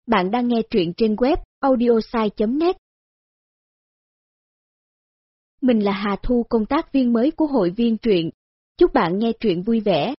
Bạn đang nghe truyện trên web audiosai.net. Mình là Hà Thu, công tác viên mới của hội viên truyện. Chúc bạn nghe truyện vui vẻ.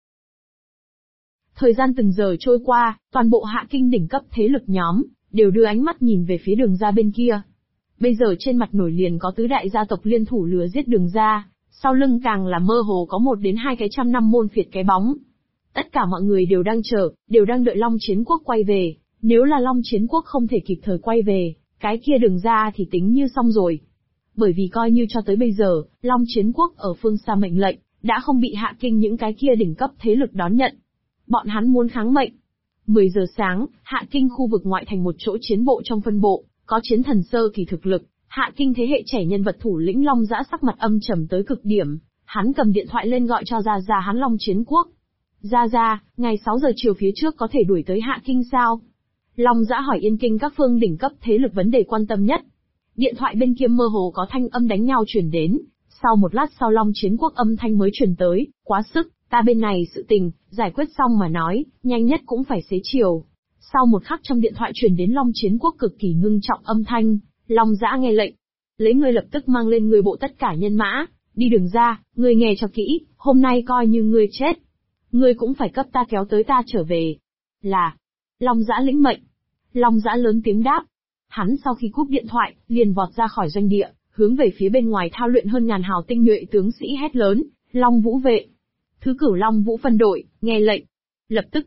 Thời gian từng giờ trôi qua, toàn bộ Hạ Kinh đỉnh cấp thế lực nhóm đều đưa ánh mắt nhìn về phía Đường Gia bên kia. Bây giờ trên mặt nổi liền có tứ đại gia tộc liên thủ lừa giết Đường Gia, sau lưng càng là mơ hồ có 1 đến 2 cái trăm năm môn phiệt cái bóng. Tất cả mọi người đều đang chờ, đều đang đợi Long Chiến Quốc quay về. Nếu là Long Chiến Quốc không thể kịp thời quay về, cái kia Đường Gia thì tính như xong rồi. Bởi vì coi như cho tới bây giờ, Long Chiến Quốc ở phương xa mệnh lệnh, đã không bị Hạ Kinh những cái kia đỉnh cấp thế lực đón nhận. Bọn hắn muốn kháng mệnh. 10 giờ sáng, Hạ Kinh khu vực ngoại thành một chỗ chiến bộ trong phân bộ, có chiến thần sơ kỳ thực lực. Hạ Kinh thế hệ trẻ nhân vật thủ lĩnh Long Dã sắc mặt âm trầm tới cực điểm, hắn cầm điện thoại lên gọi cho Gia hắn Long Chiến Quốc. Gia, ngày 6 giờ chiều phía trước có thể đuổi tới Hạ Kinh sao? Long Dã hỏi Yên Kinh các phương đỉnh cấp thế lực vấn đề quan tâm nhất. Điện thoại bên kia mơ hồ có thanh âm đánh nhau truyền đến, sau một lát sau Long Chiến Quốc âm thanh mới truyền tới, quá sức, ta bên này sự tình, giải quyết xong mà nói, nhanh nhất cũng phải xế chiều. Sau một khắc trong điện thoại truyền đến Long Chiến Quốc cực kỳ ngưng trọng âm thanh, Long Dã nghe lệnh. Lấy ngươi lập tức mang lên người bộ tất cả nhân mã, đi Đường Gia, ngươi nghe cho kỹ, hôm nay coi như ngươi chết. Ngươi cũng phải cấp ta kéo tới ta trở về. Là, Long Dã lĩnh mệnh. Long Dã lớn tiếng đáp. Hắn sau khi cúp điện thoại, liền vọt ra khỏi doanh địa, hướng về phía bên ngoài thao luyện hơn ngàn hào tinh nhuệ tướng sĩ hét lớn, Long Vũ vệ. Thứ cửu Long Vũ phân đội, nghe lệnh. Lập tức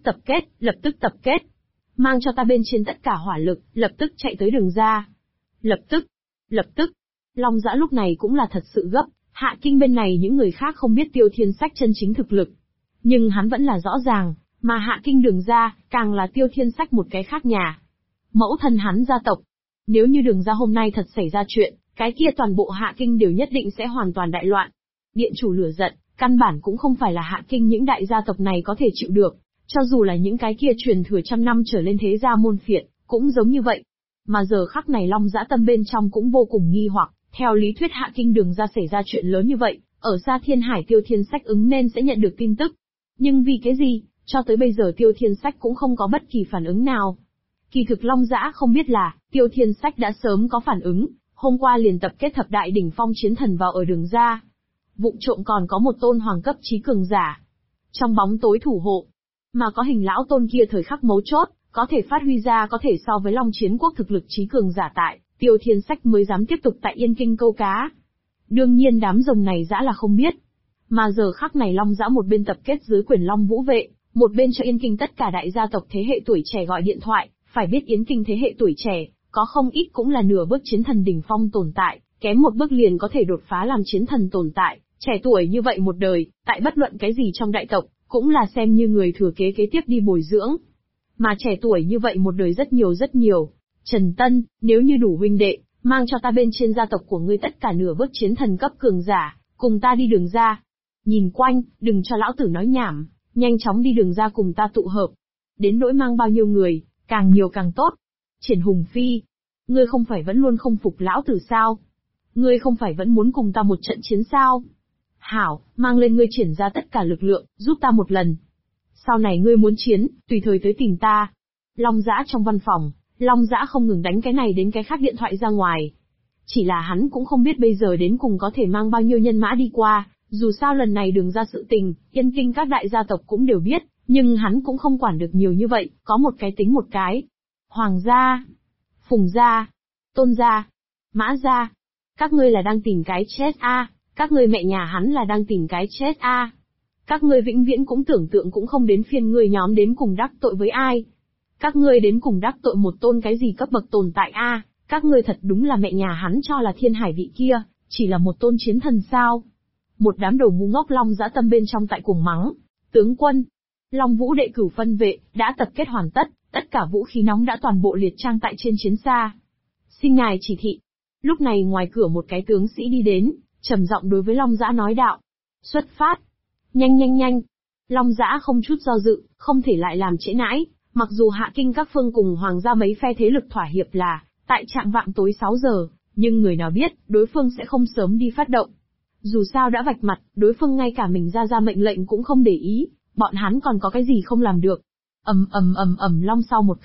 tập kết. Mang cho ta bên trên tất cả hỏa lực, lập tức chạy tới Đường Gia. Lập tức. Long Dã lúc này cũng là thật sự gấp, Hạ Kinh bên này những người khác không biết Tiêu Thiên Sách chân chính thực lực. Nhưng hắn vẫn là rõ ràng, mà Hạ Kinh Đường Gia, càng là Tiêu Thiên Sách một cái khác nhà. Mẫu thân hắn gia tộc. Nếu như Đường Gia hôm nay thật xảy ra chuyện, cái kia toàn bộ Hạ Kinh đều nhất định sẽ hoàn toàn đại loạn. Điện chủ lửa giận, căn bản cũng không phải là Hạ Kinh những đại gia tộc này có thể chịu được, cho dù là những cái kia truyền thừa trăm năm trở lên thế gia môn phiệt, cũng giống như vậy. Mà giờ khắc này Long Dã tâm bên trong cũng vô cùng nghi hoặc, theo lý thuyết Hạ Kinh Đường Gia xảy ra chuyện lớn như vậy, ở xa Thiên Hải Tiêu Thiên Sách ứng nên sẽ nhận được tin tức. Nhưng vì cái gì, cho tới bây giờ Tiêu Thiên Sách cũng không có bất kỳ phản ứng nào. Kỳ thực Long Dã không biết là, Tiêu Thiên Sách đã sớm có phản ứng, hôm qua liền tập kết thập đại đỉnh phong chiến thần vào ở Đường Gia. Vụng trộm còn có một tôn hoàng cấp chí cường giả. Trong bóng tối thủ hộ, mà có hình lão tôn kia thời khắc mấu chốt, có thể phát huy ra có thể so với Long Chiến Quốc thực lực chí cường giả tại, Tiêu Thiên Sách mới dám tiếp tục tại Yên Kinh câu cá. Đương nhiên đám rồng này dã là không biết. Mà giờ khắc này Long Dã một bên tập kết dưới quyền Long Vũ vệ, một bên cho Yên Kinh tất cả đại gia tộc thế hệ tuổi trẻ gọi điện thoại, phải biết Yên Kinh thế hệ tuổi trẻ, có không ít cũng là nửa bước chiến thần đỉnh phong tồn tại, kém một bước liền có thể đột phá làm chiến thần tồn tại, trẻ tuổi như vậy một đời, tại bất luận cái gì trong đại tộc, cũng là xem như người thừa kế kế tiếp đi bồi dưỡng. Mà trẻ tuổi như vậy một đời rất nhiều. Trần Tân, nếu như đủ huynh đệ, mang cho ta bên trên gia tộc của ngươi tất cả nửa bước chiến thần cấp cường giả, cùng ta đi Đường Gia. Nhìn quanh, đừng cho lão tử nói nhảm, nhanh chóng đi Đường Gia cùng ta tụ hợp. Đến nỗi mang bao nhiêu người, càng nhiều càng tốt. Triển Hùng Phi, ngươi không phải vẫn luôn không phục lão tử sao? Ngươi không phải vẫn muốn cùng ta một trận chiến sao? Hảo, mang lên ngươi triển ra tất cả lực lượng, giúp ta một lần. Sau này ngươi muốn chiến, tùy thời tới tìm ta. Long Dã trong văn phòng, Long Dã không ngừng đánh cái này đến cái khác điện thoại ra ngoài. Chỉ là hắn cũng không biết bây giờ đến cùng có thể mang bao nhiêu nhân mã đi qua, dù sao lần này Đường Gia sự tình, Yên Kinh các đại gia tộc cũng đều biết, nhưng hắn cũng không quản được nhiều như vậy, có một cái tính một cái. Hoàng gia, Phùng gia, Tôn gia, Mã gia, các ngươi là đang tìm cái chết a, các ngươi mẹ nhà hắn là đang tìm cái chết a. Các ngươi vĩnh viễn cũng tưởng tượng cũng không đến phiên ngươi nhóm đến cùng đắc tội với ai. Các ngươi đến cùng đắc tội một tôn cái gì cấp bậc tồn tại a, các ngươi thật đúng là mẹ nhà hắn cho là Thiên Hải vị kia, chỉ là một tôn chiến thần sao. Một đám đầu ngu ngốc Long Dã tâm bên trong tại cuồng mắng. Tướng quân, Long Vũ đệ cửu phân vệ, đã tập kết hoàn tất, tất cả vũ khí nóng đã toàn bộ liệt trang tại trên chiến xa. Xin ngài chỉ thị. Lúc này ngoài cửa một cái tướng sĩ đi đến, trầm giọng đối với Long Dã nói đạo. Xuất phát. Nhanh. Long Dã không chút do dự, không thể lại làm trễ nãi, mặc dù Hạ Kinh các phương cùng hoàng gia mấy phe thế lực thỏa hiệp là, tại chạng vạng tối 6 giờ, nhưng người nào biết, đối phương sẽ không sớm đi phát động. Dù sao đã vạch mặt, đối phương ngay cả mình ra mệnh lệnh cũng không để ý, bọn hắn còn có cái gì không làm được. Long sau một khắc,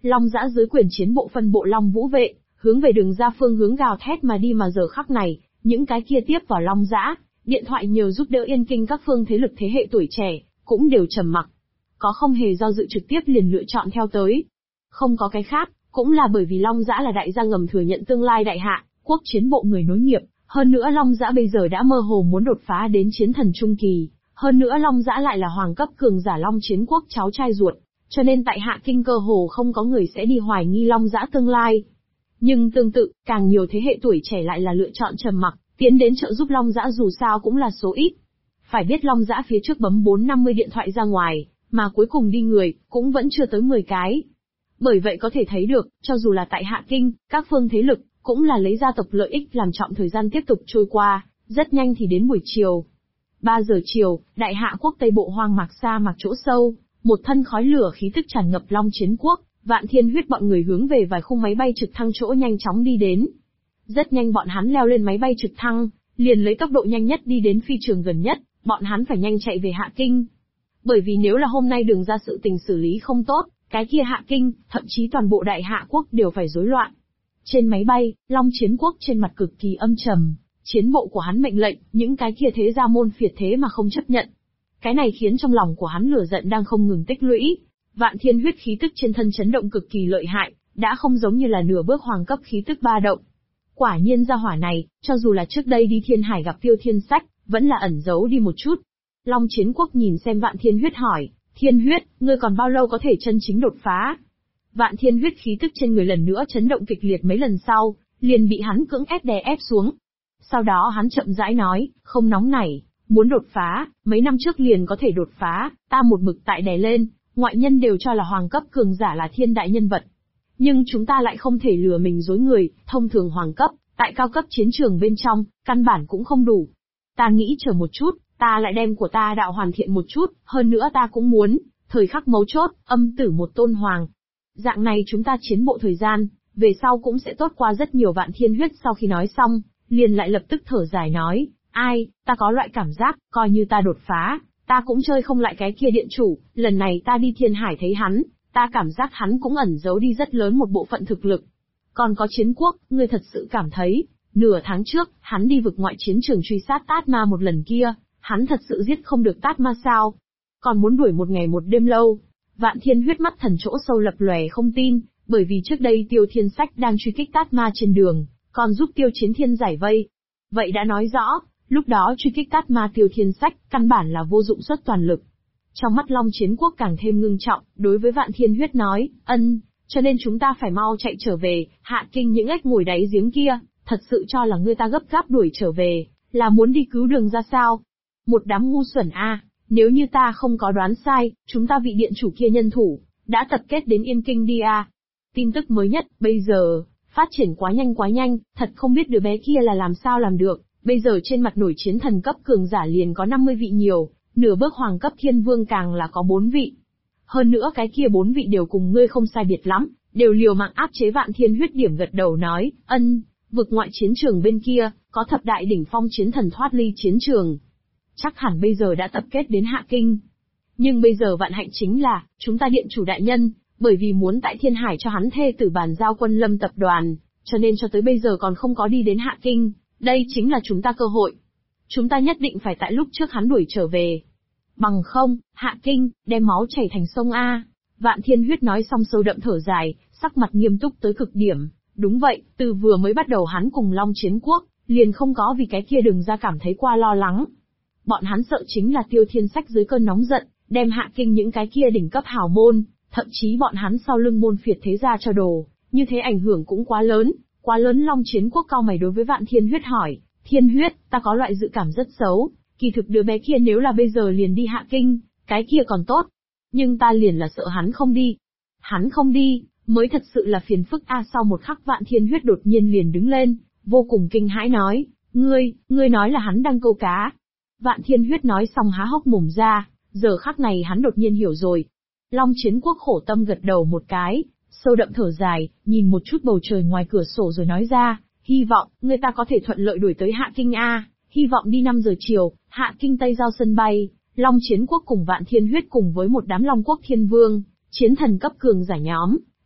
Long Dã dưới quyền chiến bộ phân bộ Long Vũ vệ, hướng về đường ra phương hướng gào thét mà đi, mà giờ khắc này, những cái kia tiếp vào Long Dã, điện thoại nhờ giúp đỡ Yên Kinh các phương thế lực thế hệ tuổi trẻ, cũng đều trầm mặc. Có không hề do dự trực tiếp liền lựa chọn theo tới. Không có cái khác, cũng là bởi vì Long Dã là đại gia ngầm thừa nhận tương lai đại hạ, quốc chiến bộ người nối nghiệp, hơn nữa Long Dã bây giờ đã mơ hồ muốn đột phá đến chiến thần trung kỳ, hơn nữa Long Dã lại là hoàng cấp cường giả Long Chiến Quốc cháu trai ruột, cho nên tại Hạ Kinh cơ hồ không có người sẽ đi hoài nghi Long Dã tương lai. Nhưng tương tự, càng nhiều thế hệ tuổi trẻ lại là lựa chọn trầm mặc, tiến đến trợ giúp Long Dã dù sao cũng là số ít. Phải biết Long Dã phía trước bấm 450 điện thoại ra ngoài, mà cuối cùng đi người, cũng vẫn chưa tới 10 cái. Bởi vậy có thể thấy được, cho dù là tại Hạ Kinh, các phương thế lực, cũng là lấy gia tộc lợi ích làm trọng. Thời gian tiếp tục trôi qua, rất nhanh thì đến buổi chiều. 3 giờ chiều, đại hạ quốc Tây Bộ hoang mạc sa mạc chỗ sâu, một thân khói lửa khí tức tràn ngập Long Chiến Quốc, Vạn Thiên Huyết bọn người hướng về vài khung máy bay trực thăng chỗ nhanh chóng đi đến. Rất nhanh bọn hắn leo lên máy bay trực thăng, liền lấy tốc độ nhanh nhất đi đến phi trường gần nhất, bọn hắn phải nhanh chạy về Hạ Kinh. Bởi vì nếu là hôm nay đường ra sự tình xử lý không tốt, cái kia Hạ Kinh, thậm chí toàn bộ đại hạ quốc đều phải rối loạn. Trên máy bay, Long Chiến Quốc trên mặt cực kỳ âm trầm, chiến bộ của hắn mệnh lệnh, những cái kia thế gia môn phiệt thế mà không chấp nhận. Cái này khiến trong lòng của hắn lửa giận đang không ngừng tích lũy, Vạn Thiên Huyết khí tức trên thân chấn động cực kỳ lợi hại, đã không giống như là nửa bước hoàng cấp khí tức ba động. Quả nhiên gia hỏa này, cho dù là trước đây đi Thiên Hải gặp Tiêu Thiên Sách, vẫn là ẩn giấu đi một chút. Long Chiến Quốc nhìn xem Vạn Thiên Huyết hỏi, Thiên Huyết, ngươi còn bao lâu có thể chân chính đột phá? Vạn Thiên Huyết khí tức trên người lần nữa chấn động kịch liệt mấy lần sau, liền bị hắn cưỡng ép đè ép xuống. Sau đó hắn chậm rãi nói, không nóng nảy, muốn đột phá, mấy năm trước liền có thể đột phá, ta một mực tại đè lên, ngoại nhân đều cho là hoàng cấp cường giả là thiên đại nhân vật. Nhưng chúng ta lại không thể lừa mình dối người, thông thường hoàng cấp, tại cao cấp chiến trường bên trong, căn bản cũng không đủ. Ta nghĩ chờ một chút, ta lại đem của ta đạo hoàn thiện một chút, hơn nữa ta cũng muốn, thời khắc mấu chốt, âm tử một tôn hoàng. Dạng này chúng ta chiến bộ thời gian, về sau cũng sẽ tốt qua rất nhiều. Vạn Thiên Huyết sau khi nói xong, liền lại lập tức thở dài nói, ai, ta có loại cảm giác, coi như ta đột phá, ta cũng chơi không lại cái kia điện chủ, lần này ta đi Thiên Hải thấy hắn, ta cảm giác hắn cũng ẩn giấu đi rất lớn một bộ phận thực lực. Còn có Chiến Quốc, ngươi thật sự cảm thấy, nửa tháng trước, hắn đi vực ngoại chiến trường truy sát Tát Ma một lần kia, hắn thật sự giết không được Tát Ma sao? Còn muốn đuổi một ngày một đêm lâu. Vạn Thiên Huyết mắt thần chỗ sâu lập lòe không tin, bởi vì trước đây Tiêu Thiên Sách đang truy kích Tát Ma trên đường, còn giúp Tiêu Chiến Thiên giải vây. Vậy đã nói rõ, lúc đó truy kích Tát Ma Tiêu Thiên Sách, căn bản là vô dụng xuất toàn lực. Trong mắt Long Chiến Quốc càng thêm ngưng trọng, đối với Vạn Thiên Huyết nói, cho nên chúng ta phải mau chạy trở về, Hạ Kinh những ếch ngồi đáy giếng kia, thật sự cho là ngươi ta gấp gáp đuổi trở về, là muốn đi cứu đường ra sao? Một đám ngu xuẩn a, nếu như ta không có đoán sai, chúng ta vị điện chủ kia nhân thủ, đã tập kết đến Yên Kinh đi a. Tin tức mới nhất, bây giờ, phát triển quá nhanh, thật không biết đứa bé kia là làm sao làm được, bây giờ trên mặt nổi chiến thần cấp cường giả liền có 50 vị nhiều, nửa bước hoàng cấp thiên vương càng là có 4 vị. Hơn nữa cái kia 4 vị đều cùng ngươi không sai biệt lắm, đều liều mạng áp chế. Vạn Thiên Huyết điểm gật đầu nói, vực ngoại chiến trường bên kia, có thập đại đỉnh phong chiến thần thoát ly chiến trường. Chắc hẳn bây giờ đã tập kết đến Hạ Kinh. Nhưng bây giờ vạn hạnh chính là, chúng ta điện chủ đại nhân, bởi vì muốn tại Thiên Hải cho hắn thê tử bàn giao Quân Lâm tập đoàn, cho nên cho tới bây giờ còn không có đi đến Hạ Kinh, đây chính là chúng ta cơ hội. Chúng ta nhất định phải tại lúc trước hắn đuổi trở về. Bằng không, Hạ Kinh, đem máu chảy thành sông A. Vạn Thiên Huyết nói xong sâu đậm thở dài, sắc mặt nghiêm túc tới cực điểm. Đúng vậy, từ vừa mới bắt đầu hắn cùng Long Chiến Quốc, liền không có vì cái kia đừng ra cảm thấy qua lo lắng. Bọn hắn sợ chính là Tiêu Thiên Sách dưới cơn nóng giận, đem Hạ Kinh những cái kia đỉnh cấp hào môn, thậm chí bọn hắn sau lưng môn phiệt thế gia cho đồ, như thế ảnh hưởng cũng quá lớn. Long Chiến Quốc cau mày đối với Vạn Thiên Huyết hỏi, Thiên Huyết, ta có loại dự cảm rất xấu, kỳ thực đứa bé kia nếu là bây giờ liền đi Hạ Kinh, cái kia còn tốt. Nhưng ta liền là sợ hắn không đi. Hắn không đi, mới thật sự là phiền phức a. Sau một khắc Vạn Thiên Huyết đột nhiên liền đứng lên, vô cùng kinh hãi nói, ngươi nói là hắn đang câu cá. Vạn Thiên Huyết nói xong há hốc mồm ra, giờ khắc này hắn đột nhiên hiểu rồi. Long Chiến Quốc khổ tâm gật đầu một cái, sâu đậm thở dài, nhìn một chút bầu trời ngoài cửa sổ rồi nói ra, hy vọng, người ta có thể thuận lợi đuổi tới Hạ Kinh a. Hy vọng đi 5 giờ chiều, Hạ Kinh Tây giao sân bay, Long Chiến Quốc cùng Vạn Thiên Huyết cùng với một đám Long Quốc Thiên Vương, chiến thần cấp cường giả nhóm,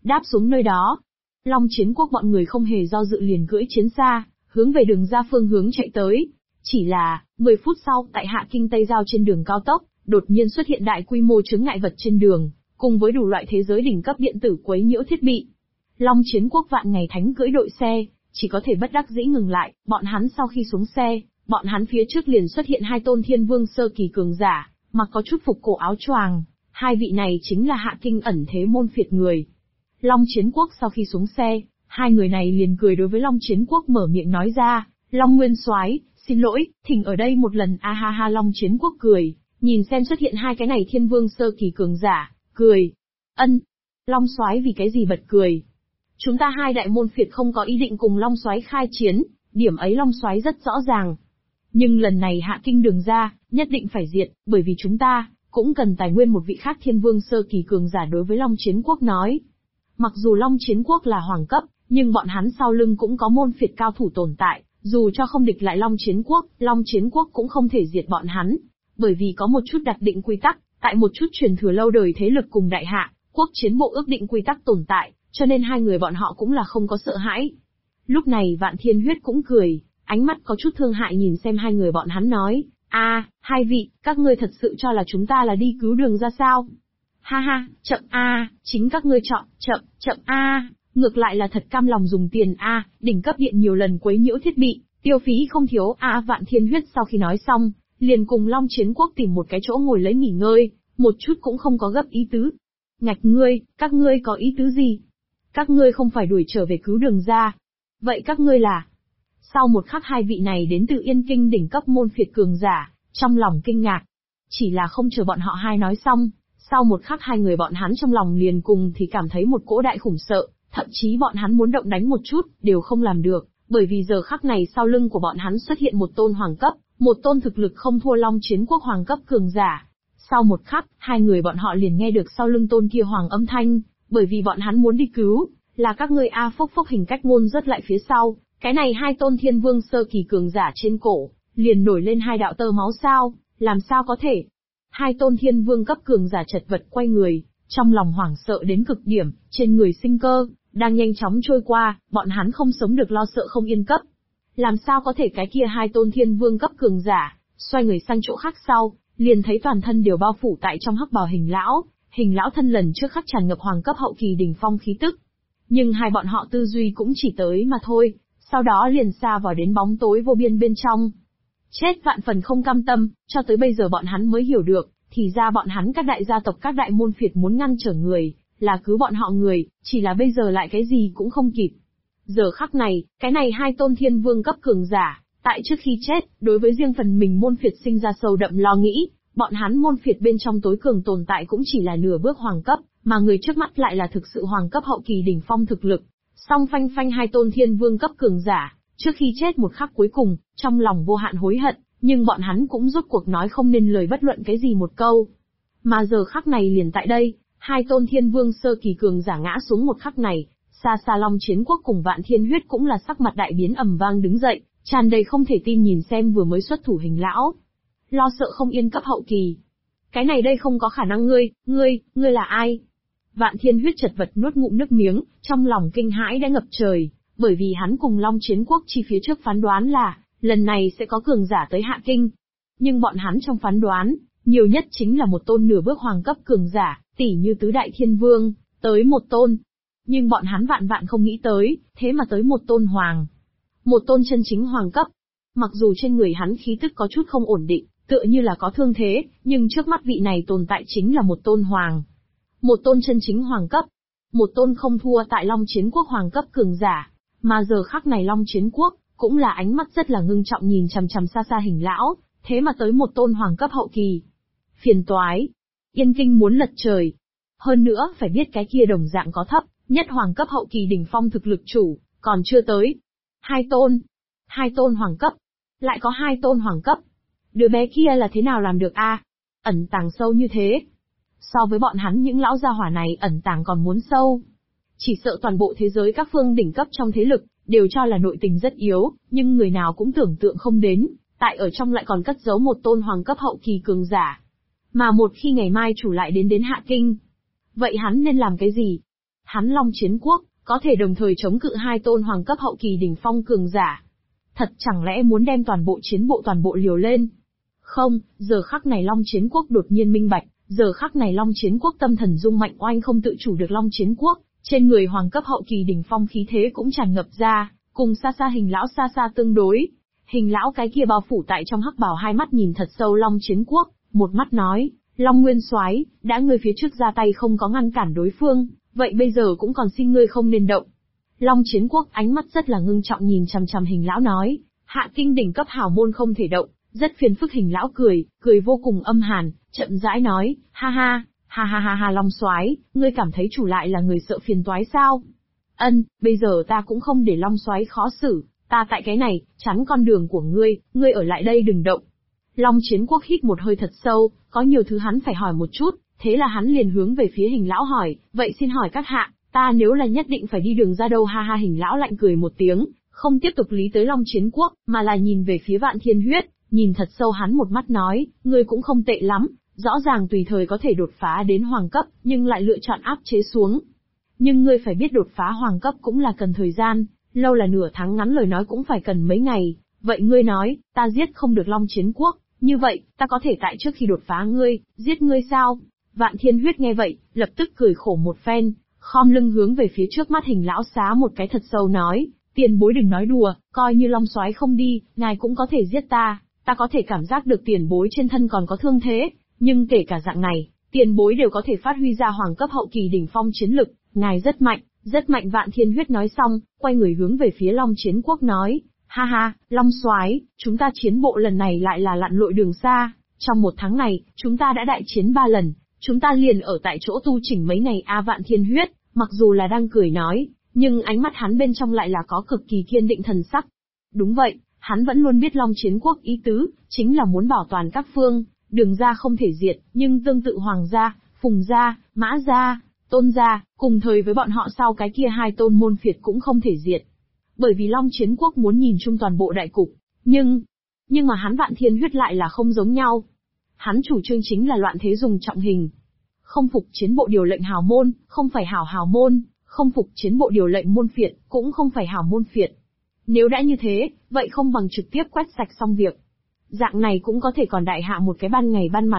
Đáp xuống nơi đó, Long Chiến Quốc bọn người không hề do dự liền cưỡi chiến xa, hướng về đường ra phương hướng chạy tới. Chỉ là, 10 phút sau, tại Hạ Kinh Tây Giao trên đường cao tốc, đột nhiên xuất hiện đại quy mô chướng ngại vật trên đường, cùng với đủ loại thế giới đỉnh cấp điện tử quấy nhiễu thiết bị. Long Chiến Quốc vạn ngày thánh cưỡi đội xe, chỉ có thể bất đắc dĩ ngừng lại, bọn hắn sau khi xuống xe, bọn hắn phía trước liền xuất hiện hai tôn thiên vương sơ kỳ cường giả, mặc có chút phục cổ áo choàng, hai vị này chính là Hạ Kinh ẩn thế môn phiệt người. Long Chiến Quốc sau khi xuống xe, hai người này liền cười đối với Long Chiến Quốc mở miệng nói ra, Long Nguyên Soái, xin lỗi, thỉnh ở đây một lần a ha ha. Long Chiến Quốc cười, nhìn xem xuất hiện hai cái này thiên vương sơ kỳ cường giả, cười. Ân, Long Soái vì cái gì bật cười? Chúng ta hai đại môn phiệt không có ý định cùng Long Soái khai chiến, điểm ấy Long Soái rất rõ ràng. Nhưng lần này Hạ Kinh đường ra, nhất định phải diệt, bởi vì chúng ta cũng cần tài nguyên. Một vị khác thiên vương sơ kỳ cường giả đối với Long Chiến Quốc nói. Mặc dù Long Chiến Quốc là hoàng cấp, nhưng bọn hắn sau lưng cũng có môn phiệt cao thủ tồn tại, dù cho không địch lại Long Chiến Quốc cũng không thể diệt bọn hắn, bởi vì có một chút đặc định quy tắc, tại một chút truyền thừa lâu đời thế lực cùng đại hạ, quốc chiến bộ ước định quy tắc tồn tại, cho nên hai người bọn họ cũng là không có sợ hãi. Lúc này Vạn Thiên Huyết cũng cười, ánh mắt có chút thương hại nhìn xem hai người bọn hắn nói, hai vị, các ngươi thật sự cho là chúng ta là đi cứu đường ra sao? Ha ha, chậm chính các ngươi chọn, chậm ngược lại là thật cam lòng dùng tiền đỉnh cấp điện nhiều lần quấy nhiễu thiết bị, tiêu phí không thiếu Vạn Thiên Huyết sau khi nói xong, liền cùng Long Chiến Quốc tìm một cái chỗ ngồi lấy nghỉ ngơi, một chút cũng không có gấp ý tứ. Ngạch ngươi, các ngươi có ý tứ gì? Các ngươi không phải đuổi trở về cứu đường ra. Vậy các ngươi là? Sau một khắc hai vị này đến từ Yên Kinh đỉnh cấp môn phiệt cường giả, trong lòng kinh ngạc. Chỉ là không chờ bọn họ hai nói xong, sau một khắc hai người bọn hắn trong lòng liền cùng thì cảm thấy một cỗ đại khủng sợ, thậm chí bọn hắn muốn động đánh một chút, đều không làm được, bởi vì giờ khắc này sau lưng của bọn hắn xuất hiện một tôn hoàng cấp, một tôn thực lực không thua Long Chiến Quốc hoàng cấp cường giả. Sau một khắc, hai người bọn họ liền nghe được sau lưng tôn kia hoàng âm thanh, bởi vì bọn hắn muốn đi cứu, là các ngươi phốc phốc hình cách ngôn rất lại phía sau, cái này hai tôn thiên vương sơ kỳ cường giả trên cổ, liền nổi lên hai đạo tơ máu sao, làm sao có thể? Hai tôn thiên vương cấp cường giả chật vật quay người, trong lòng hoảng sợ đến cực điểm, trên người sinh cơ, đang nhanh chóng trôi qua, bọn hắn không sống được lo sợ không yên cấp. Làm sao có thể cái kia hai tôn thiên vương cấp cường giả, xoay người sang chỗ khác sau, liền thấy toàn thân đều bao phủ tại trong hắc bào hình lão thân lần trước khắc tràn ngập hoàng cấp hậu kỳ đỉnh phong khí tức. Nhưng hai bọn họ tư duy cũng chỉ tới mà thôi, sau đó liền xa vào đến bóng tối vô biên bên trong. Chết vạn phần không cam tâm, cho tới bây giờ bọn hắn mới hiểu được, thì ra bọn hắn các đại gia tộc các đại môn phiệt muốn ngăn trở người, là cứu bọn họ người, chỉ là bây giờ lại cái gì cũng không kịp. Giờ khắc này, cái này hai tôn thiên vương cấp cường giả, tại trước khi chết, đối với riêng phần mình môn phiệt sinh ra sâu đậm lo nghĩ, bọn hắn môn phiệt bên trong tối cường tồn tại cũng chỉ là nửa bước hoàng cấp, mà người trước mắt lại là thực sự hoàng cấp hậu kỳ đỉnh phong thực lực. Song phanh hai tôn thiên vương cấp cường giả, trước khi chết một khắc cuối cùng, trong lòng vô hạn hối hận, nhưng bọn hắn cũng rốt cuộc nói không nên lời bất luận cái gì một câu. Mà giờ khắc này liền tại đây, hai tôn thiên vương sơ kỳ cường giả ngã xuống một khắc này, xa xa Long Chiến Quốc cùng Vạn Thiên Huyết cũng là sắc mặt đại biến ầm vang đứng dậy, tràn đầy không thể tin nhìn xem vừa mới xuất thủ hình lão. Lo sợ không yên cấp hậu kỳ. Cái này đây không có khả năng ngươi là ai? Vạn Thiên Huyết chật vật nuốt ngụm nước miếng, trong lòng kinh hãi đã ngập trời, bởi vì hắn cùng Long Chiến Quốc chi phía trước phán đoán là, lần này sẽ có cường giả tới Hạ Kinh. Nhưng bọn hắn trong phán đoán, nhiều nhất chính là một tôn nửa bước hoàng cấp cường giả, tỉ như tứ đại thiên vương, tới một tôn. Nhưng bọn hắn vạn không nghĩ tới, thế mà tới một tôn hoàng. Một tôn chân chính hoàng cấp. Mặc dù trên người hắn khí tức có chút không ổn định, tựa như là có thương thế, nhưng trước mắt vị này tồn tại chính là một tôn hoàng. Một tôn chân chính hoàng cấp. Một tôn không thua tại Long Chiến Quốc hoàng cấp cường giả. Mà giờ khắc này Long Chiến Quốc, cũng là ánh mắt rất là ngưng trọng nhìn chằm chằm xa xa hình lão, thế mà tới một tôn hoàng cấp hậu kỳ. Phiền toái. Yên Kinh muốn lật trời. Hơn nữa, phải biết cái kia đồng dạng có thấp, nhất hoàng cấp hậu kỳ đỉnh phong thực lực chủ, còn chưa tới. Hai tôn hoàng cấp. Lại có hai tôn hoàng cấp. Đứa bé kia là thế nào làm được ẩn tàng sâu như thế. So với bọn hắn những lão gia hỏa này ẩn tàng còn muốn sâu. Chỉ sợ toàn bộ thế giới các phương đỉnh cấp trong thế lực, đều cho là nội tình rất yếu, nhưng người nào cũng tưởng tượng không đến, tại ở trong lại còn cất giấu một tôn hoàng cấp hậu kỳ cường giả. Mà một khi ngày mai chủ lại đến Hạ Kinh, vậy hắn nên làm cái gì? Hắn Long Chiến Quốc, có thể đồng thời chống cự hai tôn hoàng cấp hậu kỳ đỉnh phong cường giả. Thật chẳng lẽ muốn đem toàn bộ liều lên? Không, giờ khắc này Long Chiến Quốc đột nhiên minh bạch, giờ khắc này Long Chiến Quốc tâm thần rung mạnh oanh không tự chủ được Long Chiến Quốc, trên người hoàng cấp hậu kỳ đỉnh phong khí thế cũng tràn ngập ra, cùng xa xa Hình lão xa xa tương đối. Hình lão cái kia bao phủ tại trong hắc bào hai mắt nhìn thật sâu Long Chiến Quốc, một mắt nói, Long Nguyên Soái, đã ngươi phía trước ra tay không có ngăn cản đối phương, vậy bây giờ cũng còn xin ngươi không nên động. Long Chiến Quốc ánh mắt rất là ngưng trọng nhìn chằm chằm Hình lão nói, hạ kinh đỉnh cấp hảo môn không thể động, rất phiền phức. Hình lão cười vô cùng âm hàn, chậm rãi nói, ha ha Long Soái, ngươi cảm thấy chủ lại là người sợ phiền toái sao? Bây giờ ta cũng không để Long Soái khó xử, ta tại cái này, chắn con đường của ngươi ở lại đây đừng động. Long Chiến Quốc hít một hơi thật sâu, có nhiều thứ hắn phải hỏi một chút, thế là hắn liền hướng về phía Hình lão hỏi, vậy xin hỏi các hạ, ta nếu là nhất định phải đi đường ra đâu? Ha ha. Hình lão lạnh cười một tiếng, không tiếp tục lý tới Long Chiến Quốc, mà là nhìn về phía Vạn Thiên Huyết, nhìn thật sâu hắn một mắt nói, ngươi cũng không tệ lắm, rõ ràng tùy thời có thể đột phá đến hoàng cấp, nhưng lại lựa chọn áp chế xuống. Nhưng ngươi phải biết đột phá hoàng cấp cũng là cần thời gian, lâu là nửa tháng, ngắn lời nói cũng phải cần mấy ngày. Vậy ngươi nói, ta giết không được Long Chiến Quốc, như vậy, ta có thể tại trước khi đột phá giết ngươi sao? Vạn Thiên Huyết nghe vậy, lập tức cười khổ một phen, khom lưng hướng về phía trước mắt Hình lão xá một cái thật sâu nói, tiền bối đừng nói đùa, coi như Long Soái không đi, ngài cũng có thể giết ta có thể cảm giác được tiền bối trên thân còn có thương thế, nhưng kể cả dạng này, tiền bối đều có thể phát huy ra hoàng cấp hậu kỳ đỉnh phong chiến lực, ngài rất mạnh, rất mạnh. Vạn Thiên Huyết nói xong, quay người hướng về phía Long Chiến Quốc nói, ha ha, Long Soái, chúng ta chiến bộ lần này lại là lặn lội đường xa, trong một tháng này, chúng ta đã đại chiến 3 lần, chúng ta liền ở tại chỗ tu chỉnh mấy ngày. Vạn Thiên Huyết, mặc dù là đang cười nói, nhưng ánh mắt hắn bên trong lại là có cực kỳ kiên định thần sắc. Đúng vậy, hắn vẫn luôn biết Long Chiến Quốc ý tứ, chính là muốn bảo toàn các phương, Đường gia không thể diệt, nhưng tương tự Hoàng gia, Phùng gia, Mã gia, Tôn gia, cùng thời với bọn họ sau cái kia hai tôn môn phiệt cũng không thể diệt. Bởi vì Long Chiến Quốc muốn nhìn chung toàn bộ đại cục, nhưng mà hắn Vạn Thiên Huyết lại là không giống nhau. Hắn chủ trương chính là loạn thế dùng trọng hình. Không phục chiến bộ điều lệnh hào môn, không phải hào môn, không phục chiến bộ điều lệnh môn phiệt, cũng không phải hào môn phiệt. Nếu đã như thế, vậy không bằng trực tiếp quét sạch xong việc. Dạng này cũng có thể còn đại hạ một cái ban ngày ban mặt.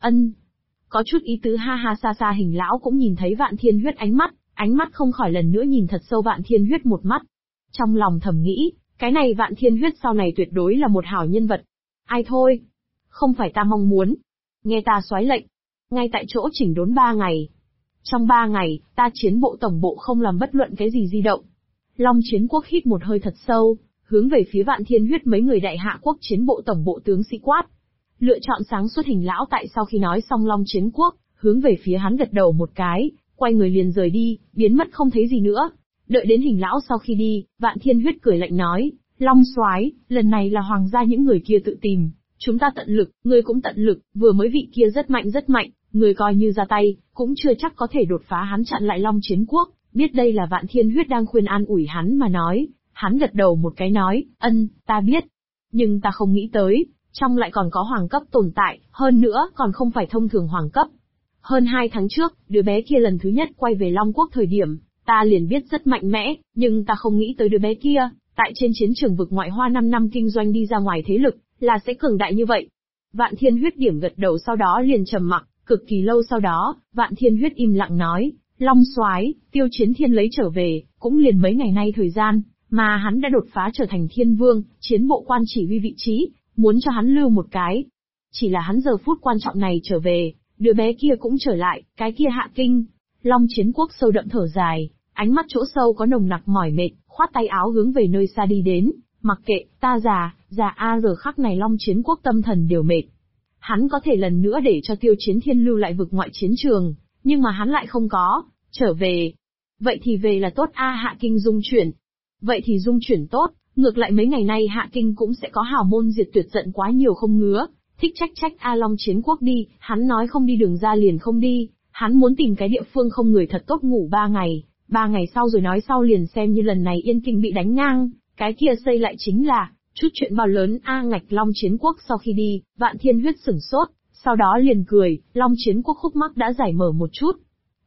Có chút ý tứ. Ha ha. Xa xa Hình lão cũng nhìn thấy Vạn Thiên Huyết ánh mắt không khỏi lần nữa nhìn thật sâu Vạn Thiên Huyết một mắt. Trong lòng thầm nghĩ, cái này Vạn Thiên Huyết sau này tuyệt đối là một hảo nhân vật. Ai thôi? Không phải ta mong muốn. Nghe ta soái lệnh. Ngay tại chỗ chỉnh đốn 3 ngày. Trong 3 ngày, ta chiến bộ tổng bộ không làm bất luận cái gì di động. Long Chiến Quốc hít một hơi thật sâu, hướng về phía Vạn Thiên Huyết mấy người đại hạ quốc chiến bộ tổng bộ tướng sĩ quát. Lựa chọn sáng suốt. Hình lão tại sau khi nói xong Long Chiến Quốc, hướng về phía hắn gật đầu một cái, quay người liền rời đi, biến mất không thấy gì nữa. Đợi đến Hình lão sau khi đi, Vạn Thiên Huyết cười lạnh nói, Long Soái, lần này là Hoàng gia những người kia tự tìm, chúng ta tận lực, ngươi cũng tận lực, vừa mới vị kia rất mạnh, ngươi coi như ra tay, cũng chưa chắc có thể đột phá hắn chặn lại Long Chiến Quốc. Biết đây là Vạn Thiên Huyết đang khuyên an ủi hắn mà nói, hắn gật đầu một cái nói, ta biết. Nhưng ta không nghĩ tới, trong lại còn có hoàng cấp tồn tại, hơn nữa còn không phải thông thường hoàng cấp. Hơn 2 tháng trước, đứa bé kia lần thứ nhất quay về Long Quốc thời điểm, ta liền biết rất mạnh mẽ, nhưng ta không nghĩ tới đứa bé kia, tại trên chiến trường vực ngoại hoa 5 năm kinh doanh đi ra ngoài thế lực, là sẽ cường đại như vậy. Vạn Thiên Huyết điểm gật đầu sau đó liền trầm mặc, cực kỳ lâu sau đó, Vạn Thiên Huyết im lặng nói, Long Soái, Tiêu Chiến Thiên lấy trở về, cũng liền mấy ngày nay thời gian, mà hắn đã đột phá trở thành Thiên Vương, chiến bộ quan chỉ huy vị trí, muốn cho hắn lưu một cái. Chỉ là hắn giờ phút quan trọng này trở về, đứa bé kia cũng trở lại, cái kia hạ kinh. Long Chiến Quốc sâu đậm thở dài, ánh mắt chỗ sâu có nồng nặc mỏi mệt, khoát tay áo hướng về nơi xa đi đến, mặc kệ, ta già giờ khắc này Long Chiến Quốc tâm thần đều mệt. Hắn có thể lần nữa để cho Tiêu Chiến Thiên lưu lại vực ngoại chiến trường, nhưng mà hắn lại không có, trở về. Vậy thì về là tốt. Hạ kinh dung chuyển. Vậy thì dung chuyển tốt, ngược lại mấy ngày nay Hạ kinh cũng sẽ có hào môn diệt tuyệt giận quá nhiều không ngứa, thích trách Long Chiến Quốc đi, hắn nói không đi đường ra liền không đi, hắn muốn tìm cái địa phương không người thật tốt ngủ 3 ngày, 3 ngày sau rồi nói sau liền xem như lần này Yên Kinh bị đánh ngang, cái kia xây lại chính là, chút chuyện bao lớn. Ngạch. Long Chiến Quốc sau khi đi, Vạn Thiên Huyết sửng sốt, sau đó liền cười, Long Chiến Quốc khúc mắc đã giải mở một chút.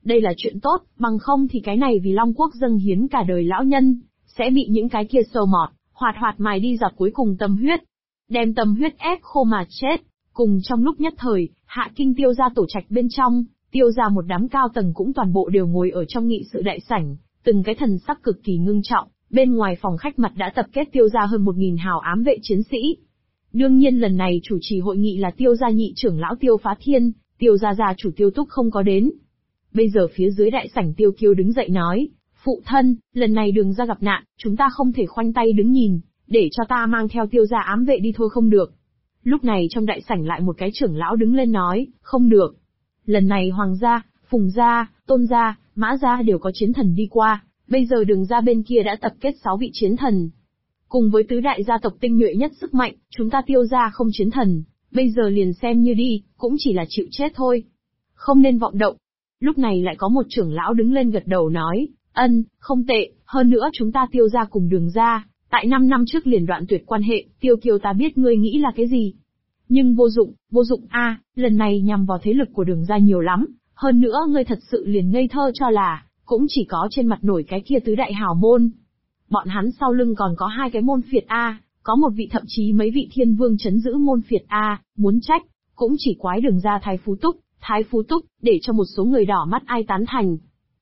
Đây là chuyện tốt, bằng không thì cái này vì Long Quốc dâng hiến cả đời lão nhân, sẽ bị những cái kia sâu mọt, hoạt hoạt mài đi giọt cuối cùng tâm huyết. Đem tâm huyết ép khô mà chết. Cùng trong lúc nhất thời, Hạ Kinh Tiêu gia tổ trạch bên trong, Tiêu gia một đám cao tầng cũng toàn bộ đều ngồi ở trong nghị sự đại sảnh, từng cái thần sắc cực kỳ ngưng trọng, bên ngoài phòng khách mặt đã tập kết Tiêu gia hơn 1000 hào ám vệ chiến sĩ. Đương nhiên lần này chủ trì hội nghị là Tiêu gia nhị trưởng lão Tiêu Phá Thiên, Tiêu gia gia chủ Tiêu Túc không có đến. Bây giờ phía dưới đại sảnh Tiêu Kiêu đứng dậy nói, phụ thân, lần này Đường gia gặp nạn, chúng ta không thể khoanh tay đứng nhìn, để cho ta mang theo Tiêu gia ám vệ đi thôi không được. Lúc này trong đại sảnh lại một cái trưởng lão đứng lên nói, không được. Lần này Hoàng gia, Phùng gia, Tôn gia, Mã gia đều có chiến thần đi qua, bây giờ Đường gia bên kia đã tập kết 6 vị chiến thần. Cùng với tứ đại gia tộc tinh nhuệ nhất sức mạnh, chúng ta Tiêu gia không chiến thần, bây giờ liền xem như đi, cũng chỉ là chịu chết thôi. Không nên vọng động. Lúc này lại có một trưởng lão đứng lên gật đầu nói, không tệ, hơn nữa chúng ta Tiêu gia cùng Đường gia, tại 5 năm trước liền đoạn tuyệt quan hệ, Tiêu Kiều ta biết ngươi nghĩ là cái gì. Nhưng vô dụng lần này nhằm vào thế lực của Đường gia nhiều lắm, hơn nữa ngươi thật sự liền ngây thơ cho là, cũng chỉ có trên mặt nổi cái kia tứ đại hào môn. Bọn hắn sau lưng còn có 2 cái môn phiệt có một vị thậm chí mấy vị thiên vương chấn giữ môn phiệt muốn trách, cũng chỉ quái Đường gia Thái Phú Túc, để cho một số người đỏ mắt ai tán thành.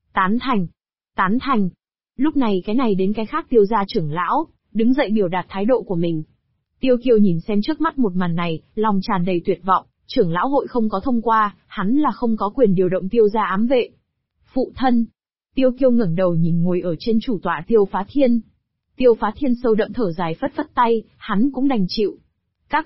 Tán thành. Lúc này cái này đến cái khác Tiêu gia trưởng lão, đứng dậy biểu đạt thái độ của mình. Tiêu Kiêu nhìn xem trước mắt một màn này, lòng tràn đầy tuyệt vọng, trưởng lão hội không có thông qua, hắn là không có quyền điều động Tiêu gia ám vệ. Phụ thân. Tiêu Kiêu ngẩng đầu nhìn ngồi ở trên chủ tọa Tiêu Phá Thiên. Tiêu Phá Thiên sâu đậm thở dài phất phất tay, hắn cũng đành chịu. Các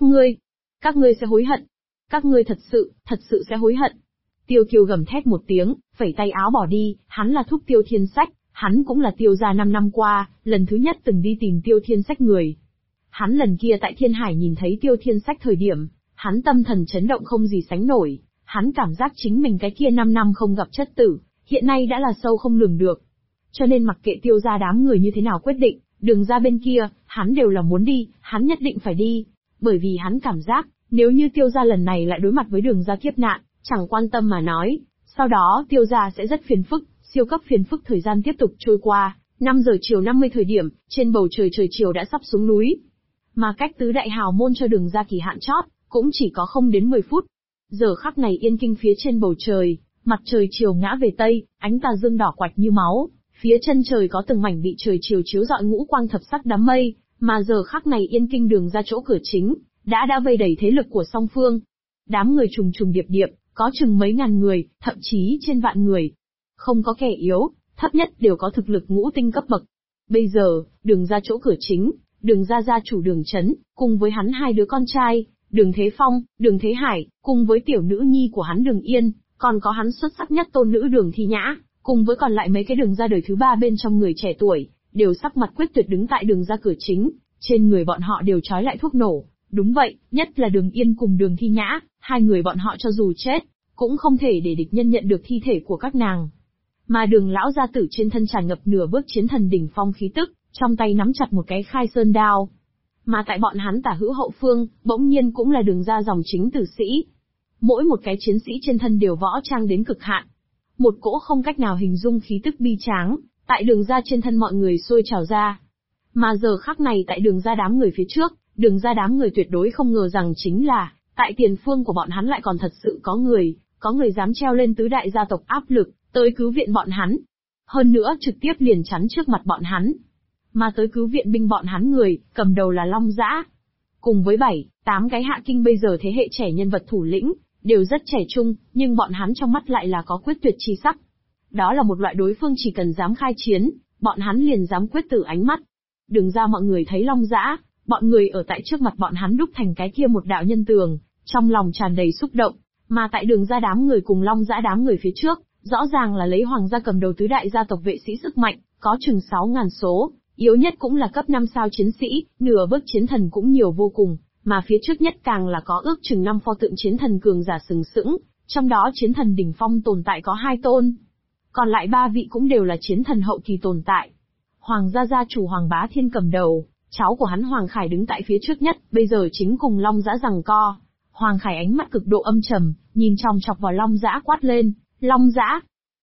ngươi sẽ hối hận. Các ngươi thật sự sẽ hối hận. Tiêu Kiêu gầm thét một tiếng, phẩy tay áo bỏ đi, hắn là thúc Tiêu Thiên Sách, hắn cũng là Tiêu gia 5 năm qua, lần thứ nhất từng đi tìm Tiêu Thiên Sách người. Hắn lần kia tại Thiên Hải nhìn thấy Tiêu Thiên Sách thời điểm, hắn tâm thần chấn động không gì sánh nổi, hắn cảm giác chính mình cái kia 5 năm không gặp chất tử, hiện nay đã là sâu không lường được. Cho nên mặc kệ Tiêu gia đám người như thế nào quyết định, Đường gia bên kia, hắn đều là muốn đi, hắn nhất định phải đi, bởi vì hắn cảm giác, nếu như Tiêu gia lần này lại đối mặt với Đường gia kiếp nạn, chẳng quan tâm mà nói, sau đó Tiêu gia sẽ rất phiền phức, siêu cấp phiền phức. Thời gian tiếp tục trôi qua, 5 giờ chiều 50 thời điểm, trên bầu trời trời chiều đã sắp xuống núi. Mà cách tứ đại hào môn cho Đường gia kỳ hạn chót, cũng chỉ có không đến 10 phút. Giờ khắc này Yên Kinh phía trên bầu trời, mặt trời chiều ngã về tây, ánh tà dương đỏ quạch như máu, phía chân trời có từng mảnh bị trời chiều chiếu rọi ngũ quang thập sắc đám mây, mà giờ khắc này Yên Kinh Đường ra chỗ cửa chính, đã vây đầy thế lực của song phương. Đám người trùng trùng điệp điệp, có chừng mấy ngàn người, thậm chí trên vạn người. Không có kẻ yếu, thấp nhất đều có thực lực ngũ tinh cấp bậc. Bây giờ, Đường ra chỗ cửa chính, Đường gia gia chủ Đường Chấn, cùng với hắn 2 đứa con trai, Đường Thế Phong, Đường Thế Hải, cùng với tiểu nữ nhi của hắn Đường Yên, còn có hắn xuất sắc nhất tôn nữ Đường Thi Nhã, cùng với còn lại mấy cái Đường gia đời thứ 3 bên trong người trẻ tuổi, đều sắc mặt quyết tuyệt đứng tại Đường gia cửa chính, trên người bọn họ đều trói lại thuốc nổ. Đúng vậy, nhất là Đường Yên cùng Đường Thi Nhã, 2 người bọn họ cho dù chết, cũng không thể để địch nhân nhận được thi thể của các nàng. Mà Đường lão gia tử trên thân tràn ngập nửa bước chiến thần đỉnh phong khí tức, trong tay nắm chặt một cái khai sơn đao. Mà tại bọn hắn tả hữu hậu phương, bỗng nhiên cũng là Đường gia dòng chính tử sĩ. Mỗi một cái chiến sĩ trên thân đều võ trang đến cực hạn. Một cỗ không cách nào hình dung khí tức bi tráng, tại Đường gia trên thân mọi người sôi trào ra. Mà giờ khắc này tại Đường gia đám người phía trước, Đường gia đám người tuyệt đối không ngờ rằng chính là, tại tiền phương của bọn hắn lại còn thật sự có người dám treo lên tứ đại gia tộc áp lực, tới cứu viện bọn hắn. Hơn nữa trực tiếp liền chắn trước mặt bọn hắn. Mà tới cứu viện binh bọn hắn người, cầm đầu là Long Dã. Cùng với 7-8 cái Hạ Kinh bây giờ thế hệ trẻ nhân vật thủ lĩnh, đều rất trẻ trung, nhưng bọn hắn trong mắt lại là có quyết tuyệt chi sắc. Đó là một loại đối phương chỉ cần dám khai chiến, bọn hắn liền dám quyết tử ánh mắt. Đường ra mọi người thấy Long Dã, bọn người ở tại trước mặt bọn hắn đúc thành cái kia một đạo nhân tường, trong lòng tràn đầy xúc động, mà tại Đường ra đám người cùng Long Dã đám người phía trước, rõ ràng là lấy Hoàng gia cầm đầu tứ đại gia tộc vệ sĩ sức mạnh, có chừng 6.000 số, yếu nhất cũng là cấp 5 sao chiến sĩ, nửa bước chiến thần cũng nhiều vô cùng, mà phía trước nhất càng là có ước chừng 5 pho tượng chiến thần cường giả sừng sững, trong đó chiến thần đỉnh phong tồn tại có 2 tôn. Còn lại 3 vị cũng đều là chiến thần hậu kỳ tồn tại. Hoàng gia gia chủ Hoàng Bá Thiên cầm đầu, cháu của hắn Hoàng Khải đứng tại phía trước nhất, bây giờ chính cùng Long Dã giằng co. Hoàng Khải ánh mắt cực độ âm trầm, nhìn chòng chọc vào Long Dã quát lên, Long Dã,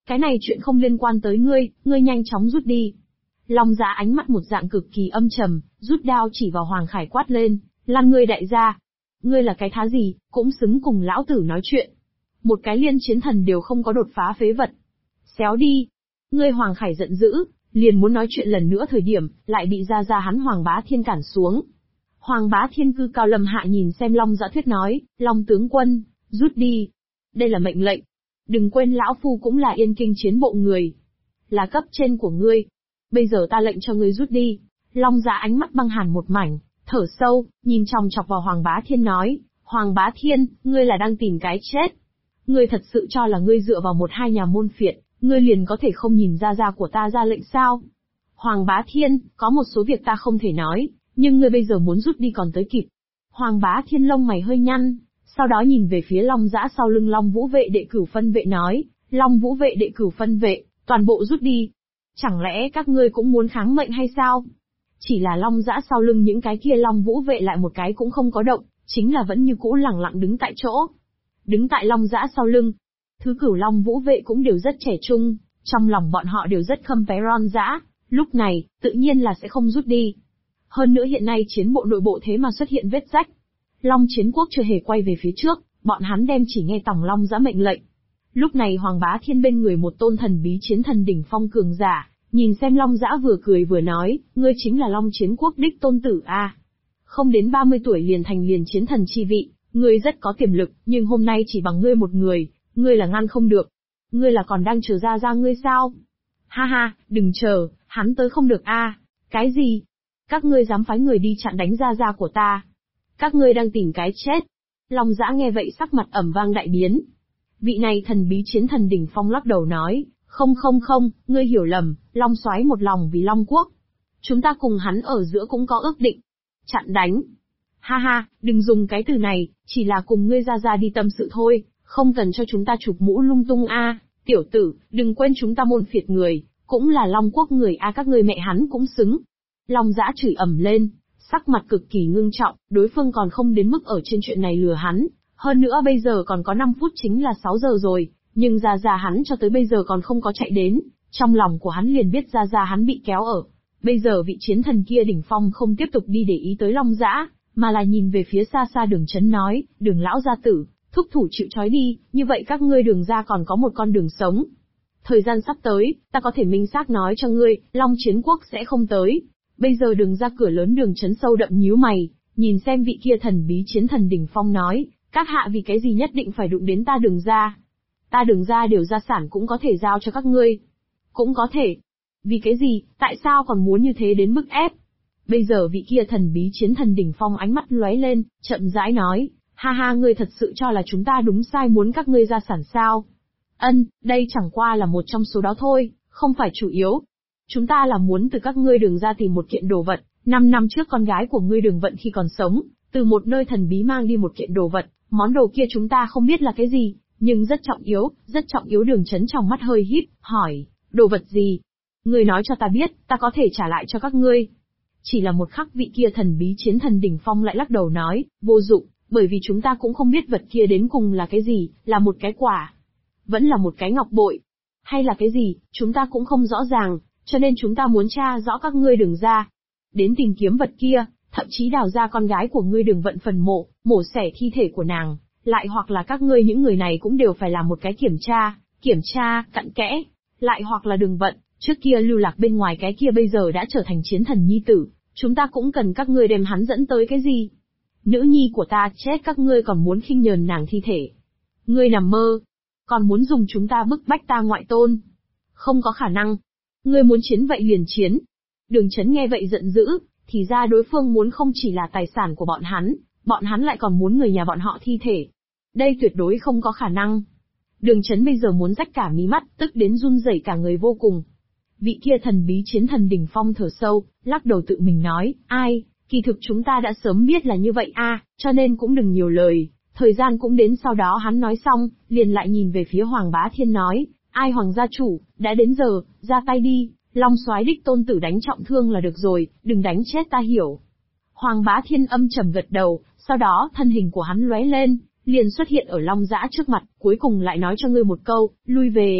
Cái này chuyện không liên quan tới ngươi nhanh chóng rút đi. Long Dã ánh mắt một dạng cực kỳ âm trầm, rút đao chỉ vào Hoàng Khải quát lên, lăn ngươi đại gia. Ngươi là cái thá gì, cũng xứng cùng lão tử nói chuyện. Một cái liên chiến thần đều không có đột phá phế vật. Xéo đi. Ngươi Hoàng Khải giận dữ, liền muốn nói chuyện lần nữa thời điểm, lại bị ra hắn Hoàng Bá Thiên cản xuống. Hoàng Bá Thiên cư cao lâm hạ nhìn xem Long Dã thuyết nói, Long tướng quân, rút đi. Đây là mệnh lệnh. Đừng quên lão phu cũng là Yên Kinh chiến bộ người. Là cấp trên của ngươi. Bây giờ ta lệnh cho ngươi rút đi. Long Dã ánh mắt băng hàn một mảnh, thở sâu, nhìn chòng chọc vào Hoàng Bá Thiên nói, Hoàng Bá Thiên, ngươi là đang tìm cái chết. Ngươi thật sự cho là ngươi dựa vào một hai nhà môn phiệt, ngươi liền có thể không nhìn ra của ta ra lệnh sao? Hoàng Bá Thiên, có một số việc ta không thể nói, nhưng ngươi bây giờ muốn rút đi còn tới kịp. Hoàng Bá Thiên lông mày hơi nhăn, sau đó nhìn về phía Long Dã sau lưng Long Vũ vệ đệ cửu phân vệ nói, Long Vũ vệ đệ cửu phân vệ, toàn bộ rút đi. Chẳng lẽ các ngươi cũng muốn kháng mệnh hay sao? Chỉ là Long Dã sau lưng những cái kia Long Vũ vệ lại một cái cũng không có động, chính là vẫn như cũ lẳng lặng đứng tại chỗ. Đứng tại Long Dã sau lưng, thứ cửu Long Vũ vệ cũng đều rất trẻ trung, trong lòng bọn họ đều rất khâm phé Ron Dã, lúc này, tự nhiên là sẽ không rút đi. Hơn nữa hiện nay chiến bộ nội bộ thế mà xuất hiện vết rách. Long Chiến Quốc chưa hề quay về phía trước, bọn hắn đem chỉ nghe tòng Long Dã mệnh lệnh. Lúc này Hoàng Bá Thiên bên người một tôn thần bí chiến thần đỉnh phong cường giả, nhìn xem Long Dã vừa cười vừa nói, ngươi chính là Long Chiến Quốc đích tôn tử a. Không đến 30 tuổi liền thành liền chiến thần chi vị, ngươi rất có tiềm lực, nhưng hôm nay chỉ bằng ngươi một người, ngươi là ngăn không được. Ngươi là còn đang chờ ra ngươi sao? Ha ha, đừng chờ, hắn tới không được a. Cái gì? Các ngươi dám phái người đi chặn đánh ra của ta? Các ngươi đang tìm cái chết. Long Dã nghe vậy sắc mặt ẩm vang đại biến. Vị này thần bí chiến thần đỉnh phong lắc đầu nói, không, ngươi hiểu lầm, Long Soái một lòng vì Long Quốc. Chúng ta cùng hắn ở giữa cũng có ước định. Chặn đánh. Ha ha, đừng dùng cái từ này, chỉ là cùng ngươi ra đi tâm sự thôi, không cần cho chúng ta chụp mũ lung tung a. Tiểu tử, đừng quên chúng ta môn phiệt người, cũng là Long Quốc người a, các ngươi mẹ hắn cũng xứng. Long Dã chửi ầm lên, sắc mặt cực kỳ ngưng trọng, đối phương còn không đến mức ở trên chuyện này lừa hắn, hơn nữa bây giờ còn có 5 phút chính là 6 giờ rồi, nhưng ra hắn cho tới bây giờ còn không có chạy đến, trong lòng của hắn liền biết ra hắn bị kéo ở. Bây giờ vị chiến thần kia đỉnh phong không tiếp tục đi để ý tới Long Dã, mà là nhìn về phía xa Đường Chấn nói, Đường lão gia tử, thúc thủ chịu trói đi, như vậy các ngươi Đường gia còn có một con đường sống. Thời gian sắp tới, ta có thể minh xác nói cho ngươi, Long Chiến Quốc sẽ không tới. Bây giờ Đường ra cửa lớn Đường Chấn sâu đậm nhíu mày, nhìn xem vị kia thần bí chiến thần đỉnh phong nói, các hạ vì cái gì nhất định phải đụng đến ta Đường ra? Ta Đường ra điều gia sản cũng có thể giao cho các ngươi. Cũng có thể. Vì cái gì, tại sao còn muốn như thế đến mức ép? Bây giờ vị kia thần bí chiến thần đỉnh phong ánh mắt lóe lên, chậm rãi nói, ha ha, ngươi thật sự cho là chúng ta đúng sai muốn các ngươi gia sản sao? Đây chẳng qua là một trong số đó thôi, không phải chủ yếu. Chúng ta là muốn từ các ngươi Đường ra tìm một kiện đồ vật, 5 năm trước con gái của ngươi Đường Vận khi còn sống, từ một nơi thần bí mang đi một kiện đồ vật, món đồ kia chúng ta không biết là cái gì, nhưng rất trọng yếu. Đường Chấn trong mắt hơi híp, hỏi, đồ vật gì? Ngươi nói cho ta biết, ta có thể trả lại cho các ngươi. Chỉ là một khắc vị kia thần bí chiến thần đỉnh phong lại lắc đầu nói, vô dụng, bởi vì chúng ta cũng không biết vật kia đến cùng là cái gì, là một cái quả, vẫn là một cái ngọc bội, hay là cái gì, chúng ta cũng không rõ ràng, cho nên chúng ta muốn tra rõ các ngươi Đường ra. Đến tìm kiếm vật kia, thậm chí đào ra con gái của ngươi Đường Vận phần mộ, mổ xẻ thi thể của nàng, lại hoặc là các ngươi những người này cũng đều phải làm một cái kiểm tra, cặn kẽ, lại hoặc là Đường Vận, trước kia lưu lạc bên ngoài cái kia bây giờ đã trở thành chiến thần nhi tử, chúng ta cũng cần các ngươi đem hắn dẫn tới cái gì? Nữ nhi của ta chết các ngươi còn muốn khinh nhờn nàng thi thể. Ngươi nằm mơ, còn muốn dùng chúng ta bức bách ta ngoại tôn. Không có khả năng. Ngươi muốn chiến vậy liền chiến. Đường Chấn nghe vậy giận dữ, thì ra đối phương muốn không chỉ là tài sản của bọn hắn lại còn muốn người nhà bọn họ thi thể. Đây tuyệt đối không có khả năng. Đường Chấn bây giờ muốn rách cả mí mắt, tức đến run rẩy cả người vô cùng. Vị kia thần bí chiến thần đỉnh phong thở sâu, lắc đầu tự mình nói, kỳ thực chúng ta đã sớm biết là như vậy cho nên cũng đừng nhiều lời. Thời gian cũng đến sau đó hắn nói xong, liền lại nhìn về phía Hoàng Bá Thiên nói, Hoàng gia chủ, đã đến giờ, ra tay đi, Long Soái đích tôn tử đánh trọng thương là được rồi, đừng đánh chết ta hiểu. Hoàng Bá Thiên âm trầm gật đầu, sau đó thân hình của hắn lóe lên, liền xuất hiện ở Long Dã trước mặt, cuối cùng lại nói cho ngươi một câu, lui về.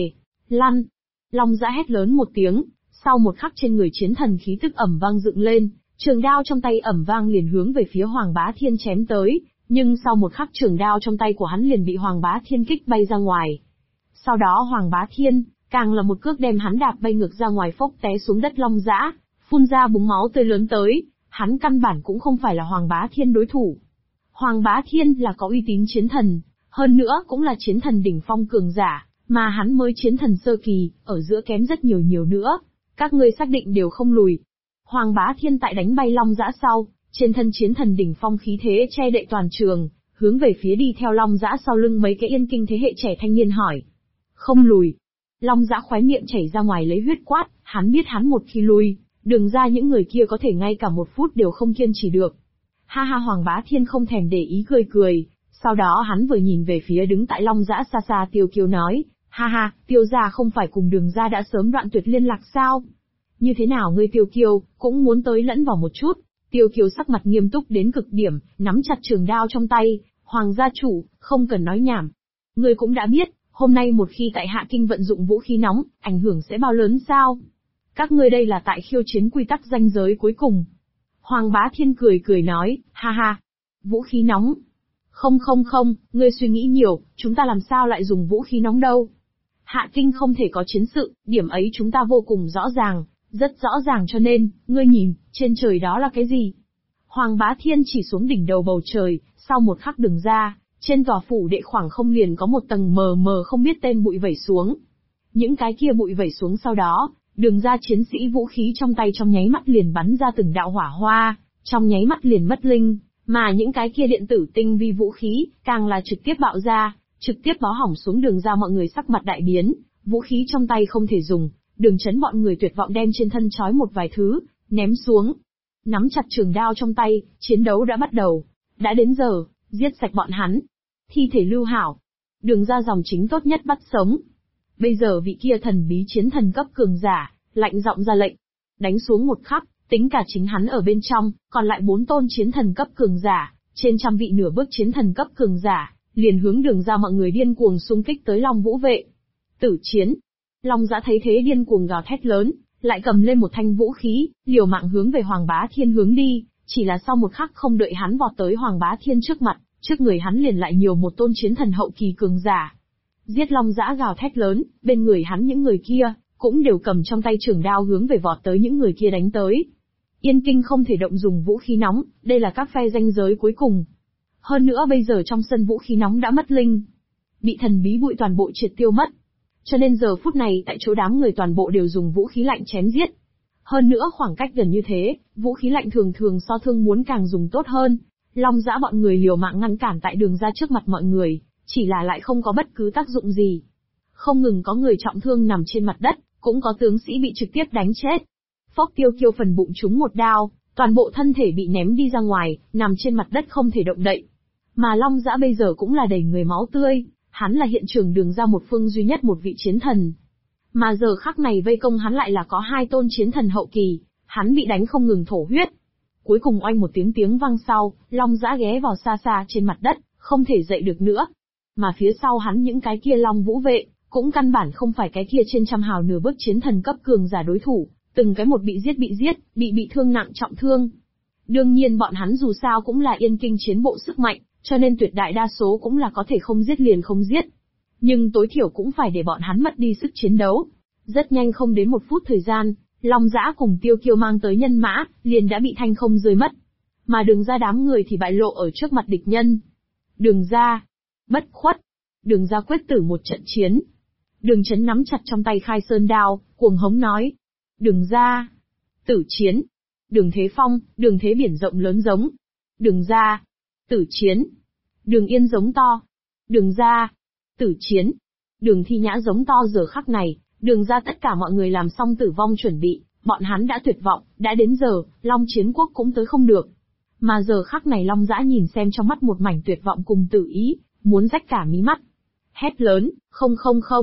Lăn! Long Dã hét lớn một tiếng, sau một khắc trên người chiến thần khí tức ầm vang dựng lên, trường đao trong tay ầm vang liền hướng về phía Hoàng Bá Thiên chém tới, nhưng sau một khắc trường đao trong tay của hắn liền bị Hoàng Bá Thiên kích bay ra ngoài. Sau đó Hoàng Bá Thiên, càng là một cước đem hắn đạp bay ngược ra ngoài phốc té xuống đất Long Dã, phun ra búng máu tươi lớn tới, hắn căn bản cũng không phải là Hoàng Bá Thiên đối thủ. Hoàng Bá Thiên là có uy tín chiến thần, hơn nữa cũng là chiến thần đỉnh phong cường giả, mà hắn mới chiến thần sơ kỳ, ở giữa kém rất nhiều nữa. Các ngươi xác định đều không lùi. Hoàng Bá Thiên tại đánh bay Long Dã sau, trên thân chiến thần đỉnh phong khí thế che đậy toàn trường, hướng về phía đi theo Long Dã sau lưng mấy cái yên kinh thế hệ trẻ thanh niên hỏi. Không lùi. Long Dã khóe miệng chảy ra ngoài lấy huyết quát, hắn biết hắn một khi lùi, đường ra những người kia có thể ngay cả một phút đều không kiên trì được. Ha ha, Hoàng Bá Thiên không thèm để ý cười, sau đó hắn vừa nhìn về phía đứng tại Long Dã xa xa Tiêu Kiêu nói, ha ha, Tiêu gia không phải cùng đường ra đã sớm đoạn tuyệt liên lạc sao? Như thế nào ngươi Tiêu Kiêu, cũng muốn tới lẫn vào một chút? Tiêu Kiêu sắc mặt nghiêm túc đến cực điểm, nắm chặt trường đao trong tay, Hoàng gia chủ, không cần nói nhảm. Ngươi cũng đã biết, hôm nay một khi tại Hạ Kinh vận dụng vũ khí nóng, ảnh hưởng sẽ bao lớn sao? Các ngươi đây là tại khiêu chiến quy tắc ranh giới cuối cùng. Hoàng Bá Thiên cười nói, ha ha, vũ khí nóng. Không, ngươi suy nghĩ nhiều, chúng ta làm sao lại dùng vũ khí nóng đâu. Hạ Kinh không thể có chiến sự, điểm ấy chúng ta vô cùng rõ ràng, rất rõ ràng cho nên, ngươi nhìn, trên trời đó là cái gì? Hoàng Bá Thiên chỉ xuống đỉnh đầu bầu trời, sau một khắc đường ra, trên tòa phủ đệ khoảng không liền có một tầng mờ mờ không biết tên bụi vẩy xuống. Những cái kia bụi vẩy xuống sau đó, đường ra chiến sĩ vũ khí trong tay trong nháy mắt liền bắn ra từng đạo hỏa hoa, trong nháy mắt liền mất linh, mà những cái kia điện tử tinh vi vũ khí, càng là trực tiếp bạo ra, trực tiếp bó hỏng xuống đường ra mọi người sắc mặt đại biến, vũ khí trong tay không thể dùng, Đường Chấn bọn người tuyệt vọng đem trên thân trói một vài thứ, ném xuống. Nắm chặt trường đao trong tay, chiến đấu đã bắt đầu. Đã đến giờ, giết sạch bọn hắn. Thi thể lưu hảo. Đường ra dòng chính tốt nhất bắt sống. Bây giờ vị kia thần bí chiến thần cấp cường giả, lạnh giọng ra lệnh. Đánh xuống một khắc, tính cả chính hắn ở bên trong, còn lại 4 tôn chiến thần cấp cường giả, trên trăm vị nửa bước chiến thần cấp cường giả, liền hướng đường ra mọi người điên cuồng xung kích tới Long Vũ vệ. Tử chiến. Long Dã thấy thế điên cuồng gào thét lớn, lại cầm lên một thanh vũ khí, liều mạng hướng về Hoàng Bá Thiên hướng đi, chỉ là sau một khắc không đợi hắn vọt tới Hoàng Bá Thiên trước mặt, trước người hắn liền lại nhiều một tôn chiến thần hậu kỳ cường giả. Giết Long Dã gào thét lớn, bên người hắn những người kia, cũng đều cầm trong tay trường đao hướng về vọt tới những người kia đánh tới. Yên Kinh không thể động dùng vũ khí nóng, đây là các phe ranh giới cuối cùng. Hơn nữa bây giờ trong sân vũ khí nóng đã mất linh. Bị thần bí bụi toàn bộ triệt tiêu mất. Cho nên giờ phút này tại chỗ đám người toàn bộ đều dùng vũ khí lạnh chém giết. Hơn nữa khoảng cách gần như thế, vũ khí lạnh thường thường so thương muốn càng dùng tốt hơn. Long Dã bọn người liều mạng ngăn cản tại đường ra trước mặt mọi người, chỉ là lại không có bất cứ tác dụng gì. Không ngừng có người trọng thương nằm trên mặt đất, cũng có tướng sĩ bị trực tiếp đánh chết. Phốc Tiêu Kiêu phần bụng trúng một đao, toàn bộ thân thể bị ném đi ra ngoài, nằm trên mặt đất không thể động đậy. Mà Long Dã bây giờ cũng là đầy người máu tươi, hắn là hiện trường đường ra một phương duy nhất một vị chiến thần. Mà giờ khắc này vây công hắn lại là có 2 tôn chiến thần hậu kỳ, hắn bị đánh không ngừng thổ huyết. Cuối cùng oanh một tiếng vang sau, Long Dã ghé vào xa xa trên mặt đất, không thể dậy được nữa. Mà phía sau hắn những cái kia Long Vũ vệ, cũng căn bản không phải cái kia trên trăm hào nửa bước chiến thần cấp cường giả đối thủ, từng cái một bị giết, bị thương nặng trọng thương. Đương nhiên bọn hắn dù sao cũng là Yên Kinh chiến bộ sức mạnh, cho nên tuyệt đại đa số cũng là có thể không giết liền không giết. Nhưng tối thiểu cũng phải để bọn hắn mất đi sức chiến đấu. Rất nhanh không đến 1 phút thời gian, Long Dã cùng Tiêu Kiêu mang tới nhân mã, liền đã bị thanh không rơi mất. Mà đường ra đám người thì bại lộ ở trước mặt địch nhân. Đường ra, bất khuất, đường ra quyết tử một trận chiến. Đường Chấn nắm chặt trong tay Khai Sơn đao, cuồng hống nói. Đường ra, tử chiến. Đường Thế Phong, đường thế biển rộng lớn giống. Đường ra, tử chiến. Đường Yên giống to. Đường ra, tử chiến. Đường Thi Nhã giống to. Giờ khắc này, đường ra tất cả mọi người làm xong tử vong chuẩn bị, bọn hắn đã tuyệt vọng, đã đến giờ, Long Chiến Quốc cũng tới không được. Mà giờ khắc này Long Dã nhìn xem trong mắt một mảnh tuyệt vọng cùng tử ý, muốn rách cả mí mắt. Hét lớn, không.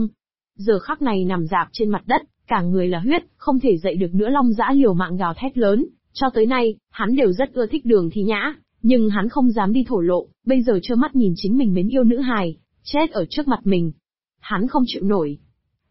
Giờ khắc này nằm rạp trên mặt đất, cả người là huyết, không thể dậy được nữa. Long Dã liều mạng gào thét lớn, cho tới nay, hắn đều rất ưa thích Đường Thi Nhã, nhưng hắn không dám đi thổ lộ, bây giờ trơ mắt nhìn chính mình mến yêu nữ hài, chết ở trước mặt mình. Hắn không chịu nổi.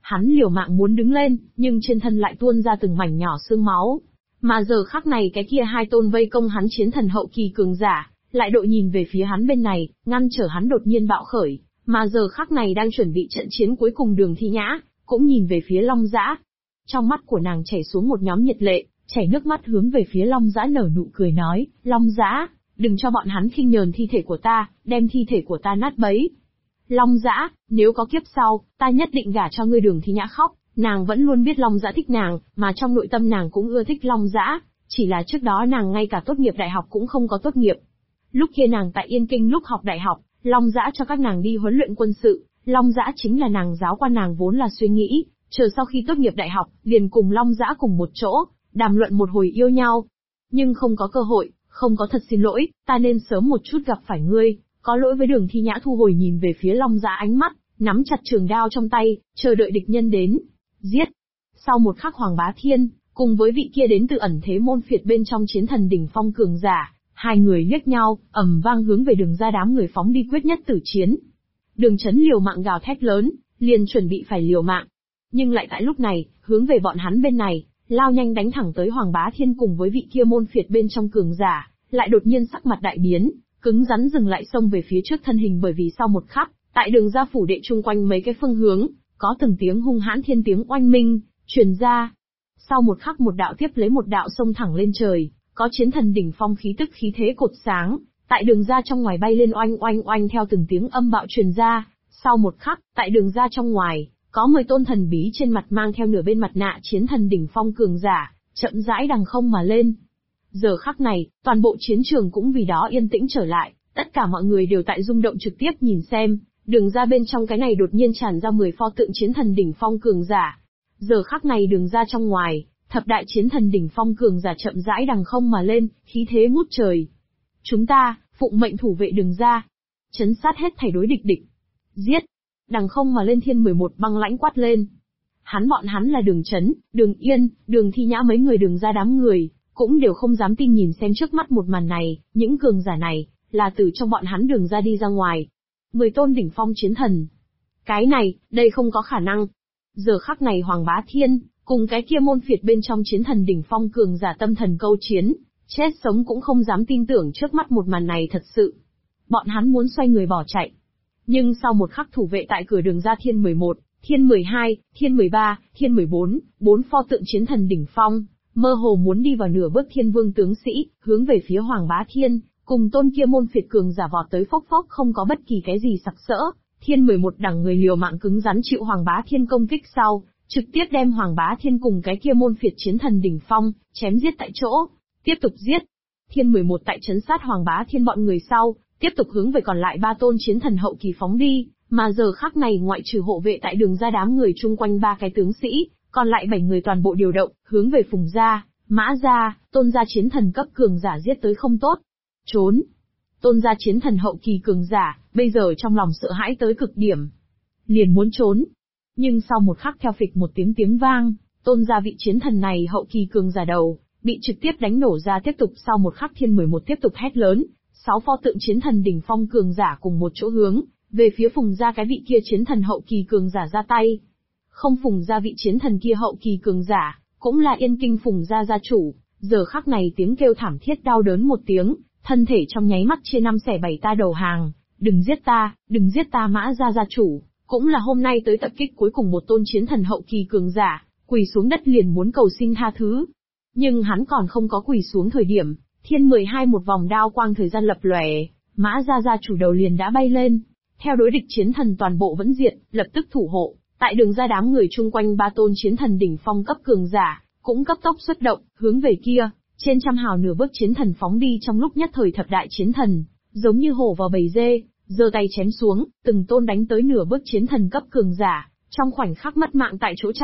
Hắn liều mạng muốn đứng lên, nhưng trên thân lại tuôn ra từng mảnh nhỏ xương máu. Mà giờ khắc này cái kia hai tôn vây công hắn chiến thần hậu kỳ cường giả, lại đội nhìn về phía hắn bên này, ngăn trở hắn đột nhiên bạo khởi, mà giờ khắc này đang chuẩn bị trận chiến cuối cùng Đường Thi Nhã, cũng nhìn về phía Long Dã. Trong mắt của nàng chảy xuống một nhóm nhiệt lệ, chảy nước mắt hướng về phía Long Dã nở nụ cười nói, Long Dã, đừng cho bọn hắn khinh nhờn thi thể của ta, đem thi thể của ta nát bấy. Long Dã, nếu có kiếp sau, ta nhất định gả cho ngươi. Đường Thi Nhã khóc, nàng vẫn luôn biết Long Dã thích nàng, mà trong nội tâm nàng cũng ưa thích Long Dã, chỉ là trước đó nàng ngay cả tốt nghiệp đại học cũng không có tốt nghiệp. Lúc kia nàng tại Yên Kinh lúc học đại học, Long Dã cho các nàng đi huấn luyện quân sự, Long Dã chính là nàng giáo quan. Nàng vốn là suy nghĩ, chờ sau khi tốt nghiệp đại học, liền cùng Long Dã cùng một chỗ, đàm luận một hồi yêu nhau. Nhưng không có cơ hội, không có, thật xin lỗi, ta nên sớm một chút gặp phải ngươi, có lỗi với Đường Thi Nhã thu hồi nhìn về phía Long Dã ánh mắt, nắm chặt trường đao trong tay, chờ đợi địch nhân đến. Giết! Sau một khắc Hoàng Bá Thiên, cùng với vị kia đến từ ẩn thế môn phiệt bên trong chiến thần đỉnh phong cường giả, hai người liếc nhau, ầm vang hướng về Đường ra đám người phóng đi quyết nhất tử chiến. Đường Chấn liều mạng gào thét lớn, liền chuẩn bị phải liều mạng. Nhưng lại tại lúc này, hướng về bọn hắn bên này, lao nhanh đánh thẳng tới Hoàng Bá Thiên cùng với vị kia môn phiệt bên trong cường giả, lại đột nhiên sắc mặt đại biến, cứng rắn dừng lại xông về phía trước thân hình. Bởi vì sau một khắc, tại Đường ra phủ đệ chung quanh mấy cái phương hướng, có từng tiếng hung hãn thiên tiếng oanh minh truyền ra. Sau một khắc một đạo tiếp lấy một đạo xông thẳng lên trời, có chiến thần đỉnh phong khí tức khí thế cột sáng, tại Đường ra trong ngoài bay lên oanh oanh oanh theo từng tiếng âm bạo truyền ra. Sau một khắc, tại Đường ra trong ngoài, có 10 tôn thần bí trên mặt mang theo nửa bên mặt nạ chiến thần đỉnh phong cường giả, chậm rãi đằng không mà lên. Giờ khắc này, toàn bộ chiến trường cũng vì đó yên tĩnh trở lại, tất cả mọi người đều tại rung động trực tiếp nhìn xem, Đường ra bên trong cái này đột nhiên tràn ra 10 pho tượng chiến thần đỉnh phong cường giả. Giờ khắc này Đường ra trong ngoài, thập đại chiến thần đỉnh phong cường giả chậm rãi đằng không mà lên, khí thế ngút trời. Chúng ta, phụng mệnh thủ vệ Đường ra, chấn sát hết thảy đối địch. Giết! Đằng không mà lên Thiên 11 băng lãnh quát lên. Bọn hắn là Đường Chấn, Đường Yên, Đường Thi Nhã mấy người Đường ra đám người, cũng đều không dám tin nhìn xem trước mắt một màn này, những cường giả này, là từ trong bọn hắn Đường ra đi ra ngoài. 10 tôn đỉnh phong chiến thần. Cái này, đây không có khả năng. Giờ khắc này Hoàng Bá Thiên, cùng cái kia môn phiệt bên trong chiến thần đỉnh phong cường giả tâm thần câu chiến, chết sống cũng không dám tin tưởng trước mắt một màn này thật sự. Bọn hắn muốn xoay người bỏ chạy. Nhưng sau một khắc thủ vệ tại cửa Đường ra Thiên 11, Thiên 12, Thiên 13, Thiên 14, 4 pho tượng chiến thần đỉnh phong, mơ hồ muốn đi vào nửa bước Thiên Vương tướng sĩ, hướng về phía Hoàng Bá Thiên, cùng tôn kia môn phiệt cường giả vọt tới phốc phốc không có bất kỳ cái gì sặc sỡ. Thiên 11 đẳng người liều mạng cứng rắn chịu Hoàng Bá Thiên công kích sau, trực tiếp đem Hoàng Bá Thiên cùng cái kia môn phiệt chiến thần đỉnh phong, chém giết tại chỗ. Tiếp tục giết. Thiên 11 tại trấn sát Hoàng Bá Thiên bọn người sau, tiếp tục hướng về còn lại 3 tôn chiến thần hậu kỳ phóng đi, mà giờ khắc này ngoại trừ hộ vệ tại Đường ra đám người chung quanh 3 cái tướng sĩ, còn lại 7 người toàn bộ điều động, hướng về Phùng gia, Mã gia, Tôn gia chiến thần cấp cường giả giết tới không tốt. Trốn! Tôn gia chiến thần hậu kỳ cường giả, bây giờ trong lòng sợ hãi tới cực điểm. Liền muốn trốn. Nhưng sau một khắc theo phịch một tiếng vang, Tôn gia vị chiến thần này hậu kỳ cường giả đầu, bị trực tiếp đánh nổ ra. Tiếp tục sau một khắc Thiên 11 tiếp tục hét lớn, 6 pho tượng chiến thần đỉnh phong cường giả cùng một chỗ hướng về phía Phùng gia cái vị kia chiến thần hậu kỳ cường giả ra tay. Không Phùng gia vị chiến thần kia hậu kỳ cường giả, cũng là Yên Kinh Phùng gia gia chủ, giờ khắc này tiếng kêu thảm thiết đau đớn một tiếng, thân thể trong nháy mắt chia 5 xẻ 7 ta đầu hàng, đừng giết ta Mã gia gia chủ, cũng là hôm nay tới tập kích cuối cùng một tôn chiến thần hậu kỳ cường giả, quỳ xuống đất liền muốn cầu xin tha thứ. Nhưng hắn còn không có quỳ xuống thời điểm, Thiên 12 một vòng đao quang thời gian lập lòe, Mã gia gia chủ đầu liền đã bay lên, theo đối địch chiến thần toàn bộ vẫn diệt, lập tức thủ hộ, tại Đường ra đám người chung quanh 3 tôn chiến thần đỉnh phong cấp cường giả, cũng cấp tốc xuất động, hướng về kia, trên trăm hào nửa bước chiến thần phóng đi. Trong lúc nhất thời thập đại chiến thần, giống như hổ vào bầy dê, giơ tay chém xuống, từng tôn đánh tới nửa bước chiến thần cấp cường giả, trong khoảnh khắc mất mạng tại chỗ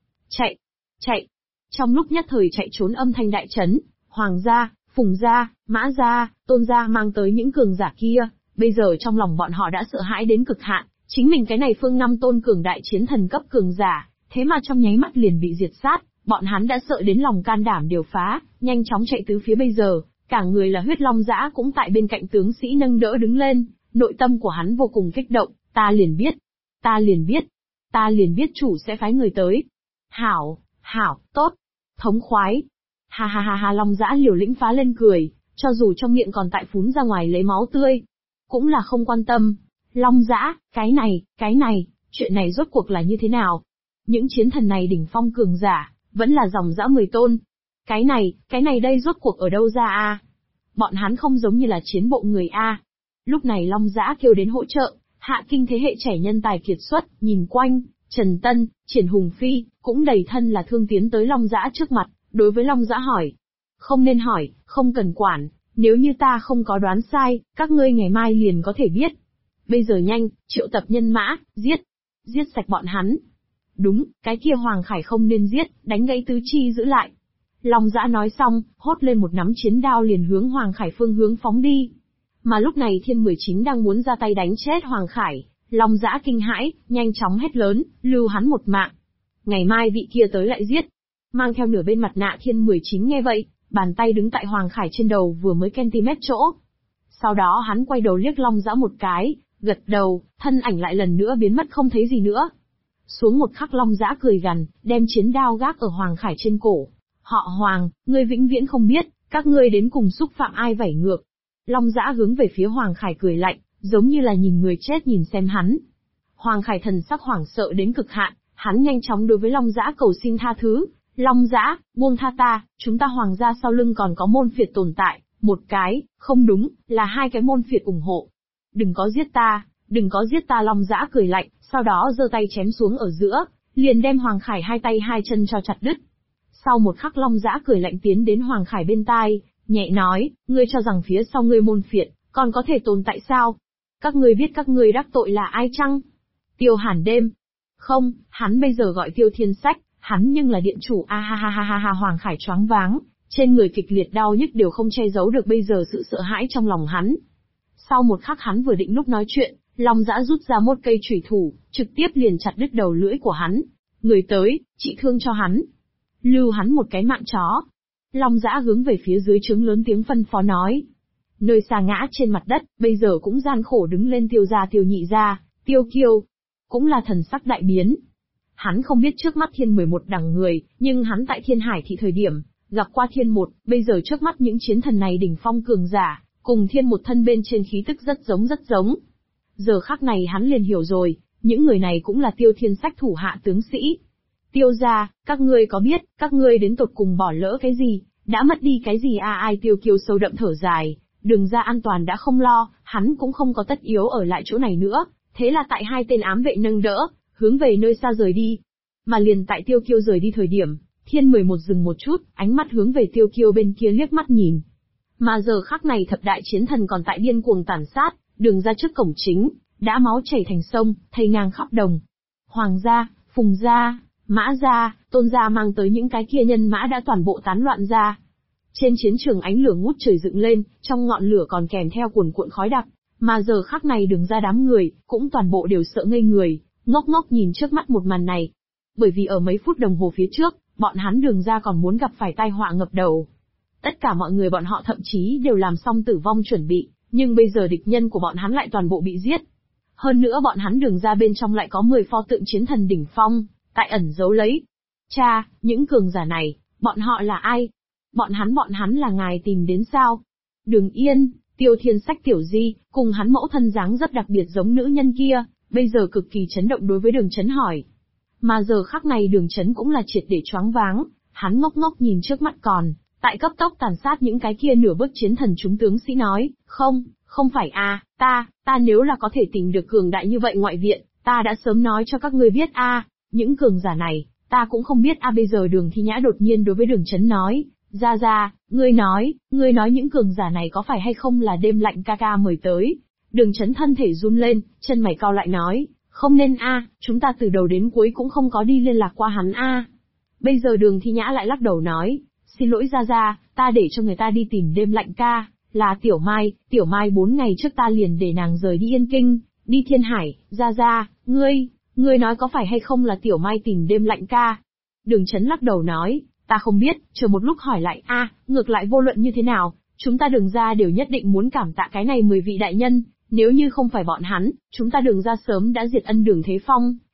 chạy. Trong lúc nhất thời chạy trốn âm thanh đại chấn, Hoàng gia, Phùng gia, Mã gia, Tôn gia mang tới những cường giả kia, bây giờ trong lòng bọn họ đã sợ hãi đến cực hạn, chính mình cái này phương 5 tôn cường đại chiến thần cấp cường giả, thế mà trong nháy mắt liền bị diệt sát, bọn hắn đã sợ đến lòng can đảm đều phá, nhanh chóng chạy tứ phía. Bây giờ, cả người là huyết Long Dã cũng tại bên cạnh tướng sĩ nâng đỡ đứng lên, nội tâm của hắn vô cùng kích động, ta liền biết, ta liền biết chủ sẽ phái người tới. Hảo, tốt, thống khoái. Ha ha ha ha, Long Dã liều lĩnh phá lên cười, cho dù trong miệng còn tại phún ra ngoài lấy máu tươi. Cũng là không quan tâm. Long Dã, cái này, chuyện này rốt cuộc là như thế nào? Những chiến thần này đỉnh phong cường giả, vẫn là dòng dã 10 tôn. Cái này đây rốt cuộc ở đâu ra a? Bọn hắn không giống như là chiến bộ người a. Lúc này Long Dã kêu đến hỗ trợ, Hạ Kinh thế hệ trẻ nhân tài kiệt xuất, nhìn quanh, Trần Tân, Triển Hùng Phi, cũng đầy thân là thương tiến tới Long Dã trước mặt, đối với Long Dã hỏi. Không nên hỏi, không cần quản, nếu như ta không có đoán sai, các ngươi ngày mai liền có thể biết. Bây giờ nhanh, triệu tập nhân mã, giết sạch bọn hắn. Đúng, cái kia Hoàng Khải không nên giết, đánh gãy tứ chi giữ lại. Long Dã nói xong, hốt lên một nắm chiến đao liền hướng Hoàng Khải phương hướng phóng đi. Mà lúc này Thiên 19 đang muốn ra tay đánh chết Hoàng Khải, Long Dã kinh hãi, nhanh chóng hét lớn, lưu hắn một mạng. Ngày mai vị kia tới lại giết. Mang theo nửa bên mặt nạ Thiên 19 nghe vậy, bàn tay đứng tại Hoàng Khải trên đầu vừa mới cm chỗ. Sau đó hắn quay đầu liếc Long Dã một cái, gật đầu, thân ảnh lại lần nữa biến mất không thấy gì nữa. Xuống một khắc Long Dã cười gằn, đem chiến đao gác ở Hoàng Khải trên cổ. Họ Hoàng, ngươi vĩnh viễn không biết, các ngươi đến cùng xúc phạm ai vảy ngược. Long Dã hướng về phía Hoàng Khải cười lạnh, giống như là nhìn người chết nhìn xem hắn. Hoàng Khải thần sắc hoảng sợ đến cực hạn, hắn nhanh chóng đối với Long Dã cầu xin tha thứ. Long Dã, buông tha ta, chúng ta Hoàng gia sau lưng còn có môn phiệt tồn tại, một cái, không đúng, là hai cái môn phiệt ủng hộ. Đừng có giết ta Long Dã cười lạnh, sau đó giơ tay chém xuống ở giữa, liền đem Hoàng Khải hai tay hai chân cho chặt đứt. Sau một khắc Long Dã cười lạnh tiến đến Hoàng Khải bên tai, nhẹ nói, ngươi cho rằng phía sau ngươi môn phiệt, còn có thể tồn tại sao? Các ngươi biết các ngươi đắc tội là ai chăng? Tiêu Hàn Đêm. Không, hắn bây giờ gọi Tiêu Thiên Sách, hắn nhưng là điện chủ a ha ha ha ha ha. Hoàng Khải choáng váng, trên người kịch liệt đau nhức đều không che giấu được bây giờ sự sợ hãi trong lòng hắn. Sau một khắc hắn vừa định lúc nói chuyện, Long Dã rút ra một cây chủy thủ, trực tiếp liền chặt đứt đầu lưỡi của hắn. Người tới, trị thương cho hắn. Lưu hắn một cái mạng chó. Long Dã hướng về phía dưới trướng lớn tiếng phân phó nói. Nơi xa ngã trên mặt đất, bây giờ cũng gian khổ đứng lên Tiêu gia Tiêu nhị gia, Tiêu Kiêu. Cũng là thần sắc đại biến. Hắn không biết trước mắt Thiên 11 đẳng người, nhưng hắn tại Thiên Hải thị thời điểm, gặp qua Thiên 1, bây giờ trước mắt những chiến thần này đỉnh phong cường giả, cùng Thiên 1 thân bên trên khí tức rất giống. Giờ khắc này hắn liền hiểu rồi, những người này cũng là Tiêu Thiên Sách thủ hạ tướng sĩ. Tiêu gia, các ngươi có biết, các ngươi đến tột cùng bỏ lỡ cái gì, đã mất đi cái gì à? Ai Tiêu Kiêu sâu đậm thở dài, Đường ra an toàn đã không lo, hắn cũng không có tất yếu ở lại chỗ này nữa, thế là tại hai tên ám vệ nâng đỡ, hướng về nơi xa rời đi. Mà liền tại Tiêu Kiêu rời đi thời điểm, Thiên 11 dừng một chút, ánh mắt hướng về Tiêu Kiêu bên kia liếc mắt nhìn. Mà giờ khắc này thập đại chiến thần còn tại điên cuồng tàn sát, Đường ra trước cổng chính, đã máu chảy thành sông, thây ngang khắp đồng. Hoàng gia, Phùng gia, Mã gia, Tôn gia mang tới những cái kia nhân mã đã toàn bộ tán loạn ra. Trên chiến trường ánh lửa ngút trời dựng lên, trong ngọn lửa còn kèm theo cuồn cuộn khói đặc, mà giờ khắc này Đường ra đám người, cũng toàn bộ đều sợ ngây người, ngốc ngốc nhìn trước mắt một màn này. Bởi vì ở mấy phút đồng hồ phía trước, bọn hắn Đường ra còn muốn gặp phải tai họa ngập đầu. Tất cả mọi người bọn họ thậm chí đều làm xong tử vong chuẩn bị, nhưng bây giờ địch nhân của bọn hắn lại toàn bộ bị giết. Hơn nữa bọn hắn Đường ra bên trong lại có 10 pho tượng chiến thần đỉnh phong, tại ẩn giấu lấy. Cha, những cường giả này, bọn họ là ai? Bọn hắn là ngài tìm đến sao? Đường Yên, Tiêu Thiên Sách tiểu di, cùng hắn mẫu thân dáng rất đặc biệt giống nữ nhân kia, bây giờ cực kỳ chấn động đối với Đường Chấn hỏi. Mà giờ khắc này Đường Chấn cũng là triệt để choáng váng, hắn ngốc ngốc nhìn trước mắt còn, tại cấp tốc tàn sát những cái kia nửa bước chiến thần chúng tướng sĩ nói, không phải ta nếu là có thể tìm được cường đại như vậy ngoại viện, ta đã sớm nói cho các ngươi biết những cường giả này, ta cũng không biết bây giờ Đường Thi Nhã đột nhiên đối với Đường Chấn nói, ra, ngươi nói những cường giả này có phải hay không là đêm lạnh ca ca mời tới. Đường Chấn thân thể run lên, chân mày cau lại nói, không nên chúng ta từ đầu đến cuối cũng không có đi liên lạc qua hắn Bây giờ Đường Thi Nhã lại lắc đầu nói, xin lỗi ra, ta để cho người ta đi tìm đêm lạnh ca, là Tiểu Mai 4 ngày trước ta liền để nàng rời đi Yên Kinh, đi Thiên Hải, ra, ngươi nói có phải hay không là Tiểu Mai tìm đêm lạnh ca. Đường Chấn lắc đầu nói, ta không biết, chờ một lúc hỏi lại ngược lại vô luận như thế nào, chúng ta Đường ra đều nhất định muốn cảm tạ cái này 10 vị đại nhân, nếu như không phải bọn hắn, chúng ta Đường ra sớm đã diệt ân Đường Thế Phong,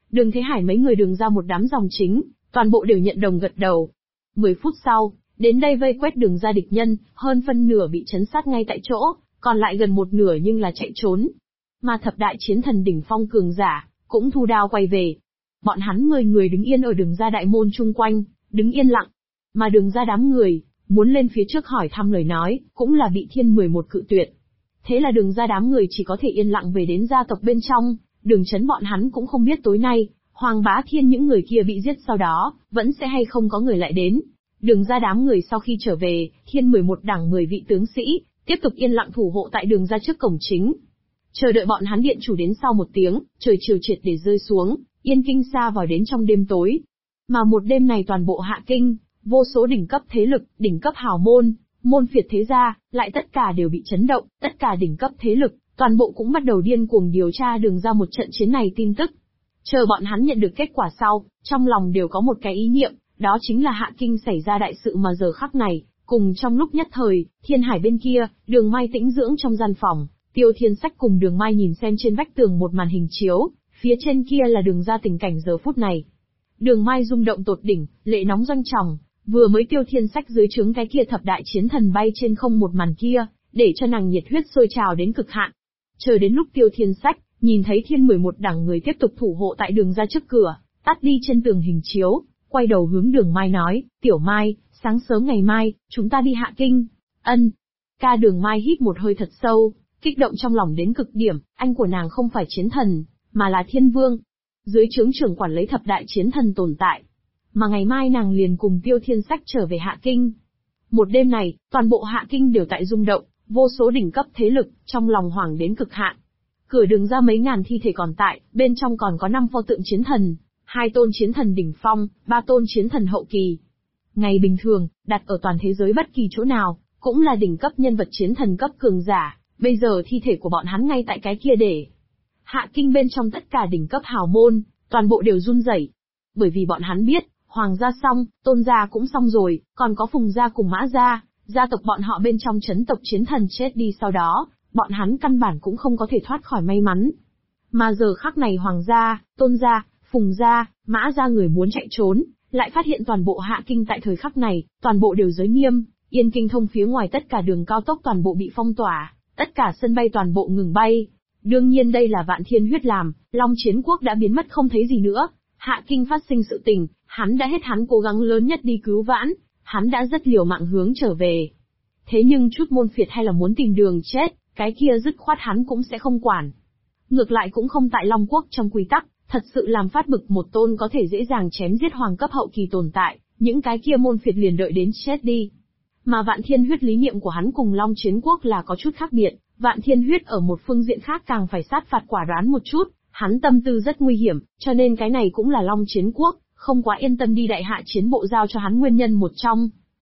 Đường Thế Hải mấy người Đường ra một đám dòng chính, toàn bộ đều nhận đồng gật đầu. 10 phút sau, đến đây vây quét Đường ra địch nhân, hơn phân nửa bị chấn sát ngay tại chỗ, còn lại gần một nửa nhưng là chạy trốn. Mà thập đại chiến thần đỉnh phong cường giả, cũng thu đao quay về. Bọn hắn người người đứng yên ở Đường ra đại môn chung quanh, đứng yên lặng. Mà Đường ra đám người, muốn lên phía trước hỏi thăm lời nói, cũng là bị Thiên 11 cự tuyệt. Thế là Đường ra đám người chỉ có thể yên lặng về đến gia tộc bên trong, Đường Chấn bọn hắn cũng không biết tối nay, Hoàng Bá Thiên những người kia bị giết sau đó, vẫn sẽ hay không có người lại đến. Đường ra đám người sau khi trở về, Thiên 11 đảng 10 vị tướng sĩ, tiếp tục yên lặng thủ hộ tại Đường ra trước cổng chính. Chờ đợi bọn hắn điện chủ đến sau một tiếng, trời chiều triệt để rơi xuống, Yên Kinh xa vào đến trong đêm tối. Mà một đêm này toàn bộ Hạ Kinh, vô số đỉnh cấp thế lực, đỉnh cấp hào môn, môn phiệt thế gia, lại tất cả đều bị chấn động, tất cả đỉnh cấp thế lực, toàn bộ cũng bắt đầu điên cuồng điều tra Đường ra một trận chiến này tin tức. Chờ bọn hắn nhận được kết quả sau, trong lòng đều có một cái ý niệm, đó chính là Hạ Kinh xảy ra đại sự mà giờ khắc này, cùng trong lúc nhất thời, Thiên Hải bên kia, Đường Mai tĩnh dưỡng trong gian phòng, Tiêu Thiên Sách cùng Đường Mai nhìn xem trên vách tường một màn hình chiếu, phía trên kia là Đường ra tình cảnh giờ phút này. Đường Mai rung động tột đỉnh, lệ nóng doanh tròng, vừa mới Tiêu Thiên Sách dưới trướng cái kia thập đại chiến thần bay trên không một màn kia, để cho nàng nhiệt huyết sôi trào đến cực hạn. Chờ đến lúc Tiêu Thiên Sách nhìn thấy Thiên 11 đảng người tiếp tục thủ hộ tại Đường ra trước cửa, tắt đi trên tường hình chiếu, quay đầu hướng Đường Mai nói, "Tiểu Mai, sáng sớm ngày mai, chúng ta đi Hạ Kinh." "Ân." Ca Đường Mai hít một hơi thật sâu, kích động trong lòng đến cực điểm, anh của nàng không phải chiến thần, mà là thiên vương. Dưới trướng trưởng quản lấy thập đại chiến thần tồn tại. Mà ngày mai nàng liền cùng Tiêu Thiên Sách trở về Hạ Kinh. Một đêm này, toàn bộ Hạ Kinh đều tại rung động, vô số đỉnh cấp thế lực, trong lòng hoảng đến cực hạn. Cửa Đường ra mấy ngàn thi thể còn tại, bên trong còn có 5 pho tượng chiến thần, 2 tôn chiến thần đỉnh phong, 3 tôn chiến thần hậu kỳ. Ngày bình thường, đặt ở toàn thế giới bất kỳ chỗ nào, cũng là đỉnh cấp nhân vật chiến thần cấp cường giả, bây giờ thi thể của bọn hắn ngay tại cái kia để. Hạ Kinh bên trong tất cả đỉnh cấp hào môn, toàn bộ đều run rẩy. Bởi vì bọn hắn biết, Hoàng gia xong, Tôn gia cũng xong rồi, còn có Phùng gia cùng Mã gia, gia tộc bọn họ bên trong chấn tộc chiến thần chết đi sau đó, bọn hắn căn bản cũng không có thể thoát khỏi may mắn. Mà giờ khắc này Hoàng gia, Tôn gia, Phùng gia, Mã gia người muốn chạy trốn, lại phát hiện toàn bộ Hạ Kinh tại thời khắc này, toàn bộ đều giới nghiêm, Yên Kinh thông phía ngoài tất cả đường cao tốc toàn bộ bị phong tỏa, tất cả sân bay toàn bộ ngừng bay. Đương nhiên đây là Vạn Thiên Huyết làm, Long Chiến Quốc đã biến mất không thấy gì nữa. Hạ Kinh phát sinh sự tình, hắn đã hết hắn cố gắng lớn nhất đi cứu vãn, hắn đã rất liều mạng hướng trở về. Thế nhưng chút môn phiệt hay là muốn tìm đường chết, cái kia dứt khoát hắn cũng sẽ không quản. Ngược lại cũng không tại Long Quốc trong quy tắc, thật sự làm phát bực một tôn có thể dễ dàng chém giết hoàng cấp hậu kỳ tồn tại, những cái kia môn phiệt liền đợi đến chết đi. Mà Vạn Thiên Huyết lý niệm của hắn cùng Long Chiến Quốc là có chút khác biệt, Vạn Thiên Huyết ở một phương diện khác càng phải sát phạt quả đoán một chút, hắn tâm tư rất nguy hiểm, cho nên cái này cũng là Long Chiến Quốc không quá yên tâm đi đại hạ chiến bộ giao cho hắn nguyên nhân một trong.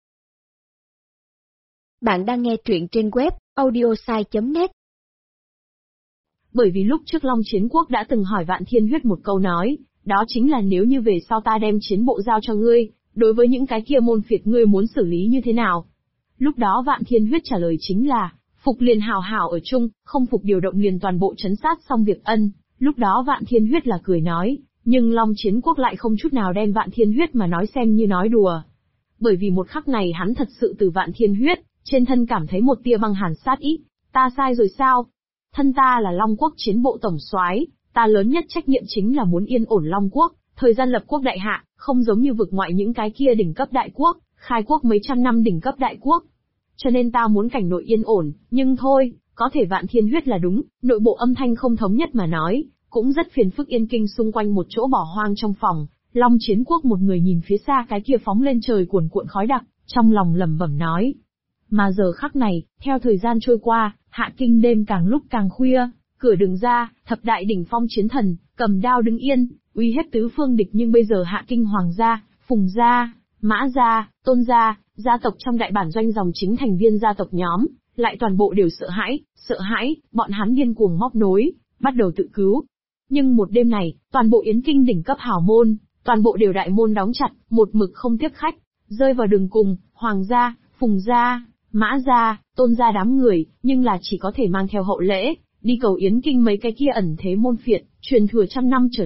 Bạn đang nghe truyện trên web audiosai.net. Bởi vì lúc trước Long Chiến Quốc đã từng hỏi Vạn Thiên Huyết một câu nói, đó chính là nếu như về sau ta đem chiến bộ giao cho ngươi, đối với những cái kia môn phiệt ngươi muốn xử lý như thế nào? Lúc đó Vạn Thiên Huyết trả lời chính là, phục liền hào hào ở chung, không phục điều động liền toàn bộ trấn sát xong việc ân. Lúc đó Vạn Thiên Huyết là cười nói, nhưng Long Chiến Quốc lại không chút nào đem Vạn Thiên Huyết mà nói xem như nói đùa. Bởi vì một khắc này hắn thật sự từ Vạn Thiên Huyết, trên thân cảm thấy một tia băng hàn sát ý. Ta sai rồi sao? Thân ta là Long Quốc chiến bộ tổng soái, ta lớn nhất trách nhiệm chính là muốn yên ổn Long Quốc, thời gian lập quốc đại hạ, không giống như vực ngoại những cái kia đỉnh cấp đại quốc, khai quốc mấy trăm năm đỉnh cấp đại quốc. Cho nên ta muốn cảnh nội yên ổn, nhưng thôi, có thể Vạn Thiên Huyết là đúng, nội bộ âm thanh không thống nhất mà nói, cũng rất phiền phức. Yên Kinh xung quanh một chỗ bỏ hoang trong phòng, Long Chiến Quốc một người nhìn phía xa cái kia phóng lên trời cuồn cuộn khói đặc, trong lòng lẩm bẩm nói. Mà giờ khắc này, theo thời gian trôi qua, Hạ Kinh đêm càng lúc càng khuya, cửa Đường ra, thập đại đỉnh phong chiến thần, cầm đao đứng yên, uy hiếp tứ phương địch, nhưng bây giờ Hạ Kinh Hoàng gia, Phùng gia, Mã gia, Tôn gia, gia tộc trong đại bản doanh dòng chính thành viên gia tộc nhóm, lại toàn bộ đều sợ hãi, bọn hắn điên cuồng móc nối, bắt đầu tự cứu. Nhưng một đêm này, toàn bộ Yến Kinh đỉnh cấp hào môn, toàn bộ đều đại môn đóng chặt, một mực không tiếp khách, rơi vào đường cùng, Hoàng gia, Phùng gia, Mã gia, Tôn gia đám người, nhưng là chỉ có thể mang theo hậu lễ, đi cầu Yến Kinh mấy cái kia ẩn thế môn phiệt, truyền thừa trăm năm trở lên,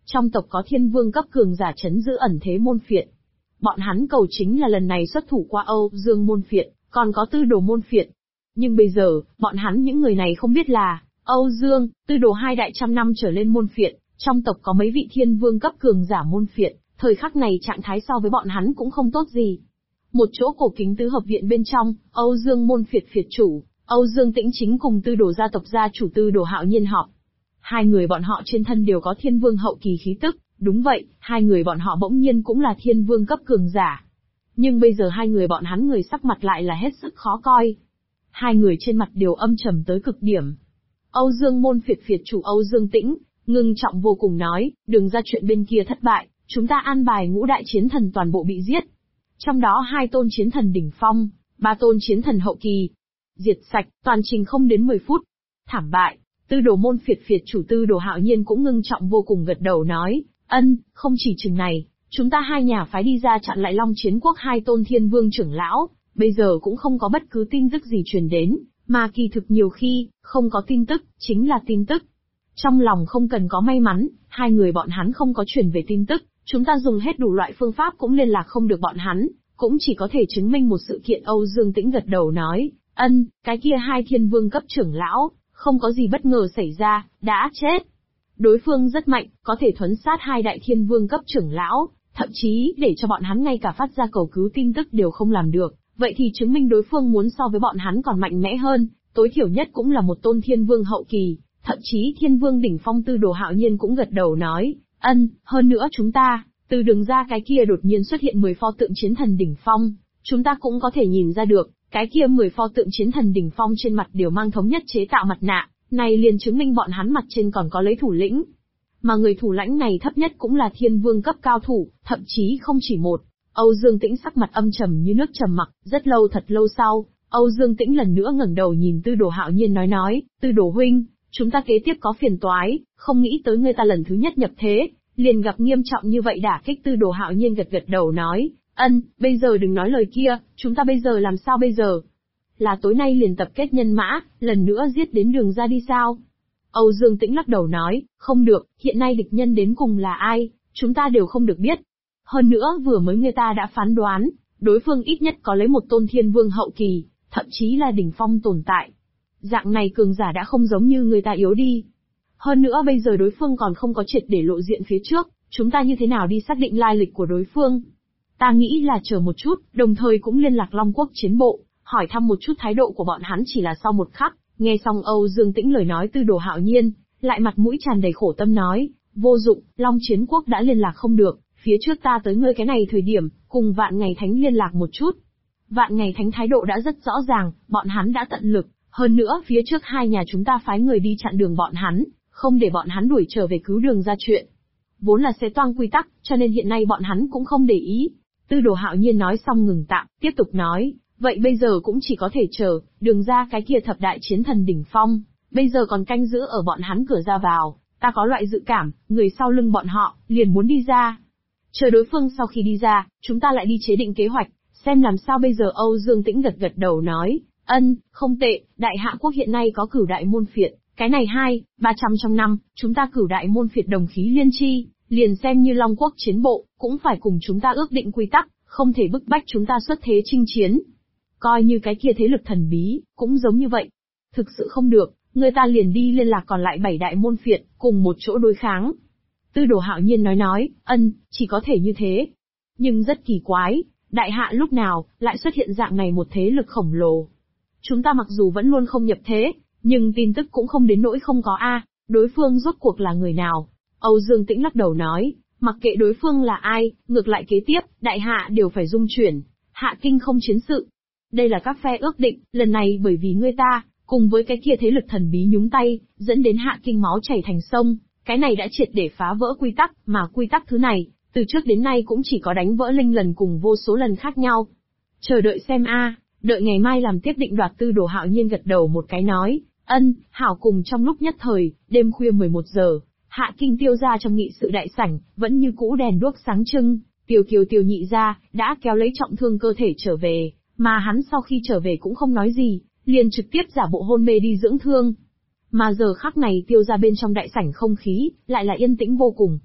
Trong tộc có thiên vương cấp cường giả trấn giữ ẩn thế môn phiện. Bọn hắn cầu chính là lần này xuất thủ qua Âu Dương môn phiện, còn có Tư Đồ môn phiện. Nhưng bây giờ, bọn hắn những người này không biết là, Âu Dương, Tư Đồ hai đại trăm năm trở lên môn phiện, trong tộc có mấy vị thiên vương cấp cường giả môn phiện, thời khắc này trạng thái so với bọn hắn cũng không tốt gì. Một chỗ cổ kính tứ hợp viện bên trong, Âu Dương môn phiệt phiệt chủ, Âu Dương Tĩnh chính cùng Tư Đồ gia tộc gia chủ Tư Đồ Hạo Nhiên họp. Hai người bọn họ trên thân đều có thiên vương hậu kỳ khí tức, đúng vậy, hai người bọn họ bỗng nhiên cũng là thiên vương cấp cường giả. Nhưng bây giờ hai người bọn hắn người sắc mặt lại là hết sức khó coi. Hai người trên mặt đều âm trầm tới cực điểm. Âu Dương môn phiệt phiệt chủ Âu Dương Tĩnh, ngưng trọng vô cùng nói, đừng ra chuyện bên kia thất bại, chúng ta an bài ngũ đại chiến thần toàn bộ bị giết. Trong đó 2 tôn chiến thần đỉnh phong, 3 tôn chiến thần hậu kỳ. Diệt sạch, toàn trình không đến 10 phút. Thảm bại, Tư Đồ môn phiệt phiệt chủ Tư Đồ Hạo Nhiên cũng ngưng trọng vô cùng gật đầu nói, không chỉ chừng này, chúng ta hai nhà phái đi ra chặn lại Long Chiến Quốc 2 tôn thiên vương trưởng lão, bây giờ cũng không có bất cứ tin tức gì truyền đến, mà kỳ thực nhiều khi, không có tin tức, chính là tin tức. Trong lòng không cần có may mắn, hai người bọn hắn không có truyền về tin tức, chúng ta dùng hết đủ loại phương pháp cũng liên lạc không được bọn hắn, cũng chỉ có thể chứng minh một sự kiện. Âu Dương Tĩnh gật đầu nói, cái kia 2 thiên vương cấp trưởng lão, không có gì bất ngờ xảy ra, đã chết. Đối phương rất mạnh, có thể thuấn sát 2 đại thiên vương cấp trưởng lão, thậm chí để cho bọn hắn ngay cả phát ra cầu cứu tin tức đều không làm được, vậy thì chứng minh đối phương muốn so với bọn hắn còn mạnh mẽ hơn, tối thiểu nhất cũng là một tôn thiên vương hậu kỳ, thậm chí thiên vương đỉnh phong. Tư Đồ Hạo Nhiên cũng gật đầu nói, hơn nữa chúng ta, từ đường ra cái kia đột nhiên xuất hiện 10 pho tượng chiến thần đỉnh phong, chúng ta cũng có thể nhìn ra được, cái kia 10 pho tượng chiến thần đỉnh phong trên mặt đều mang thống nhất chế tạo mặt nạ, này liền chứng minh bọn hắn mặt trên còn có lấy thủ lĩnh. Mà người thủ lãnh này thấp nhất cũng là thiên vương cấp cao thủ, thậm chí không chỉ một. Âu Dương Tĩnh sắc mặt âm trầm như nước trầm mặc, rất lâu thật lâu sau, Âu Dương Tĩnh lần nữa ngẩng đầu nhìn Tư Đồ Hạo Nhiên nói, Tư Đồ huynh, chúng ta kế tiếp có phiền toái, không nghĩ tới ngươi ta lần thứ nhất nhập thế, liền gặp nghiêm trọng như vậy đả kích. Tư Đồ Hạo Nhiên gật đầu nói, bây giờ đừng nói lời kia, chúng ta bây giờ làm sao bây giờ? Là tối nay liền tập kết nhân mã, lần nữa giết đến đường ra đi sao? Âu Dương Tĩnh lắc đầu nói, không được, hiện nay địch nhân đến cùng là ai, chúng ta đều không được biết. Hơn nữa vừa mới người ta đã phán đoán, đối phương ít nhất có lấy một tôn thiên vương hậu kỳ, thậm chí là đỉnh phong tồn tại. Dạng này cường giả đã không giống như người ta yếu đi. Hơn nữa bây giờ đối phương còn không có triệt để lộ diện phía trước, chúng ta như thế nào đi xác định lai lịch của đối phương? Ta nghĩ là chờ một chút, đồng thời cũng liên lạc Long Quốc chiến bộ, hỏi thăm một chút thái độ của bọn hắn. Chỉ là sau một khắc, nghe xong Âu Dương Tĩnh lời nói, Tư Đồ Hạo Nhiên lại mặt mũi tràn đầy khổ tâm nói, vô dụng, Long Chiến Quốc đã liên lạc không được, phía trước ta tới ngươi cái này thời điểm, cùng Vạn Ngày Thánh liên lạc một chút. Vạn Ngày Thánh thái độ đã rất rõ ràng, bọn hắn đã tận lực, hơn nữa phía trước hai nhà chúng ta phái người đi chặn đường bọn hắn, không để bọn hắn đuổi trở về cứu đường ra chuyện. Vốn là sẽ toang quy tắc, cho nên hiện nay bọn hắn cũng không để ý. Tư Đồ Hạo Nhiên nói xong ngừng tạm, tiếp tục nói, vậy bây giờ cũng chỉ có thể chờ, đường ra cái kia thập đại chiến thần đỉnh phong, bây giờ còn canh giữ ở bọn hắn cửa ra vào, ta có loại dự cảm, người sau lưng bọn họ, liền muốn đi ra. Chờ đối phương sau khi đi ra, chúng ta lại đi chế định kế hoạch, xem làm sao bây giờ. Âu Dương Tĩnh gật đầu nói, không tệ, đại hạ quốc hiện nay có cửu đại môn phiệt, cái này 200-300 trong năm, chúng ta cửu đại môn phiệt đồng khí liên chi, liền xem như Long Quốc chiến bộ, cũng phải cùng chúng ta ước định quy tắc, không thể bức bách chúng ta xuất thế chinh chiến. Coi như cái kia thế lực thần bí, cũng giống như vậy. Thực sự không được, người ta liền đi liên lạc còn lại 7 đại môn phiệt, cùng một chỗ đối kháng. Tư Đồ Hạo Nhiên nói, chỉ có thể như thế. Nhưng rất kỳ quái, đại hạ lúc nào, lại xuất hiện dạng này một thế lực khổng lồ. Chúng ta mặc dù vẫn luôn không nhập thế, nhưng tin tức cũng không đến nỗi không có đối phương rốt cuộc là người nào. Âu Dương Tĩnh lắc đầu nói, mặc kệ đối phương là ai, ngược lại kế tiếp, đại hạ đều phải dung chuyển, hạ kinh không chiến sự. Đây là các phe ước định, lần này bởi vì ngươi ta, cùng với cái kia thế lực thần bí nhúng tay, dẫn đến hạ kinh máu chảy thành sông, cái này đã triệt để phá vỡ quy tắc, mà quy tắc thứ này, từ trước đến nay cũng chỉ có đánh vỡ linh lần cùng vô số lần khác nhau. Chờ đợi xem đợi ngày mai làm tiếp định đoạt. Tư Đồ Hạo Nhiên gật đầu một cái nói, hảo. Cùng trong lúc nhất thời, đêm khuya 11 giờ, hạ kinh Tiêu gia trong nghị sự đại sảnh, vẫn như cũ đèn đuốc sáng trưng, Tiêu Kiều Tiêu nhị gia, đã kéo lấy trọng thương cơ thể trở về, mà hắn sau khi trở về cũng không nói gì, liền trực tiếp giả bộ hôn mê đi dưỡng thương. Mà giờ khắc này Tiêu gia bên trong đại sảnh không khí, lại là yên tĩnh vô cùng.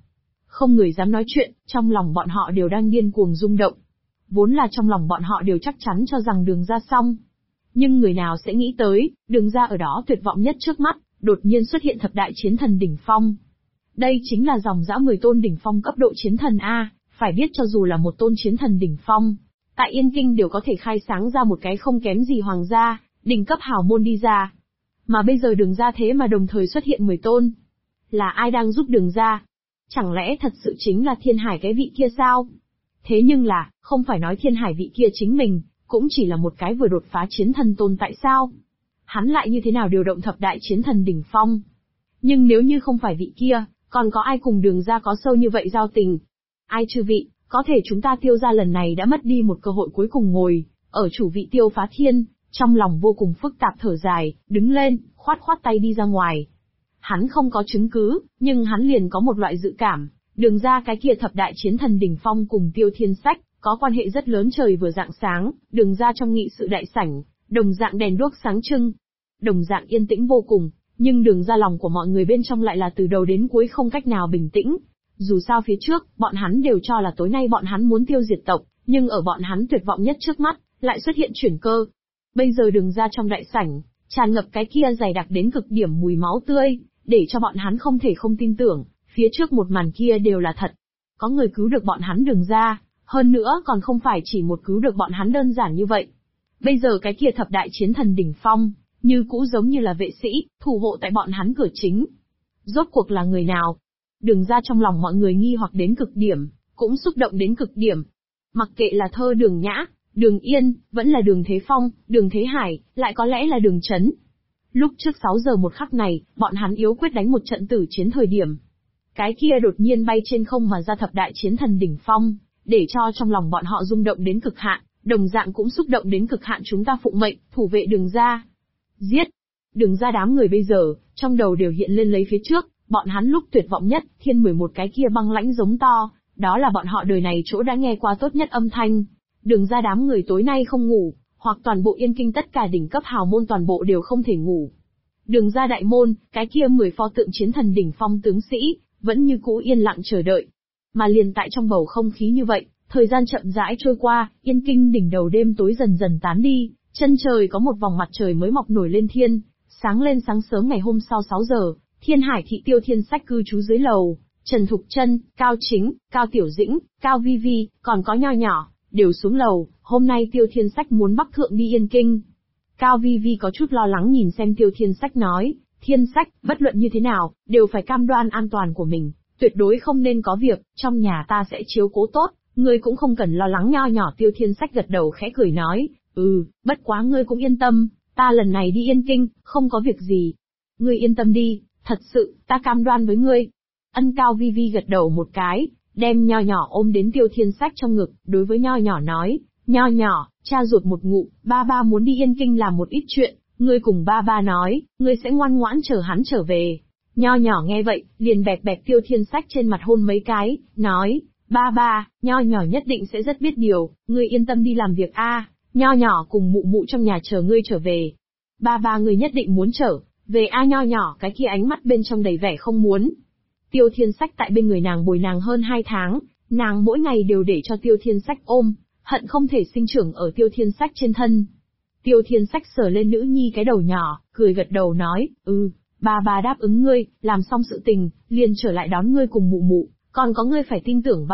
Không người dám nói chuyện, trong lòng bọn họ đều đang điên cuồng rung động. Vốn là trong lòng bọn họ đều chắc chắn cho rằng Đường Ra xong. Nhưng người nào sẽ nghĩ tới, Đường Ra ở đó tuyệt vọng nhất trước mắt, đột nhiên xuất hiện thập đại chiến thần đỉnh phong. Đây chính là dòng dã 10 tôn đỉnh phong cấp độ chiến thần A, phải biết cho dù là một tôn chiến thần đỉnh phong, tại Yên Kinh đều có thể khai sáng ra một cái không kém gì hoàng gia, đỉnh cấp hào môn đi ra. Mà bây giờ Đường Ra thế mà đồng thời xuất hiện 10 tôn. Là ai đang giúp Đường Ra? Chẳng lẽ thật sự chính là Thiên Hải cái vị kia sao? Thế nhưng là, không phải nói Thiên Hải vị kia chính mình, cũng chỉ là một cái vừa đột phá chiến thần tồn tại sao? Hắn lại như thế nào điều động thập đại chiến thần đỉnh phong? Nhưng nếu như không phải vị kia, còn có ai cùng Đường Ra có sâu như vậy giao tình? Ai chư vị, có thể chúng ta Tiêu gia lần này đã mất đi một cơ hội cuối cùng ngồi ở chủ vị Tiêu Phá Thiên, trong lòng vô cùng phức tạp thở dài, đứng lên, khoát khoát tay đi ra ngoài. Hắn không có chứng cứ, nhưng hắn liền có một loại dự cảm, Đường Ra cái kia thập đại chiến thần đỉnh phong cùng Tiêu Thiên Sách có quan hệ rất lớn. Trời vừa rạng sáng, Đường Ra trong nghị sự đại sảnh, đồng dạng đèn đuốc sáng trưng, đồng dạng yên tĩnh vô cùng, nhưng Đường Ra lòng của mọi người bên trong lại là từ đầu đến cuối không cách nào bình tĩnh. Dù sao phía trước, bọn hắn đều cho là tối nay bọn hắn muốn tiêu diệt tộc, nhưng ở bọn hắn tuyệt vọng nhất trước mắt, lại xuất hiện chuyển cơ. Bây giờ Đường Ra trong đại sảnh, tràn ngập cái kia dày đặc đến cực điểm mùi máu tươi, để cho bọn hắn không thể không tin tưởng, phía trước một màn kia đều là thật. Có người cứu được bọn hắn Đường Ra, hơn nữa còn không phải chỉ một cứu được bọn hắn đơn giản như vậy. Bây giờ cái kia thập đại chiến thần đỉnh phong, như cũ giống như là vệ sĩ, thủ hộ tại bọn hắn cửa chính. Rốt cuộc là người nào? Đường Ra trong lòng mọi người nghi hoặc đến cực điểm, cũng xúc động đến cực điểm. Mặc kệ là thơ Đường Nhã, Đường Yên, vẫn là Đường Thế Phong, Đường Thế Hải, lại có lẽ là Đường Chấn. Lúc trước 6 giờ một khắc này, bọn hắn yếu quyết đánh một trận tử chiến thời điểm. Cái kia đột nhiên bay trên không mà ra thập đại chiến thần đỉnh phong, để cho trong lòng bọn họ rung động đến cực hạn, đồng dạng cũng xúc động đến cực hạn. Chúng ta phụng mệnh, thủ vệ Đường Ra. Giết! Đường Ra đám người bây giờ, trong đầu đều hiện lên lấy phía trước, bọn hắn lúc tuyệt vọng nhất, Thiên 11 cái kia băng lãnh giống to, đó là bọn họ đời này chỗ đã nghe qua tốt nhất âm thanh. Đường Ra đám người tối nay không ngủ, hoặc toàn bộ Yên Kinh tất cả đỉnh cấp hào môn toàn bộ đều không thể ngủ. Đường Ra đại môn, cái kia 10 pho tượng chiến thần đỉnh phong tướng sĩ, vẫn như cũ yên lặng chờ đợi. Mà liền tại trong bầu không khí như vậy, thời gian chậm rãi trôi qua, Yên Kinh đỉnh đầu đêm tối dần dần tán đi, chân trời có một vòng mặt trời mới mọc nổi lên thiên, sáng lên sáng sớm ngày hôm sau 6 giờ, Thiên Hải thị Tiêu Thiên Sách cư trú dưới lầu, Trần Thục Chân, Cao Chính, Cao Tiểu Dĩnh, Cao Vi Vi, còn có Nho Nhỏ, đều xuống lầu. Hôm nay Tiêu Thiên Sách muốn bắc thượng đi Yên Kinh. Cao Vi Vi có chút lo lắng nhìn xem Tiêu Thiên Sách nói, Thiên Sách, bất luận như thế nào, đều phải cam đoan an toàn của mình, tuyệt đối không nên có việc, trong nhà ta sẽ chiếu cố tốt, ngươi cũng không cần lo lắng. Nho Nhỏ. Tiêu Thiên Sách gật đầu khẽ cười nói, bất quá ngươi cũng yên tâm, ta lần này đi Yên Kinh, không có việc gì. Ngươi yên tâm đi, thật sự, ta cam đoan với ngươi. Ân. Cao Vi Vi gật đầu một cái, đem Nho Nhỏ ôm đến Tiêu Thiên Sách trong ngực, đối với Nho Nhỏ nói, Nho Nhỏ, cha ruột một ngụ, ba ba muốn đi Yên Kinh làm một ít chuyện, ngươi cùng ba ba nói, ngươi sẽ ngoan ngoãn chờ hắn trở về. Nho Nhỏ nghe vậy, liền bẹp bẹp Tiêu Thiên Sách trên mặt hôn mấy cái, nói, ba ba, Nho Nhỏ nhất định sẽ rất biết điều, ngươi yên tâm đi làm việc a. Nho Nhỏ cùng mụ mụ trong nhà chờ ngươi trở về. Ba ba ngươi nhất định muốn trở về a. Nho Nhỏ cái kia ánh mắt bên trong đầy vẻ không muốn. Tiêu Thiên Sách tại bên người nàng bồi nàng hơn 2 tháng, nàng mỗi ngày đều để cho Tiêu Thiên Sách ôm, hận không thể sinh trưởng ở Tiêu Thiên Sách trên thân. Tiêu Thiên Sách sờ lên nữ nhi cái đầu nhỏ, cười gật đầu nói, ba ba đáp ứng ngươi, làm xong sự tình, liền trở lại đón ngươi cùng mụ mụ, còn có ngươi phải tin tưởng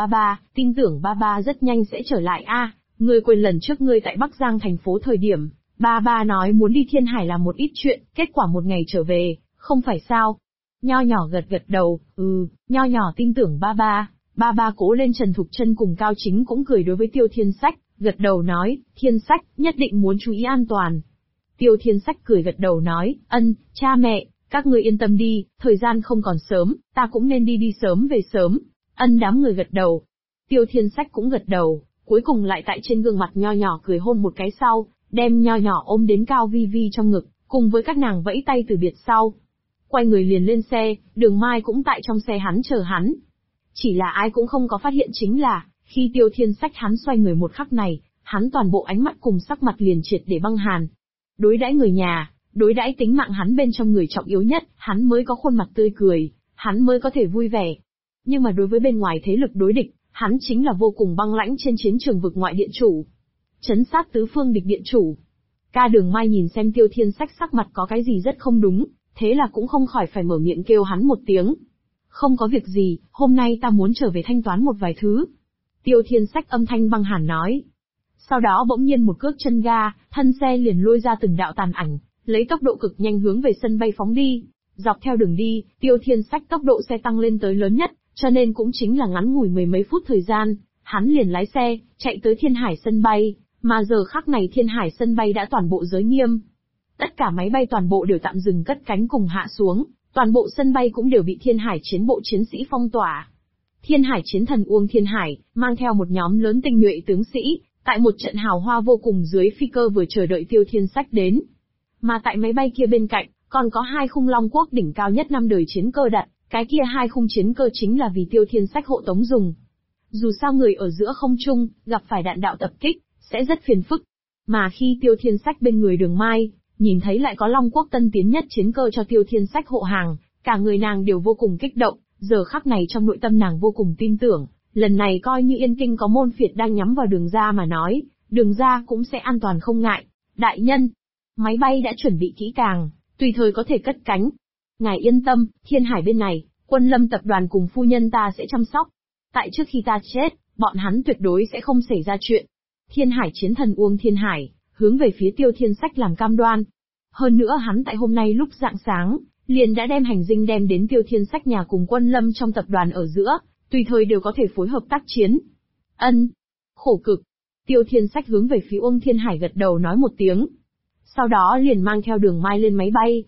ba ba rất nhanh sẽ trở lại a. Ngươi quên lần trước ngươi tại Bắc Giang thành phố thời điểm, ba ba nói muốn đi Thiên Hải làm một ít chuyện, kết quả một ngày trở về, không phải sao? Nho Nhỏ gật gật đầu, Nho Nhỏ tin tưởng ba ba cố lên. Trần Thục Chân cùng Cao Chính cũng cười đối với Tiêu Thiên Sách, gật đầu nói, Thiên Sách, nhất định muốn chú ý an toàn. Tiêu Thiên Sách cười gật đầu nói, cha mẹ, các ngươi yên tâm đi, thời gian không còn sớm, ta cũng nên đi sớm về sớm. Đám người gật đầu. Tiêu Thiên Sách cũng gật đầu, cuối cùng lại tại trên gương mặt Nho Nhỏ cười hôn một cái sau, đem Nho Nhỏ ôm đến Cao Vi Vi trong ngực, cùng với các nàng vẫy tay từ biệt sau. Quay người liền lên xe, Đường Mai cũng tại trong xe hắn chờ hắn. Chỉ là ai cũng không có phát hiện chính là, khi Tiêu Thiên Sách hắn xoay người một khắc này, hắn toàn bộ ánh mắt cùng sắc mặt liền triệt để băng hàn. Đối đãi người nhà, đối đãi tính mạng hắn bên trong người trọng yếu nhất, hắn mới có khuôn mặt tươi cười, hắn mới có thể vui vẻ. Nhưng mà đối với bên ngoài thế lực đối địch, hắn chính là vô cùng băng lãnh trên chiến trường vực ngoại điện chủ. Trấn sát tứ phương địch điện chủ. Ca Đường Mai nhìn xem Tiêu Thiên Sách sắc mặt có cái gì rất không đúng, thế là cũng không khỏi phải mở miệng kêu hắn một tiếng. Không có việc gì, hôm nay ta muốn trở về thanh toán một vài thứ. Tiêu Thiên Sách âm thanh băng hàn nói. Sau đó bỗng nhiên một cước chân ga, thân xe liền lôi ra từng đạo tàn ảnh, lấy tốc độ cực nhanh hướng về sân bay phóng đi. Dọc theo đường đi, Tiêu Thiên Sách tốc độ xe tăng lên tới lớn nhất, cho nên cũng chính là ngắn ngủi mười mấy phút thời gian, hắn liền lái xe, chạy tới Thiên Hải sân bay, mà giờ khắc này Thiên Hải sân bay đã toàn bộ giới nghiêm. Tất cả máy bay toàn bộ đều tạm dừng cất cánh cùng hạ xuống, toàn bộ sân bay cũng đều bị Thiên Hải chiến bộ chiến sĩ phong tỏa. Thiên Hải chiến thần Uông Thiên Hải, mang theo một nhóm lớn tinh nhuệ tướng sĩ, tại một trận hào hoa vô cùng dưới phi cơ vừa chờ đợi Tiêu Thiên Sách đến. Mà tại máy bay kia bên cạnh, còn có 2 khung Long Quốc đỉnh cao nhất năm đời chiến cơ đặt, cái kia 2 khung chiến cơ chính là vì Tiêu Thiên Sách hộ tống dùng. Dù sao người ở giữa không trung, gặp phải đạn đạo tập kích, sẽ rất phiền phức. Mà khi Tiêu Thiên Sách bên người Đường Mai, nhìn thấy lại có Long Quốc tân tiến nhất chiến cơ cho Tiêu Thiên Sách hộ hàng, cả người nàng đều vô cùng kích động, giờ khắc này trong nội tâm nàng vô cùng tin tưởng, lần này coi như Yên Kinh có môn phiệt đang nhắm vào Đường gia mà nói, Đường gia cũng sẽ an toàn không ngại. Đại nhân, máy bay đã chuẩn bị kỹ càng, tùy thời có thể cất cánh. Ngài yên tâm, Thiên Hải bên này, Quân Lâm tập đoàn cùng phu nhân ta sẽ chăm sóc. Tại trước khi ta chết, bọn hắn tuyệt đối sẽ không xảy ra chuyện. Thiên Hải chiến thần Uông Thiên Hải, hướng về phía Tiêu Thiên Sách làm cam đoan. Hơn nữa hắn tại hôm nay lúc rạng sáng, liền đã đem hành dinh đem đến Tiêu Thiên Sách nhà cùng Quân Lâm trong tập đoàn ở giữa, tùy thời đều có thể phối hợp tác chiến. Ân. Khổ cực. Tiêu Thiên Sách hướng về phía Uông Thiên Hải gật đầu nói một tiếng. Sau đó liền mang theo Đường Mai lên máy bay.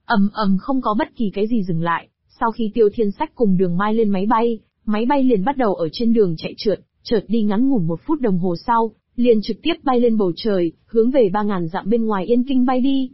Không có bất kỳ cái gì dừng lại, sau khi Tiêu Thiên Sách cùng Đường Mai lên máy bay liền bắt đầu ở trên đường chạy chợt đi ngắn ngủn 1 phút đồng hồ sau, liền trực tiếp bay lên bầu trời, hướng về 3.000 dặm bên ngoài Yên Kinh bay đi.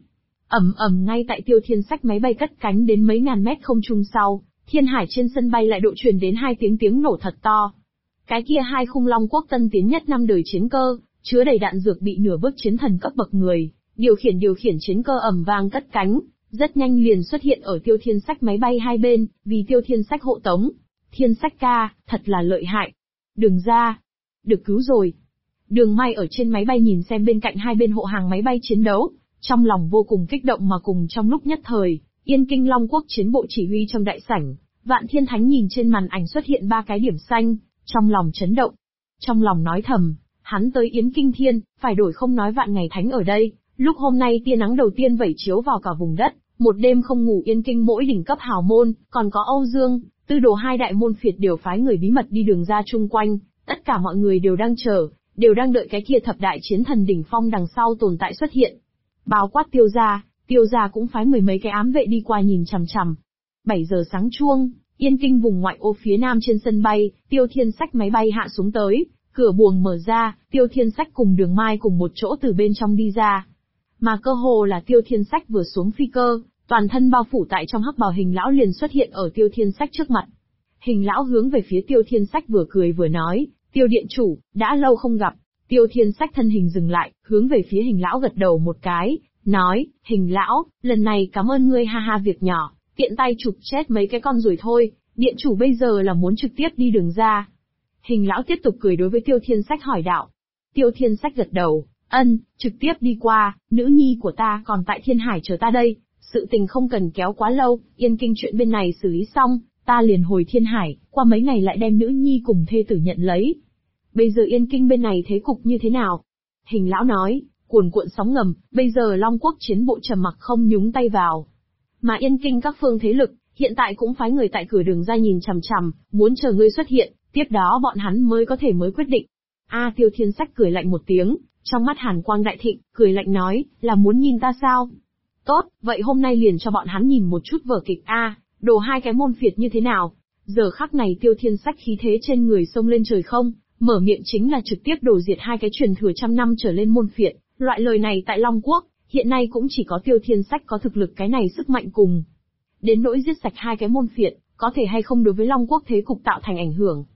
Ngay tại Tiêu Thiên Sách máy bay cất cánh đến mấy ngàn mét không trung sau, Thiên Hải trên sân bay lại độ truyền đến 2 tiếng nổ thật to. Cái kia 2 khung Long Quốc tân tiến nhất năm đời chiến cơ, chứa đầy đạn dược bị nửa bước chiến thần cấp bậc người, điều khiển chiến cơ ầm vang cất cánh, rất nhanh liền xuất hiện ở Tiêu Thiên Sách máy bay hai bên, vì Tiêu Thiên Sách hộ tống. Thiên Sách ca, thật là lợi hại. Đường ra, được cứu rồi. Đường Mai ở trên máy bay nhìn xem bên cạnh hai bên hộ hàng máy bay chiến đấu, trong lòng vô cùng kích động mà cùng trong lúc nhất thời, Yên Kinh Long Quốc chiến bộ chỉ huy trong đại sảnh, Vạn Thiên Thánh nhìn trên màn ảnh xuất hiện 3 cái điểm xanh, trong lòng chấn động. Trong lòng nói thầm, hắn tới Yến Kinh Thiên, phải đổi không nói Vạn Ngày Thánh ở đây, lúc hôm nay tia nắng đầu tiên vẩy chiếu vào cả vùng đất, một đêm không ngủ Yên Kinh mỗi đỉnh cấp hào môn, còn có Âu Dương, Tư Đồ hai đại môn phiệt đều phái người bí mật đi đường ra chung quanh, tất cả mọi người đều đang chờ, đều đang đợi cái kia thập đại chiến thần đỉnh phong đằng sau tồn tại xuất hiện. Báo quát Tiêu gia cũng phái 10 mấy cái ám vệ đi qua nhìn chằm chằm. 7 giờ sáng chuông, Yên Kinh vùng ngoại ô phía nam trên sân bay, Tiêu Thiên Sách máy bay hạ xuống tới, cửa buồng mở ra, Tiêu Thiên Sách cùng Đường Mai cùng một chỗ từ bên trong đi ra. Mà cơ hồ là Tiêu Thiên Sách vừa xuống phi cơ, toàn thân bao phủ tại trong hắc bào Hình lão liền xuất hiện ở Tiêu Thiên Sách trước mặt. Hình lão hướng về phía Tiêu Thiên Sách vừa cười vừa nói, Tiêu điện chủ, đã lâu không gặp. Tiêu Thiên Sách thân hình dừng lại, hướng về phía Hình lão gật đầu một cái, nói, Hình lão, lần này cảm ơn ngươi ha ha việc nhỏ, tiện tay chụp chết mấy cái con rồi thôi, điện chủ bây giờ là muốn trực tiếp đi đường ra. Hình lão tiếp tục cười đối với Tiêu Thiên Sách hỏi đạo. Tiêu Thiên Sách gật đầu, trực tiếp đi qua, nữ nhi của ta còn tại Thiên Hải chờ ta đây, sự tình không cần kéo quá lâu, Yên Kinh chuyện bên này xử lý xong, ta liền hồi Thiên Hải, qua mấy ngày lại đem nữ nhi cùng thê tử nhận lấy. Bây giờ Yên Kinh bên này thế cục như thế nào? Hình lão nói, cuồn cuộn sóng ngầm, bây giờ Long Quốc chiến bộ trầm mặc không nhúng tay vào. Mà Yên Kinh các phương thế lực, hiện tại cũng phái người tại cửa đường ra nhìn chằm chằm, muốn chờ ngươi xuất hiện, tiếp đó bọn hắn mới quyết định. Tiêu Thiên Sách cười lạnh một tiếng, trong mắt hàn quang đại thịnh, cười lạnh nói, là muốn nhìn ta sao? Tốt, vậy hôm nay liền cho bọn hắn nhìn một chút vở kịch đồ hai cái môn phiệt như thế nào? Giờ khắc này Tiêu Thiên Sách khí thế trên người xông lên trời không, mở miệng chính là trực tiếp đổ diệt hai cái truyền thừa trăm năm trở lên môn phiệt, loại lời này tại Long Quốc, hiện nay cũng chỉ có Tiêu Thiên Sách có thực lực cái này sức mạnh cùng. Đến nỗi giết sạch hai cái môn phiệt, có thể hay không đối với Long Quốc thế cục tạo thành ảnh hưởng?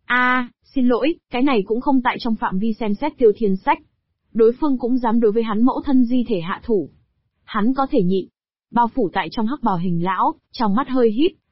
Xin lỗi, cái này cũng không tại trong phạm vi xem xét Tiêu Thiên Sách. Đối phương cũng dám đối với hắn mẫu thân di thể hạ thủ. Hắn có thể nhịn. Bao phủ tại trong hắc bào Hình lão, trong mắt hơi híp,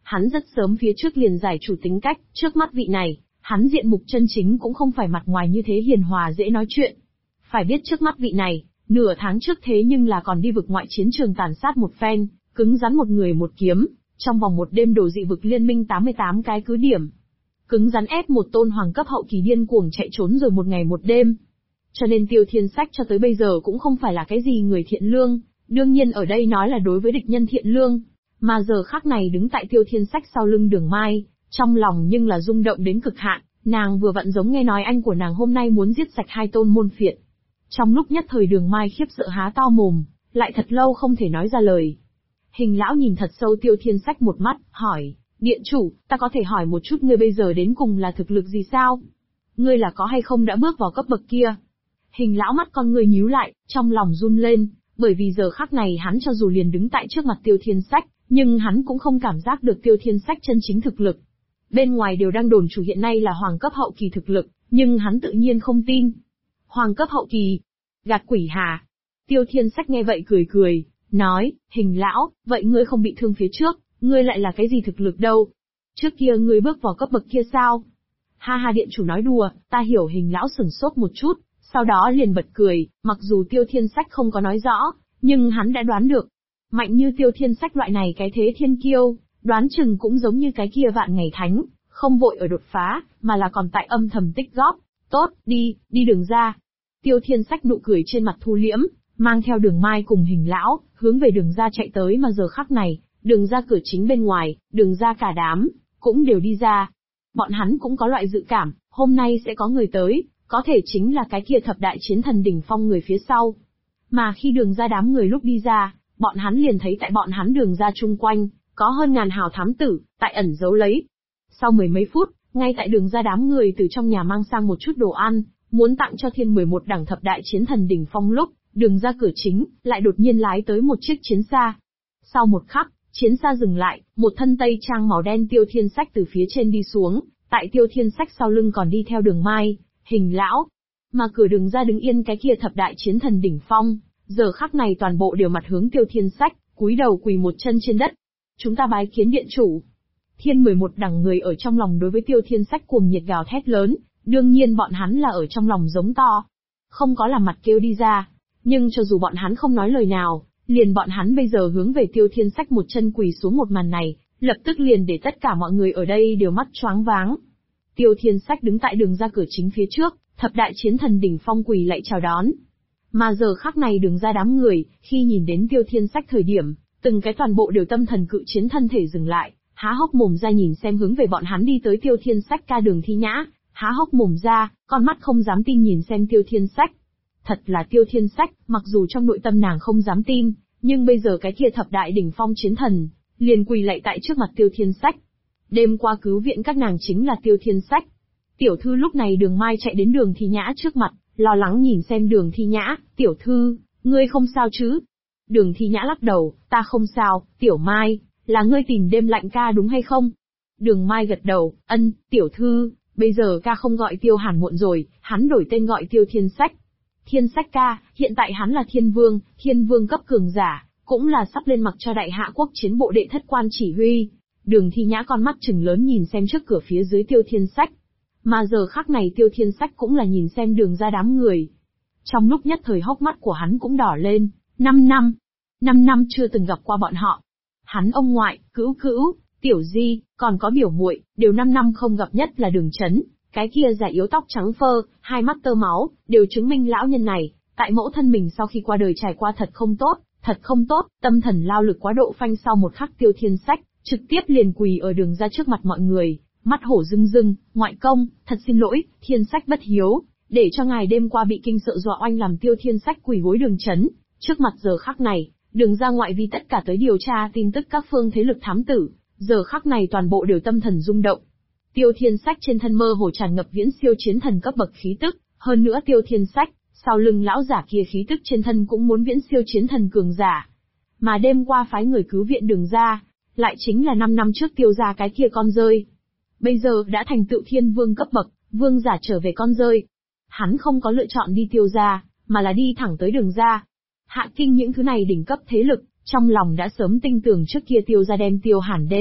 Hắn rất sớm phía trước liền giải chủ tính cách, trước mắt vị này, hắn diện mục chân chính cũng không phải mặt ngoài như thế hiền hòa dễ nói chuyện. Phải biết trước mắt vị này, nửa tháng trước thế nhưng là còn đi vực ngoại chiến trường tàn sát một phen, cứng rắn một người một kiếm, trong vòng một đêm đổ dị vực liên minh 88 cái cứ điểm. Cứng rắn ép một tôn hoàng cấp hậu kỳ điên cuồng chạy trốn rồi một ngày một đêm. Cho nên Tiêu Thiên Sách cho tới bây giờ cũng không phải là cái gì người thiện lương, đương nhiên ở đây nói là đối với địch nhân thiện lương, mà giờ khắc này đứng tại Tiêu Thiên Sách sau lưng Đường Mai, trong lòng nhưng là rung động đến cực hạn, nàng vừa vặn giống nghe nói anh của nàng hôm nay muốn giết sạch 2 tôn môn phiện. Trong lúc nhất thời Đường Mai khiếp sợ há to mồm, lại thật lâu không thể nói ra lời. Hình lão nhìn thật sâu Tiêu Thiên Sách một mắt, hỏi, điện chủ, ta có thể hỏi một chút ngươi bây giờ đến cùng là thực lực gì sao? Ngươi là có hay không đã bước vào cấp bậc kia? Hình lão mắt con người nhíu lại, trong lòng run lên, bởi vì giờ khắc này hắn cho dù liền đứng tại trước mặt Tiêu Thiên Sách, nhưng hắn cũng không cảm giác được Tiêu Thiên Sách chân chính thực lực. Bên ngoài đều đang đồn chủ hiện nay là hoàng cấp hậu kỳ thực lực, nhưng hắn tự nhiên không tin. Hoàng cấp hậu kỳ? Gạt quỷ hà? Tiêu Thiên Sách nghe vậy cười cười, nói, hình lão, vậy ngươi không bị thương phía trước, ngươi lại là cái gì thực lực đâu? Trước kia ngươi bước vào cấp bậc kia sao? Ha ha, điện chủ nói đùa, ta hiểu. Hình lão sửng sốt một chút, sau đó liền bật cười, mặc dù Tiêu Thiên Sách không có nói rõ, nhưng hắn đã đoán được. Mạnh như Tiêu Thiên Sách loại này cái thế thiên kiêu, đoán chừng cũng giống như cái kia Vạn Ngày Thánh, không vội ở đột phá, mà là còn tại âm thầm tích góp. Tốt, đi Đường ra. Tiêu Thiên Sách nụ cười trên mặt thu liễm, mang theo Đường Mai cùng hình lão, hướng về Đường ra chạy tới, mà giờ khắc này, Đường ra cửa chính bên ngoài, Đường ra cả đám, cũng đều đi ra. Bọn hắn cũng có loại dự cảm, hôm nay sẽ có người tới, có thể chính là cái kia thập đại chiến thần đỉnh phong người phía sau. Mà khi Đường ra đám người lúc đi ra, bọn hắn liền thấy tại bọn hắn Đường ra chung quanh, có hơn ngàn hào thám tử, tại ẩn giấu lấy. Sau mười mấy phút, ngay tại Đường ra đám người từ trong nhà mang sang một chút đồ ăn, muốn tặng cho Thiên 11 đẳng thập đại chiến thần đỉnh phong lúc, Đường ra cửa chính, lại đột nhiên lái tới một chiếc chiến xa. Sau một khắc, chiến xa dừng lại, một thân tây trang màu đen Tiêu Thiên Sách từ phía trên đi xuống, tại Tiêu Thiên Sách sau lưng còn đi theo Đường Mai, hình lão. Mà cửa Đường ra đứng yên cái kia thập đại chiến thần đỉnh phong, giờ khắc này toàn bộ đều mặt hướng Tiêu Thiên Sách, cúi đầu quỳ một chân trên đất. Chúng ta bái kiến điện chủ. Thiên 11 đẳng người ở trong lòng đối với Tiêu Thiên Sách cuồng nhiệt gào thét lớn, đương nhiên bọn hắn là ở trong lòng giống to. Không có làm mặt kêu đi ra, nhưng cho dù bọn hắn không nói lời nào, liền bọn hắn bây giờ hướng về Tiêu Thiên Sách một chân quỳ xuống một màn này, lập tức liền để tất cả mọi người ở đây đều mắt choáng váng. Tiêu Thiên Sách đứng tại Đường ra cửa chính phía trước, thập đại chiến thần đỉnh phong quỳ lạy chào đón. Mà giờ khắc này Đường ra đám người, khi nhìn đến Tiêu Thiên Sách thời điểm, từng cái toàn bộ đều tâm thần cự chiến thân thể dừng lại, há hốc mồm ra nhìn xem hướng về bọn hắn đi tới Tiêu Thiên Sách ca Đường Thi Nhã, há hốc mồm ra, con mắt không dám tin nhìn xem Tiêu Thiên Sách. Thật là Tiêu Thiên Sách, mặc dù trong nội tâm nàng không dám tin, nhưng bây giờ cái kia thập đại đỉnh phong chiến thần, liền quỳ lạy tại trước mặt Tiêu Thiên Sách. Đêm qua cứu viện các nàng chính là Tiêu Thiên Sách. Tiểu thư lúc này Đường Mai chạy đến Đường Thi Nhã trước mặt, lo lắng nhìn xem Đường Thi Nhã, tiểu thư, ngươi không sao chứ? Đường Thi Nhã lắc đầu, ta không sao, Tiểu Mai, là ngươi tìm Đêm Lạnh ca đúng hay không? Đường Mai gật đầu, ân, tiểu thư, bây giờ ca không gọi Tiêu Hàn Muộn rồi, hắn đổi tên gọi Tiêu Thiên Sách. Thiên Sách ca, hiện tại hắn là thiên vương cấp cường giả, cũng là sắp lên mặc cho đại hạ quốc chiến bộ đệ thất quan chỉ huy. Đường Thi Nhã con mắt trừng lớn nhìn xem trước cửa phía dưới Tiêu Thiên Sách. Mà giờ khắc này Tiêu Thiên Sách cũng là nhìn xem Đường ra đám người. Trong lúc nhất thời hốc mắt của hắn cũng đỏ lên, 5 năm chưa từng gặp qua bọn họ. Hắn ông ngoại, cữu, tiểu di, còn có biểu muội, đều 5 năm không gặp, nhất là Đường Chấn, cái kia già yếu tóc trắng phơ, hai mắt tơ máu, đều chứng minh lão nhân này, tại mẫu thân mình sau khi qua đời trải qua thật không tốt, tâm thần lao lực quá độ phanh. Sau một khắc Tiêu Thiên Sách, trực tiếp liền quỳ ở Đường ra trước mặt mọi người, mắt hổ rưng, ngoại công, thật xin lỗi, Thiên Sách bất hiếu, để cho ngài đêm qua bị kinh sợ dọa oanh làm Tiêu Thiên Sách quỳ gối Đường Chấn, trước mặt giờ khắc này. Đường ra ngoại vi tất cả tới điều tra tin tức các phương thế lực thám tử, giờ khắc này toàn bộ đều tâm thần rung động. Tiêu Thiên Sách trên thân mơ hồ tràn ngập viễn siêu chiến thần cấp bậc khí tức, hơn nữa Tiêu Thiên Sách, sau lưng lão giả kia khí tức trên thân cũng muốn viễn siêu chiến thần cường giả. Mà đêm qua phái người cứu viện Đường ra, lại chính là 5 năm trước Tiêu ra cái kia con rơi. Bây giờ đã thành tựu thiên vương cấp bậc, vương giả trở về con rơi. Hắn không có lựa chọn đi Tiêu ra, mà là đi thẳng tới Đường ra. Hạ kinh những thứ này đỉnh cấp thế lực, trong lòng đã sớm tin tưởng trước kia Tiêu ra đem Tiêu Hàn đêm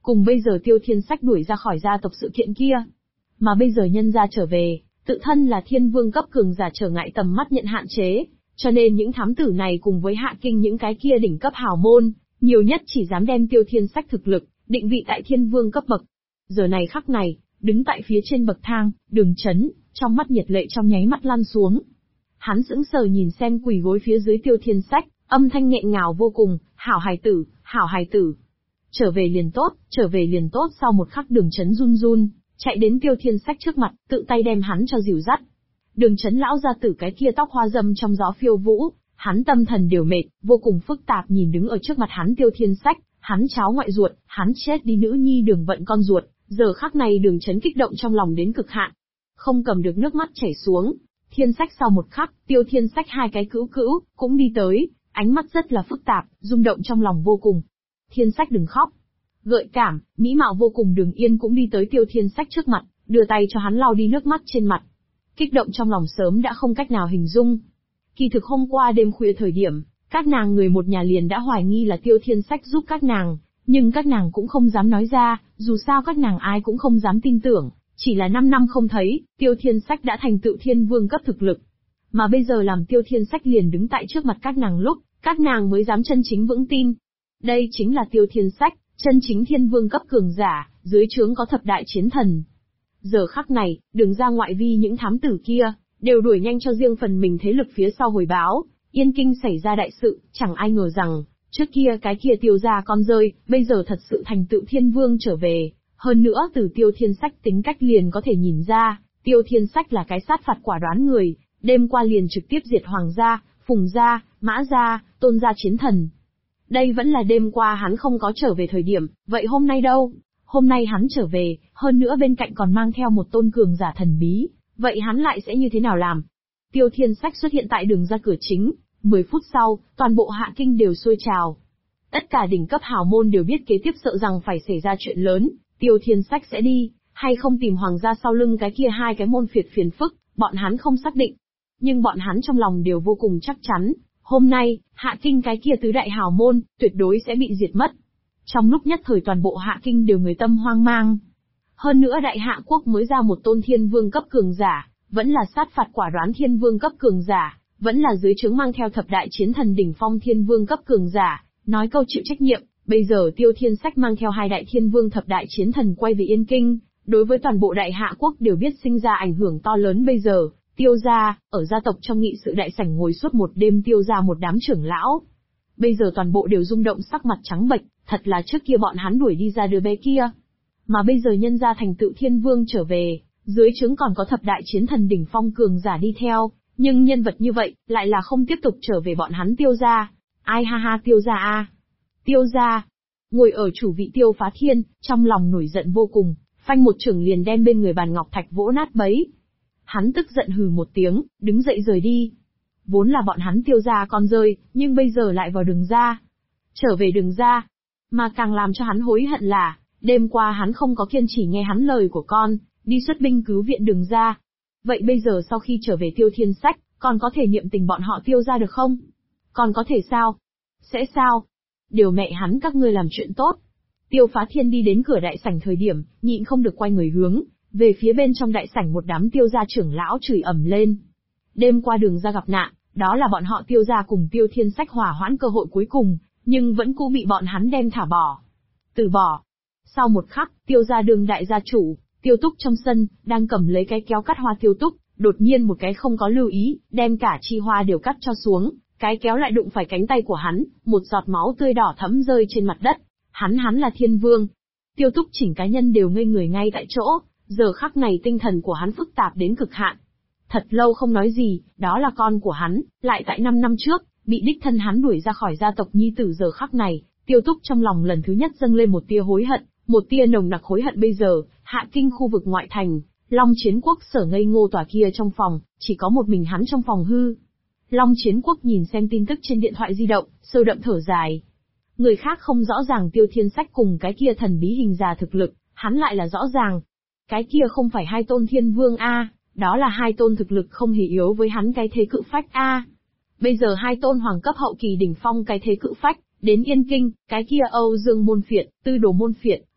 cùng bây giờ Tiêu Thiên Sách đuổi ra khỏi gia tộc sự kiện kia. Mà bây giờ nhân gia trở về, tự thân là thiên vương cấp cường giả trở ngại tầm mắt nhận hạn chế, cho nên những thám tử này cùng với Hạ Kinh những cái kia đỉnh cấp hào môn, nhiều nhất chỉ dám đem Tiêu Thiên Sách thực lực định vị tại thiên vương cấp bậc. Giờ này khắc này, đứng tại phía trên bậc thang, Đường Chấn, trong mắt nhiệt lệ trong nháy mắt lăn xuống. Hắn sững sờ nhìn xem quỳ gối phía dưới Tiêu Thiên Sách, âm thanh nghẹn ngào vô cùng, hảo hài tử, hảo hài tử. Trở về liền tốt, trở về liền tốt. Sau một khắc Đường Chấn run run, chạy đến Tiêu Thiên Sách trước mặt, tự tay đem hắn cho dìu dắt. Đường Chấn lão gia tử cái kia tóc hoa râm trong gió phiêu vũ, hắn tâm thần đều mệt, vô cùng phức tạp nhìn đứng ở trước mặt hắn Tiêu Thiên Sách, hắn cháu ngoại ruột, hắn chết đi nữ nhi Đường Vận con ruột, giờ khắc này Đường Chấn kích động trong lòng đến cực hạn, không cầm được nước mắt chảy xuống. Thiên Sách sau một khắc, Tiêu Thiên Sách hai cái cữu cữu cũng đi tới, ánh mắt rất là phức tạp, rung động trong lòng vô cùng. Thiên Sách đừng khóc. Gợi cảm, mỹ mạo vô cùng Đường Yên cũng đi tới Tiêu Thiên Sách trước mặt, đưa tay cho hắn lau đi nước mắt trên mặt. Kích động trong lòng sớm đã không cách nào hình dung. Kỳ thực hôm qua đêm khuya thời điểm, các nàng người một nhà liền đã hoài nghi là Tiêu Thiên Sách giúp các nàng, nhưng các nàng cũng không dám nói ra, dù sao các nàng ai cũng không dám tin tưởng, chỉ là 5 năm không thấy, Tiêu Thiên Sách đã thành tựu thiên vương cấp thực lực. Mà bây giờ làm Tiêu Thiên Sách liền đứng tại trước mặt các nàng lúc, các nàng mới dám chân chính vững tin. Đây chính là Tiêu Thiên Sách, chân chính thiên vương cấp cường giả, dưới trướng có thập đại chiến thần. Giờ khắc này, Đường ra ngoại vi những thám tử kia, đều đuổi nhanh cho riêng phần mình thế lực phía sau hồi báo, Yên Kinh xảy ra đại sự, chẳng ai ngờ rằng, trước kia cái kia Tiêu gia con rơi, bây giờ thật sự thành tựu thiên vương trở về. Hơn nữa từ Tiêu Thiên Sách tính cách liền có thể nhìn ra, Tiêu Thiên Sách là cái sát phạt quả đoán người, đêm qua liền trực tiếp diệt Hoàng gia, Phùng gia, Mã gia, Tôn gia chiến thần. Đây vẫn là đêm qua hắn không có trở về thời điểm, vậy hôm nay đâu? Hôm nay hắn trở về, hơn nữa bên cạnh còn mang theo một tôn cường giả thần bí, vậy hắn lại sẽ như thế nào làm? Tiêu Thiên Sách xuất hiện tại đường ra cửa chính, 10 phút sau, toàn bộ Hạ Kinh đều sôi trào. Tất cả đỉnh cấp hào môn đều biết kế tiếp sợ rằng phải xảy ra chuyện lớn, Tiêu Thiên Sách sẽ đi, hay không tìm Hoàng gia sau lưng cái kia hai cái môn phiệt phiền phức, bọn hắn không xác định. Nhưng bọn hắn trong lòng đều vô cùng chắc chắn, hôm nay, Hạ Kinh cái kia tứ đại hào môn, tuyệt đối sẽ bị diệt mất. Trong lúc nhất thời toàn bộ Hạ Kinh đều người tâm hoang mang. Hơn nữa Đại Hạ Quốc mới ra một tôn thiên vương cấp cường giả, vẫn là sát phạt quả đoán thiên vương cấp cường giả, vẫn là dưới trướng mang theo thập đại chiến thần đỉnh phong thiên vương cấp cường giả, nói câu chịu trách nhiệm. Bây giờ Tiêu Thiên Sách mang theo hai đại thiên vương thập đại chiến thần quay về Yên Kinh, đối với toàn bộ Đại Hạ Quốc đều biết sinh ra ảnh hưởng to lớn. Bây giờ, Tiêu gia, ở gia tộc trong nghị sự đại sảnh ngồi suốt một đêm Tiêu gia một đám trưởng lão. Bây giờ toàn bộ đều rung động sắc mặt trắng bệch, thật là trước kia bọn hắn đuổi đi ra đứa bé kia. Mà bây giờ nhân gia thành tựu thiên vương trở về, dưới trướng còn có thập đại chiến thần đỉnh phong cường giả đi theo, nhưng nhân vật như vậy, lại là không tiếp tục trở về bọn hắn Tiêu gia. Ai ha ha Tiêu gia a. Tiêu gia. Ngồi ở chủ vị Tiêu Phá Thiên, trong lòng nổi giận vô cùng, phanh một chưởng liền đem bên người bàn ngọc thạch vỗ nát bấy. Hắn tức giận hừ một tiếng, đứng dậy rời đi. Vốn là bọn hắn Tiêu gia con rơi, nhưng bây giờ lại vào Đường gia. Trở về Đường gia. Mà càng làm cho hắn hối hận là, đêm qua hắn không có kiên trì nghe hắn lời của con, đi xuất binh cứu viện Đường gia. Vậy bây giờ sau khi trở về Tiêu Thiên Sách, còn có thể niệm tình bọn họ Tiêu gia được không? Còn có thể sao? Sẽ sao? Điều mẹ hắn các ngươi làm chuyện tốt. Tiêu Phá Thiên đi đến cửa đại sảnh thời điểm, nhịn không được quay người hướng về phía bên trong đại sảnh một đám Tiêu gia trưởng lão chửi ầm lên. Đêm qua Đường gia gặp nạn, đó là bọn họ Tiêu gia cùng Tiêu Thiên Sách hỏa hoãn cơ hội cuối cùng, nhưng vẫn cũ bị bọn hắn đem thả bỏ. Từ bỏ. Sau một khắc, Tiêu gia Đường đại gia chủ, Tiêu Túc trong sân, đang cầm lấy cái kéo cắt hoa Tiêu Túc, đột nhiên một cái không có lưu ý, đem cả chi hoa đều cắt cho xuống. Cái kéo lại đụng phải cánh tay của hắn, một giọt máu tươi đỏ thẫm rơi trên mặt đất. Hắn là thiên vương. Tiêu Túc chỉnh cá nhân đều ngây người ngay tại chỗ, giờ khắc này tinh thần của hắn phức tạp đến cực hạn. Thật lâu không nói gì, đó là con của hắn, lại tại 5 năm trước, bị đích thân hắn đuổi ra khỏi gia tộc nhi tử. Giờ khắc này, Tiêu Túc trong lòng lần thứ nhất dâng lên một tia hối hận, một tia nồng nặc hối hận. Bây giờ, Hạ Kinh khu vực ngoại thành, Long Chiến Quốc sở ngây ngô tòa kia trong phòng, chỉ có một mình hắn trong phòng hư. Long Chiến Quốc nhìn xem tin tức trên điện thoại di động, sâu đậm thở dài. Người khác không rõ ràng Tiêu Thiên Sách cùng cái kia thần bí hình già thực lực, hắn lại là rõ ràng. Cái kia không phải hai tôn thiên vương a, đó là hai tôn thực lực không hề yếu với hắn cái thế cự phách a. Bây giờ hai tôn hoàng cấp hậu kỳ đỉnh phong cái thế cự phách, đến Yên Kinh, cái kia Âu Dương môn phiệt, Tư Đồ môn phiệt,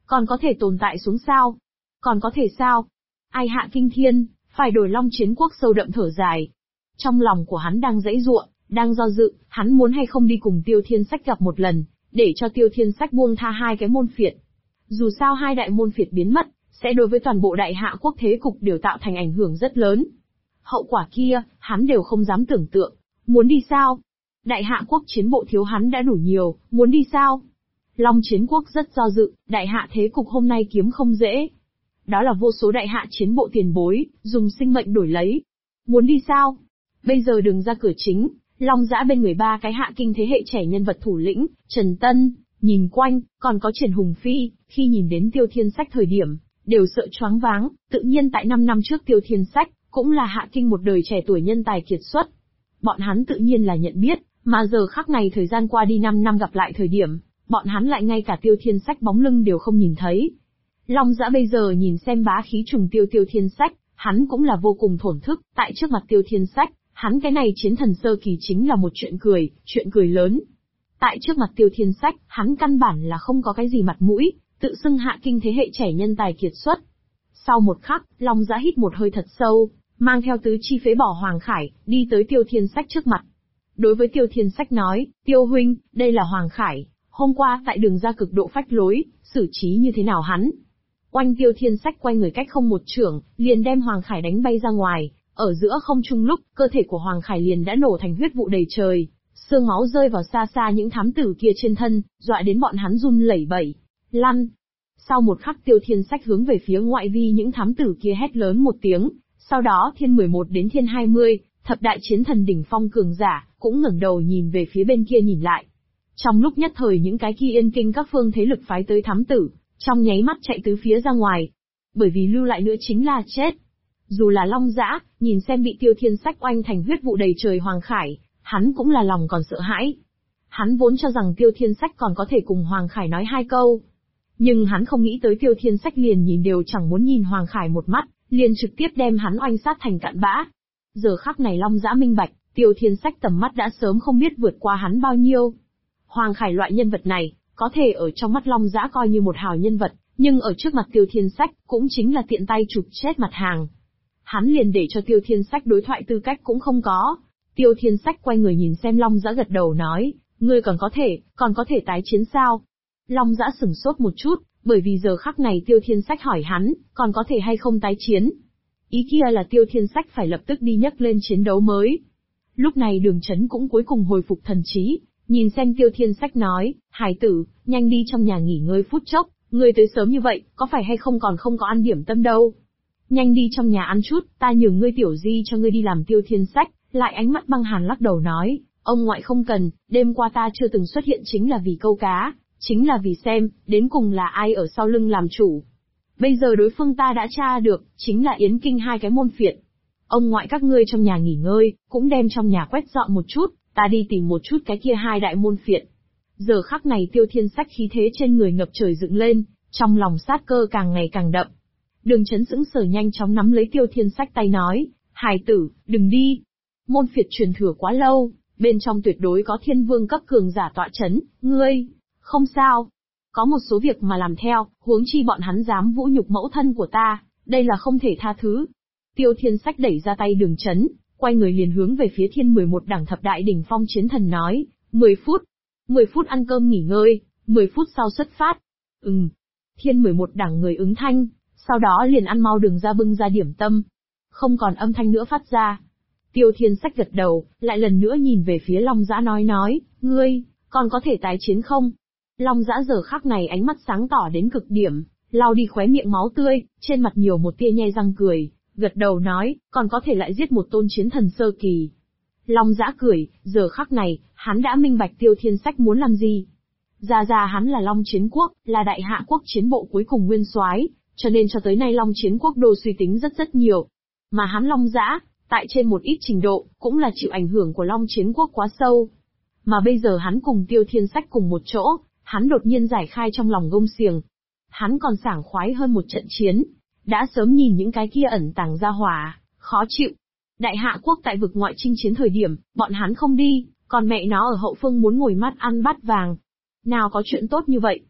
Còn có thể tồn tại xuống sao? Còn có thể sao? Ai hạ kinh thiên, phải đổi Long Chiến Quốc sâu đậm thở dài. Trong lòng của hắn đang giãy giụa, đang do dự, hắn muốn hay không đi cùng Tiêu Thiên Sách gặp một lần, để cho Tiêu Thiên Sách buông tha hai cái môn phiệt. Dù sao hai đại môn phiệt biến mất, sẽ đối với toàn bộ đại hạ quốc thế cục đều tạo thành ảnh hưởng rất lớn. Hậu quả kia, hắn đều không dám tưởng tượng. Muốn đi sao? Đại hạ quốc chiến bộ thiếu hắn đã đủ nhiều, muốn đi sao? Long Chiến Quốc rất do dự, đại hạ thế cục hôm nay kiếm không dễ. Đó là vô số đại hạ chiến bộ tiền bối, dùng sinh mệnh đổi lấy. Muốn đi sao? Bây giờ đừng ra cửa chính, Long Dã bên người ba cái hạ kinh thế hệ trẻ nhân vật thủ lĩnh, Trần Tân, nhìn quanh, còn có Triển Hùng Phi, khi nhìn đến Tiêu Thiên Sách thời điểm, đều sợ choáng váng, tự nhiên tại 5 năm trước Tiêu Thiên Sách, cũng là hạ kinh một đời trẻ tuổi nhân tài kiệt xuất. Bọn hắn tự nhiên là nhận biết, mà giờ khắc này thời gian qua đi 5 năm gặp lại thời điểm, bọn hắn lại ngay cả Tiêu Thiên Sách bóng lưng đều không nhìn thấy. Long Dã bây giờ nhìn xem bá khí trùng Tiêu Thiên Sách, hắn cũng là vô cùng thổn thức, tại trước mặt Tiêu Thiên Sách, hắn cái này chiến thần sơ kỳ chính là một chuyện cười lớn. Tại trước mặt Tiêu Thiên Sách, hắn căn bản là không có cái gì mặt mũi, tự xưng hạ kinh thế hệ trẻ nhân tài kiệt xuất. Sau một khắc, Long Dã hít một hơi thật sâu, mang theo tứ chi phế bỏ Hoàng Khải, đi tới Tiêu Thiên Sách trước mặt. Đối với Tiêu Thiên Sách nói, Tiêu huynh, đây là Hoàng Khải, hôm qua tại đường ra cực độ phách lối, xử trí như thế nào hắn? Oanh Tiêu Thiên Sách quay người cách không một chưởng, liền đem Hoàng Khải đánh bay ra ngoài, ở giữa không trung lúc, cơ thể của Hoàng Khải liền đã nổ thành huyết vụ đầy trời, xương máu rơi vào xa xa những thám tử kia trên thân, dọa đến bọn hắn run lẩy bẩy. Lăn! Sau một khắc Tiêu Thiên Sách hướng về phía ngoại vi những thám tử kia hét lớn một tiếng, sau đó Thiên 11 đến Thiên 20, thập đại chiến thần đỉnh phong cường giả, cũng ngẩng đầu nhìn về phía bên kia nhìn lại. Trong lúc nhất thời những cái kia yên kinh các phương thế lực phái tới thám tử, trong nháy mắt chạy tứ phía ra ngoài. Bởi vì lưu lại nữa chính là chết. Dù là Long Dã, nhìn xem bị Tiêu Thiên Sách oanh thành huyết vụ đầy trời Hoàng Khải, hắn cũng là lòng còn sợ hãi. Hắn vốn cho rằng Tiêu Thiên Sách còn có thể cùng Hoàng Khải nói hai câu. Nhưng hắn không nghĩ tới Tiêu Thiên Sách liền nhìn đều chẳng muốn nhìn Hoàng Khải một mắt, liền trực tiếp đem hắn oanh sát thành cặn bã. Giờ khắc này Long Dã minh bạch, Tiêu Thiên Sách tầm mắt đã sớm không biết vượt qua hắn bao nhiêu. Hoàng Khải loại nhân vật này, có thể ở trong mắt Long Dã coi như một hào nhân vật, nhưng ở trước mặt Tiêu Thiên Sách, cũng chính là tiện tay chụp chết mặt hàng. Hắn liền để cho Tiêu Thiên Sách đối thoại tư cách cũng không có. Tiêu Thiên Sách quay người nhìn xem Long Dã gật đầu nói, ngươi còn có thể tái chiến sao? Long Dã sửng sốt một chút, bởi vì giờ khắc này Tiêu Thiên Sách hỏi hắn, còn có thể hay không tái chiến? Ý kia là Tiêu Thiên Sách phải lập tức đi nhấc lên chiến đấu mới. Lúc này Đường Chấn cũng cuối cùng hồi phục thần trí, nhìn xem Tiêu Thiên Sách nói, hải tử, nhanh đi trong nhà nghỉ ngơi phút chốc, ngươi tới sớm như vậy, có phải hay không còn không có ăn điểm tâm đâu? Nhanh đi trong nhà ăn chút, ta nhường ngươi tiểu di cho ngươi đi làm. Tiêu Thiên Sách lại ánh mắt băng hàn lắc đầu nói, ông ngoại không cần, đêm qua ta chưa từng xuất hiện chính là vì câu cá, chính là vì xem, đến cùng là ai ở sau lưng làm chủ. Bây giờ đối phương ta đã tra được, chính là Yến Kinh hai cái môn phiệt. Ông ngoại các ngươi trong nhà nghỉ ngơi, cũng đem trong nhà quét dọn một chút, ta đi tìm một chút cái kia hai đại môn phiệt. Giờ khắc này Tiêu Thiên Sách khí thế trên người ngập trời dựng lên, trong lòng sát cơ càng ngày càng đậm. Đường Chấn sững sờ nhanh chóng nắm lấy Tiêu Thiên Sách tay nói, hài tử, đừng đi. Môn phiệt truyền thừa quá lâu, bên trong tuyệt đối có thiên vương cấp cường giả tọa chấn, ngươi, không sao. Có một số việc mà làm theo, huống chi bọn hắn dám vũ nhục mẫu thân của ta, đây là không thể tha thứ. Tiêu Thiên Sách đẩy ra tay Đường Chấn, quay người liền hướng về phía Thiên 11 đẳng thập đại đỉnh phong chiến thần nói, 10 phút ăn cơm nghỉ ngơi, 10 phút sau xuất phát. Thiên 11 đẳng người ứng thanh, sau đó liền ăn mau đường ra bưng ra điểm tâm. Không còn âm thanh nữa phát ra. Tiêu Thiên Sách gật đầu, lại lần nữa nhìn về phía Long Dã nói, ngươi, còn có thể tái chiến không? Long Dã giờ khắc này ánh mắt sáng tỏ đến cực điểm, lau đi khóe miệng máu tươi, trên mặt nhiều một tia nhe răng cười, gật đầu nói, còn có thể lại giết một tôn chiến thần sơ kỳ. Long Dã cười, giờ khắc này, hắn đã minh bạch Tiêu Thiên Sách muốn làm gì. Ra hắn là Long Chiến Quốc, là đại hạ quốc chiến bộ cuối cùng nguyên soái, cho nên cho tới nay Long Chiến Quốc đô suy tính rất nhiều. Mà hắn Long Dã, tại trên một ít trình độ, cũng là chịu ảnh hưởng của Long Chiến Quốc quá sâu. Mà bây giờ hắn cùng Tiêu Thiên Sách cùng một chỗ, hắn đột nhiên giải khai trong lòng gông xiềng. Hắn còn sảng khoái hơn một trận chiến, đã sớm nhìn những cái kia ẩn tàng ra hỏa, khó chịu. Đại hạ quốc tại vực ngoại chinh chiến thời điểm, bọn hắn không đi, còn mẹ nó ở hậu phương muốn ngồi mắt ăn bát vàng. Nào có chuyện tốt như vậy.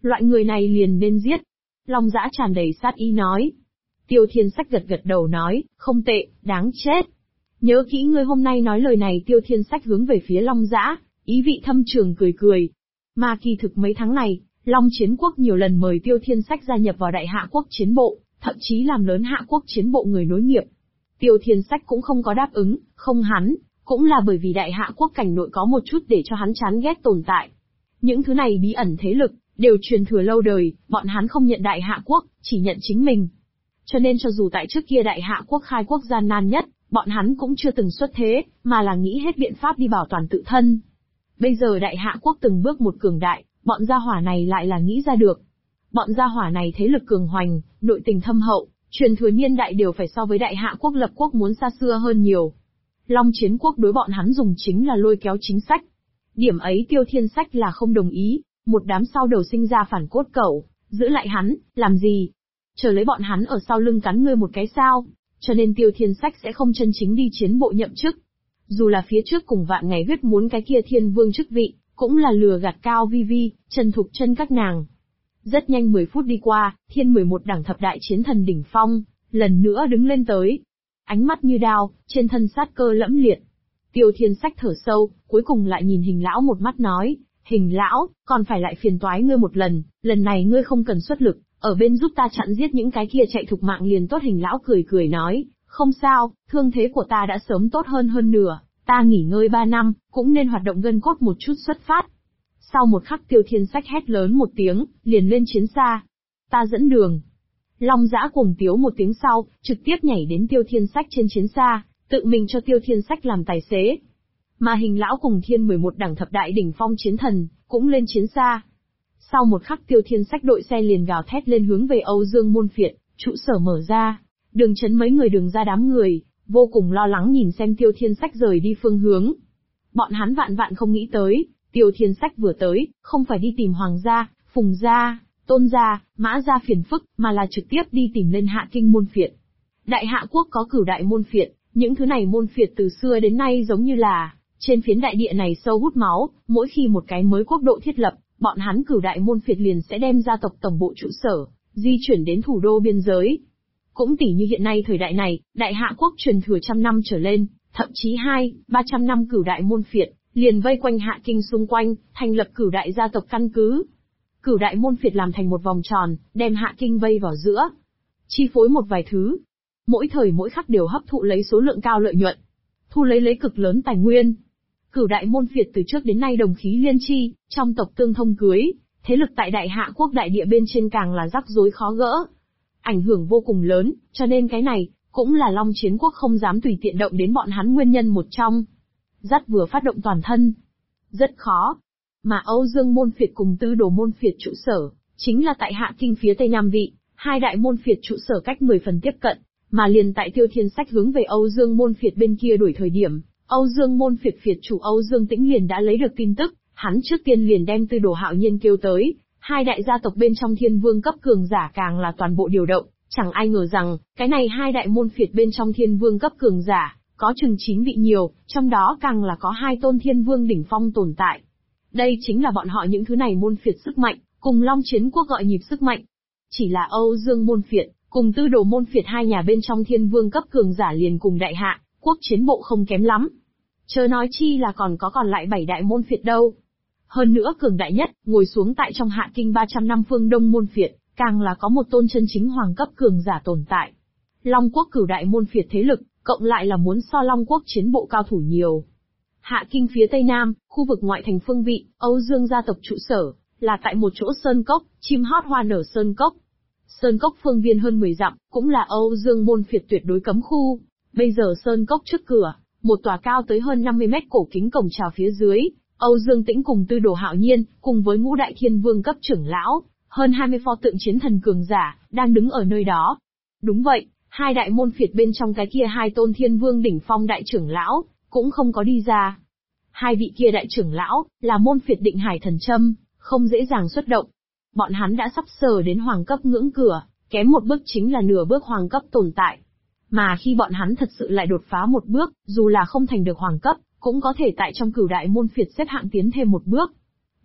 Loại người này liền nên giết. Long Dã tràn đầy sát ý nói. Tiêu Thiên Sách gật gật đầu nói, không tệ, đáng chết. Nhớ kỹ ngươi hôm nay nói lời này. Tiêu Thiên Sách hướng về phía Long Dã, ý vị thâm trường cười cười. Mà kỳ thực mấy tháng này, Long Chiến Quốc nhiều lần mời Tiêu Thiên Sách gia nhập vào Đại Hạ Quốc chiến bộ, thậm chí làm lớn Hạ Quốc chiến bộ người nối nghiệp. Tiêu Thiên Sách cũng không có đáp ứng, không hắn, cũng là bởi vì Đại Hạ Quốc cảnh nội có một chút để cho hắn chán ghét tồn tại. Những thứ này bí ẩn thế lực, đều truyền thừa lâu đời, bọn hắn không nhận Đại Hạ Quốc, chỉ nhận chính mình. Cho nên cho dù tại trước kia Đại Hạ Quốc khai quốc gian nan nhất, bọn hắn cũng chưa từng xuất thế, mà là nghĩ hết biện pháp đi bảo toàn tự thân. Bây giờ Đại Hạ Quốc từng bước một cường đại, bọn gia hỏa này lại là nghĩ ra được. Bọn gia hỏa này thế lực cường hoành, nội tình thâm hậu, truyền thừa niên đại đều phải so với Đại Hạ Quốc lập quốc muốn xa xưa hơn nhiều. Long Chiến Quốc đối bọn hắn dùng chính là lôi kéo chính sách. Điểm ấy Tiêu Thiên Sách là không đồng ý, một đám sau đầu sinh ra phản cốt cẩu, giữ lại hắn, làm gì? Chờ lấy bọn hắn ở sau lưng cắn ngươi một cái sao? Cho nên Tiêu Thiên Sách sẽ không chân chính đi chiến bộ nhậm chức. Dù là phía trước cùng Vạn Ngày Huyết muốn cái kia Thiên Vương chức vị, cũng là lừa gạt Cao Vi Vi, Trần Thục Chân các nàng. Rất nhanh 10 phút đi qua, Thiên 11 đẳng thập đại chiến thần đỉnh phong, lần nữa đứng lên tới. Ánh mắt như đao, trên thân sát cơ lẫm liệt. Tiêu Thiên Sách thở sâu, cuối cùng lại nhìn Hình Lão một mắt nói, Hình Lão, còn phải lại phiền toái ngươi một lần này ngươi không cần xuất lực, ở bên giúp ta chặn giết những cái kia chạy thục mạng liền tốt. Hình Lão cười cười nói, không sao, thương thế của ta đã sớm tốt hơn nửa, ta nghỉ ngơi 3 năm, cũng nên hoạt động gân cốt một chút xuất phát. Sau một khắc Tiêu Thiên Sách hét lớn một tiếng, liền lên chiến xa. Ta dẫn đường. Long Dã cùng tiếu một tiếng sau, trực tiếp nhảy đến Tiêu Thiên Sách trên chiến xa, tự mình cho Tiêu Thiên Sách làm tài xế. Mà Hình Lão cùng Thiên 11 đẳng thập đại đỉnh phong chiến thần, cũng lên chiến xa. Sau một khắc Tiêu Thiên Sách đội xe liền gào thét lên hướng về Âu Dương Môn Phiệt, trụ sở mở ra. Đường Chấn mấy người đường ra đám người, vô cùng lo lắng nhìn xem Tiêu Thiên Sách rời đi phương hướng. Bọn hắn vạn không nghĩ tới, Tiêu Thiên Sách vừa tới, không phải đi tìm Hoàng gia, Phùng gia, Tôn gia, Mã gia phiền phức, mà là trực tiếp đi tìm lên Hạ Kinh môn phiệt. Đại Hạ Quốc có cửu đại môn phiệt, những thứ này môn phiệt từ xưa đến nay giống như là trên phiến đại địa này sâu hút máu, mỗi khi một cái mới quốc độ thiết lập, bọn hắn cửu đại môn phiệt liền sẽ đem gia tộc tổng bộ trụ sở di chuyển đến thủ đô biên giới. Cũng tỉ như hiện nay thời đại này, Đại Hạ Quốc truyền thừa 100 năm trở lên, thậm chí 200-300 năm cửu đại môn phiệt, liền vây quanh Hạ Kinh xung quanh, thành lập cửu đại gia tộc căn cứ. Cửu đại môn phiệt làm thành một vòng tròn, đem Hạ Kinh vây vào giữa, chi phối một vài thứ. Mỗi thời mỗi khắc đều hấp thụ lấy số lượng cao lợi nhuận, thu lấy cực lớn tài nguyên. Cửu đại môn phiệt từ trước đến nay đồng khí liên chi, trong tộc tương thông cưới, thế lực tại Đại Hạ Quốc đại địa bên trên càng là rắc rối khó gỡ. Ảnh hưởng vô cùng lớn, cho nên cái này, cũng là Long Chiến Quốc không dám tùy tiện động đến bọn hắn nguyên nhân một trong. Dắt vừa phát động toàn thân. Rất khó. Mà Âu Dương môn phiệt cùng Tư Đồ môn phiệt trụ sở, chính là tại Hạ Kinh phía tây nam vị, hai đại môn phiệt trụ sở cách 10 phần tiếp cận, mà liền tại Tiêu Thiên Sách hướng về Âu Dương môn phiệt bên kia đuổi thời điểm, Âu Dương môn phiệt phiệt chủ Âu Dương Tĩnh liền đã lấy được tin tức, hắn trước tiên liền đem Tư Đồ Hạo Nhiên kêu tới, hai đại gia tộc bên trong Thiên Vương cấp cường giả càng là toàn bộ điều động, chẳng ai ngờ rằng, cái này hai đại môn phiệt bên trong Thiên Vương cấp cường giả, có chừng 9 vị nhiều, trong đó càng là có 2 tôn Thiên Vương đỉnh phong tồn tại. Đây chính là bọn họ những thứ này môn phiệt sức mạnh, cùng Long Chiến Quốc gọi nhịp sức mạnh. Chỉ là Âu Dương môn phiệt, cùng Tư Đồ môn phiệt hai nhà bên trong Thiên Vương cấp cường giả liền cùng Đại Hạ Quốc chiến bộ không kém lắm. Chớ nói chi là còn lại 7 đại môn phiệt đâu. Hơn nữa cường đại nhất, ngồi xuống tại trong Hạ Kinh 300 năm phương Đông môn phiệt, càng là có một tôn chân chính hoàng cấp cường giả tồn tại. Long Quốc cửu đại môn phiệt thế lực, cộng lại là muốn so Long Quốc chiến bộ cao thủ nhiều. Hạ Kinh phía tây nam, khu vực ngoại thành phương vị, Âu Dương gia tộc trụ sở, là tại một chỗ sơn cốc, chim hót hoa nở sơn cốc. Sơn cốc phương viên hơn 10 dặm, cũng là Âu Dương môn phiệt tuyệt đối cấm khu. Bây giờ sơn cốc trước cửa, một tòa cao tới hơn 50 mét cổ kính cổng chào phía dưới, Âu Dương Tĩnh cùng Tư Đồ Hạo Nhiên, cùng với ngũ đại Thiên Vương cấp trưởng lão, hơn 20 pho tượng chiến thần cường giả, đang đứng ở nơi đó. Đúng vậy, hai đại môn phiệt bên trong cái kia 2 tôn Thiên Vương đỉnh phong đại trưởng lão, cũng không có đi ra. Hai vị kia đại trưởng lão, là môn phiệt Định Hải Thần Châm, không dễ dàng xuất động. Bọn hắn đã sắp sờ đến hoàng cấp ngưỡng cửa, kém một bước chính là nửa bước hoàng cấp tồn tại. Mà khi bọn hắn thật sự lại đột phá một bước, dù là không thành được hoàng cấp, cũng có thể tại trong cửu đại môn phiệt xếp hạng tiến thêm một bước.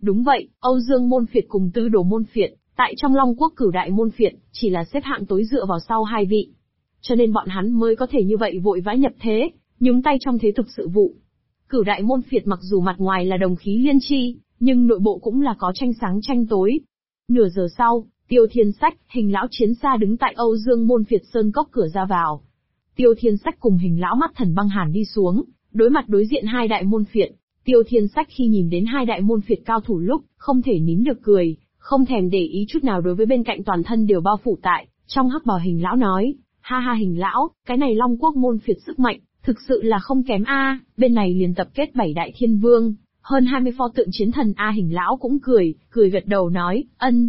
Đúng vậy, Âu Dương Môn Phiệt cùng Tư Đồ Môn Phiệt, tại trong Long Quốc Cửu Đại Môn Phiệt, chỉ là xếp hạng tối dựa vào sau hai vị. Cho nên bọn hắn mới có thể như vậy vội vã nhập thế, nhúng tay trong thế tục sự vụ. Cửu Đại Môn Phiệt mặc dù mặt ngoài là đồng khí liên chi, nhưng nội bộ cũng là có tranh sáng tranh tối. Nửa giờ sau, Tiêu Thiên Sách, Hình Lão chiến xa đứng tại Âu Dương Môn Phiệt Sơn Cốc cửa ra vào. Tiêu Thiên Sách cùng Hình Lão mắt thần băng hàn đi xuống, đối mặt đối diện hai đại môn phiệt. Tiêu Thiên Sách khi nhìn đến hai đại môn phiệt cao thủ lúc, không thể nín được cười, không thèm để ý chút nào đối với bên cạnh toàn thân đều bao phủ tại, trong hắc bào Hình Lão nói, ha ha Hình Lão, cái này Long Quốc môn phiệt sức mạnh, thực sự là không kém a, bên này liền tập kết 7 đại thiên vương, hơn 20 pho tượng chiến thần a. Hình Lão cũng cười gật đầu nói,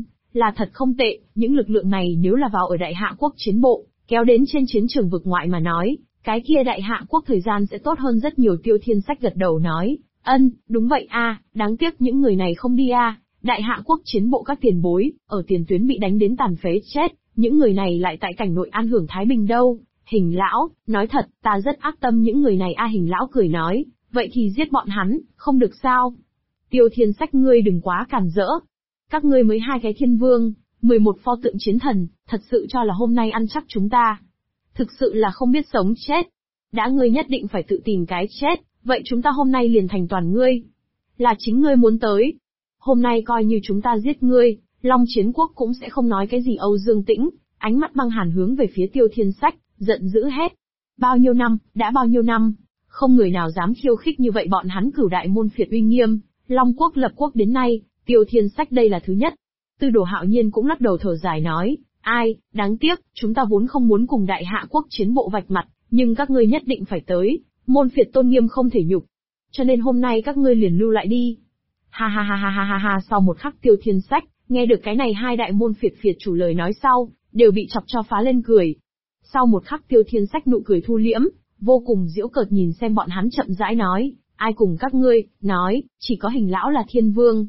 là thật không tệ, những lực lượng này nếu là vào ở Đại Hạ Quốc chiến bộ, kéo đến trên chiến trường vực ngoại mà nói, cái kia Đại Hạ Quốc thời gian sẽ tốt hơn rất nhiều. Tiêu Thiên Sách gật đầu nói, đúng vậy a, đáng tiếc những người này không đi a, Đại Hạ Quốc chiến bộ các tiền bối, ở tiền tuyến bị đánh đến tàn phế chết, những người này lại tại cảnh nội an hưởng thái bình đâu. Hình Lão, nói thật, ta rất ác tâm những người này a. Hình Lão cười nói, vậy thì giết bọn hắn, không được sao? Tiêu Thiên Sách ngươi đừng quá cản rỡ. Các ngươi mới 2 cái thiên vương, 11 pho tượng chiến thần, thật sự cho là hôm nay ăn chắc chúng ta. Thực sự là không biết sống chết. Đã ngươi nhất định phải tự tìm cái chết, vậy chúng ta hôm nay liền thành toàn ngươi. Là chính ngươi muốn tới. Hôm nay coi như chúng ta giết ngươi, Long Chiến Quốc cũng sẽ không nói cái gì. Âu Dương Tĩnh, ánh mắt băng hàn hướng về phía Tiêu Thiên Sách, giận dữ hét. Bao nhiêu năm, đã bao nhiêu năm, không người nào dám khiêu khích như vậy bọn hắn Cửu Đại Môn Phiệt uy nghiêm, Long Quốc lập quốc đến nay, Tiêu Thiên Sách đây là thứ nhất. Tư Đồ Hạo Nhiên cũng lắc đầu thở dài nói, ai, đáng tiếc, chúng ta vốn không muốn cùng Đại Hạ Quốc chiến bộ vạch mặt, nhưng các ngươi nhất định phải tới, môn phiệt tôn nghiêm không thể nhục. Cho nên hôm nay các ngươi liền lưu lại đi. Ha ha ha ha ha ha ha. Sau một khắc Tiêu Thiên Sách, nghe được cái này hai đại môn phiệt chủ lời nói sau, đều bị chọc cho phá lên cười. Sau một khắc Tiêu Thiên Sách nụ cười thu liễm, vô cùng giễu cợt nhìn xem bọn hắn chậm rãi nói, ai cùng các ngươi, nói, chỉ có Hình Lão là thiên vương.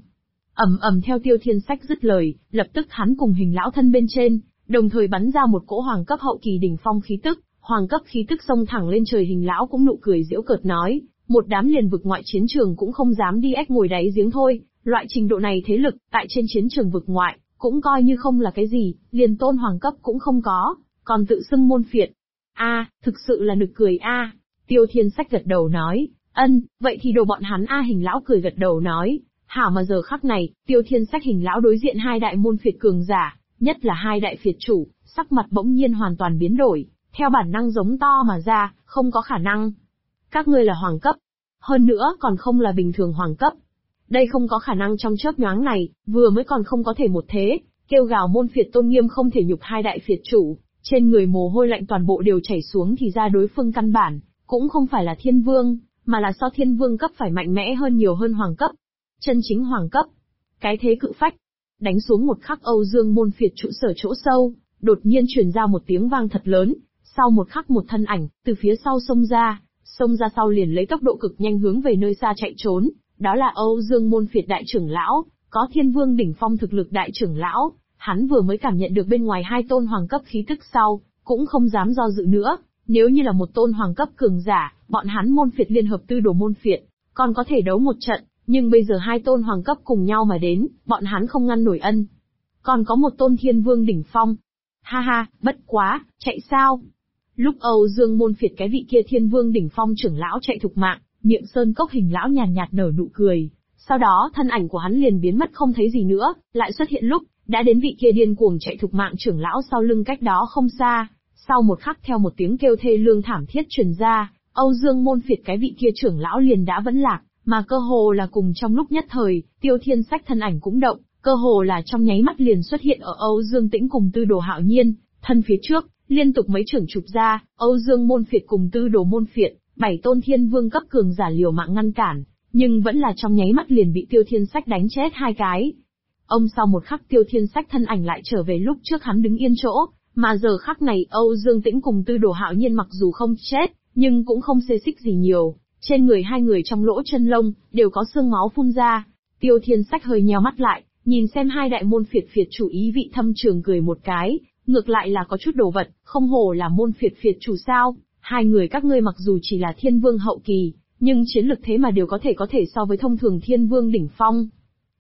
Theo Tiêu Thiên Sách dứt lời, lập tức hắn cùng Hình Lão thân bên trên, đồng thời bắn ra một cỗ hoàng cấp hậu kỳ đỉnh phong khí tức, hoàng cấp khí tức xông thẳng lên trời. Hình Lão cũng nụ cười giễu cợt nói, một đám liền vực ngoại chiến trường cũng không dám đi ếch ngồi đáy giếng thôi, loại trình độ này thế lực, tại trên chiến trường vực ngoại, cũng coi như không là cái gì, liền tôn hoàng cấp cũng không có, còn tự xưng môn phiệt. Thực sự là nực cười a. Tiêu Thiên Sách gật đầu nói, vậy thì đồ bọn hắn a. Hình Lão cười gật đầu nói, hảo mà giờ khắc này, Tiêu Thiên Sách Hình Lão đối diện hai đại môn phiệt cường giả, nhất là hai đại phiệt chủ, sắc mặt bỗng nhiên hoàn toàn biến đổi, theo bản năng giống to mà ra, không có khả năng. Các ngươi là hoàng cấp, hơn nữa còn không là bình thường hoàng cấp. Đây không có khả năng. Trong chớp nhoáng này, vừa mới còn không có thể một thế, kêu gào môn phiệt tôn nghiêm không thể nhục hai đại phiệt chủ, trên người mồ hôi lạnh toàn bộ đều chảy xuống thì ra đối phương căn bản, cũng không phải là thiên vương, mà là so thiên vương cấp phải mạnh mẽ hơn nhiều hơn hoàng cấp. Chân chính hoàng cấp. Cái thế cự phách. Đánh xuống một khắc Âu Dương môn phiệt trụ sở chỗ sâu, đột nhiên truyền ra một tiếng vang thật lớn, sau một khắc một thân ảnh, từ phía sau xông ra sau liền lấy tốc độ cực nhanh hướng về nơi xa chạy trốn, đó là Âu Dương môn phiệt đại trưởng lão, có thiên vương đỉnh phong thực lực đại trưởng lão, hắn vừa mới cảm nhận được bên ngoài hai tôn hoàng cấp khí tức sau, cũng không dám do dự nữa, nếu như là một tôn hoàng cấp cường giả, bọn hắn môn phiệt liên hợp Tư Đồ môn phiệt, còn có thể đấu một trận, nhưng bây giờ hai tôn hoàng cấp cùng nhau mà đến, bọn hắn không ngăn nổi còn có một tôn thiên vương đỉnh phong. Ha ha, bất quá, chạy sao? Lúc Âu Dương môn phiệt cái vị kia thiên vương đỉnh phong trưởng lão chạy thục mạng, miệng Sơn Cốc Hình Lão nhàn nhạt nở nụ cười, sau đó thân ảnh của hắn liền biến mất không thấy gì nữa, lại xuất hiện lúc đã đến vị kia điên cuồng chạy thục mạng trưởng lão sau lưng cách đó không xa. Sau một khắc theo một tiếng kêu thê lương thảm thiết truyền ra, Âu Dương môn phiệt cái vị kia trưởng lão liền đã vẫn lạc, mà cơ hồ là cùng trong lúc nhất thời, Tiêu Thiên Sách thân ảnh cũng động, cơ hồ là trong nháy mắt liền xuất hiện ở Âu Dương Tĩnh cùng Tư Đồ Hạo Nhiên, thân phía trước, liên tục mấy trưởng chụp ra, Âu Dương môn phiệt cùng Tư Đồ môn phiệt, 7 tôn thiên vương cấp cường giả liều mạng ngăn cản, nhưng vẫn là trong nháy mắt liền bị Tiêu Thiên Sách đánh chết 2 cái. Sau một khắc Tiêu Thiên Sách thân ảnh lại trở về lúc trước hắn đứng yên chỗ, mà giờ khắc này Âu Dương Tĩnh cùng Tư Đồ Hạo Nhiên mặc dù không chết, nhưng cũng không xê xích gì nhiều, trên người hai người trong lỗ chân lông đều có xương máu phun ra. Tiêu Thiên Sách hơi nheo mắt lại, nhìn xem hai đại môn phiệt chủ ý vị thâm trường cười một cái, ngược lại là có chút đồ vật, không hổ là môn phiệt chủ sao? Hai người các ngươi mặc dù chỉ là thiên vương hậu kỳ, nhưng chiến lực thế mà đều có thể so với thông thường thiên vương đỉnh phong.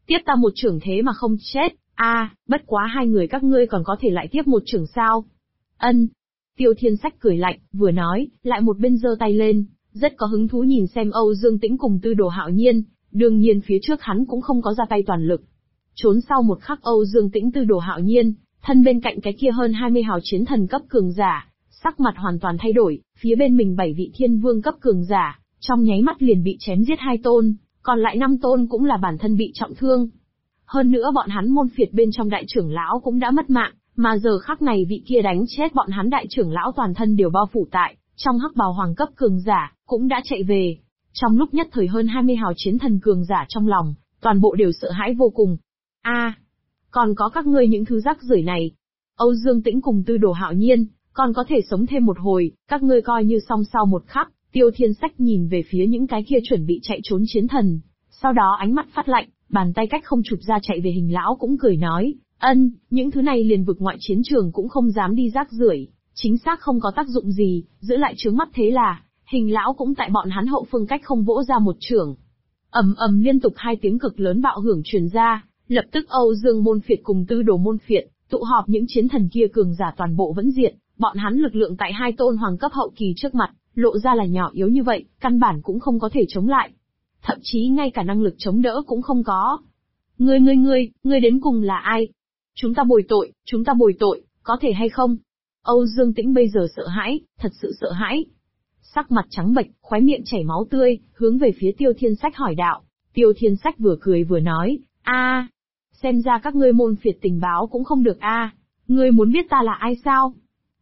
Tiếp ta một chưởng thế mà không chết, bất quá hai người các ngươi còn có thể lại tiếp một chưởng sao? Ân. Tiêu Thiên Sách cười lạnh, vừa nói, lại một bên giơ tay lên, rất có hứng thú nhìn xem Âu Dương Tĩnh cùng Tư Đồ Hạo Nhiên, đương nhiên phía trước hắn cũng không có ra tay toàn lực. Trốn sau một khắc Âu Dương Tĩnh Tư Đồ Hạo Nhiên, thân bên cạnh cái kia hơn 20 hào chiến thần cấp cường giả, sắc mặt hoàn toàn thay đổi, phía bên mình 7 vị thiên vương cấp cường giả, trong nháy mắt liền bị chém giết 2 tôn, còn lại 5 tôn cũng là bản thân bị trọng thương. Hơn nữa bọn hắn môn phiệt bên trong đại trưởng lão cũng đã mất mạng, mà giờ khắc này vị kia đánh chết bọn hắn đại trưởng lão toàn thân đều bao phủ tại, trong hắc bào hoàng cấp cường giả, cũng đã chạy về. Trong lúc nhất thời hơn 20 hào chiến thần cường giả trong lòng, toàn bộ đều sợ hãi vô cùng. Còn có các ngươi những thứ rác rưởi này. Âu Dương Tĩnh cùng Tư Đồ Hạo Nhiên, còn có thể sống thêm một hồi, các ngươi coi như xong sau một khắc. Tiêu Thiên Sách nhìn về phía những cái kia chuẩn bị chạy trốn chiến thần, sau đó ánh mắt phát lạnh, bàn tay cách không chụp ra chạy về Hình lão cũng cười nói, những thứ này liền vực ngoại chiến trường cũng không dám đi rác rưởi, chính xác không có tác dụng gì, giữ lại trướng mắt thế là, Hình lão cũng tại bọn hắn hậu phương cách không vỗ ra một chưởng. Ầm ầm liên tục 2 tiếng cực lớn bạo hưởng truyền ra, lập tức Âu Dương môn phiệt cùng Tư Đồ môn phiệt, tụ họp những chiến thần kia cường giả toàn bộ vẫn diệt, bọn hắn lực lượng tại 2 tôn hoàng cấp hậu kỳ trước mặt, lộ ra là nhỏ yếu như vậy, căn bản cũng không có thể chống lại. Thậm chí ngay cả năng lực chống đỡ cũng không có. Ngươi đến cùng là ai? Chúng ta bồi tội, có thể hay không? Âu Dương Tĩnh bây giờ sợ hãi, thật sự sợ hãi. Sắc mặt trắng bệch, khóe miệng chảy máu tươi, hướng về phía Tiêu Thiên Sách hỏi đạo. Tiêu Thiên Sách vừa cười vừa nói, xem ra các ngươi môn phiệt tình báo cũng không được ngươi muốn biết ta là ai sao?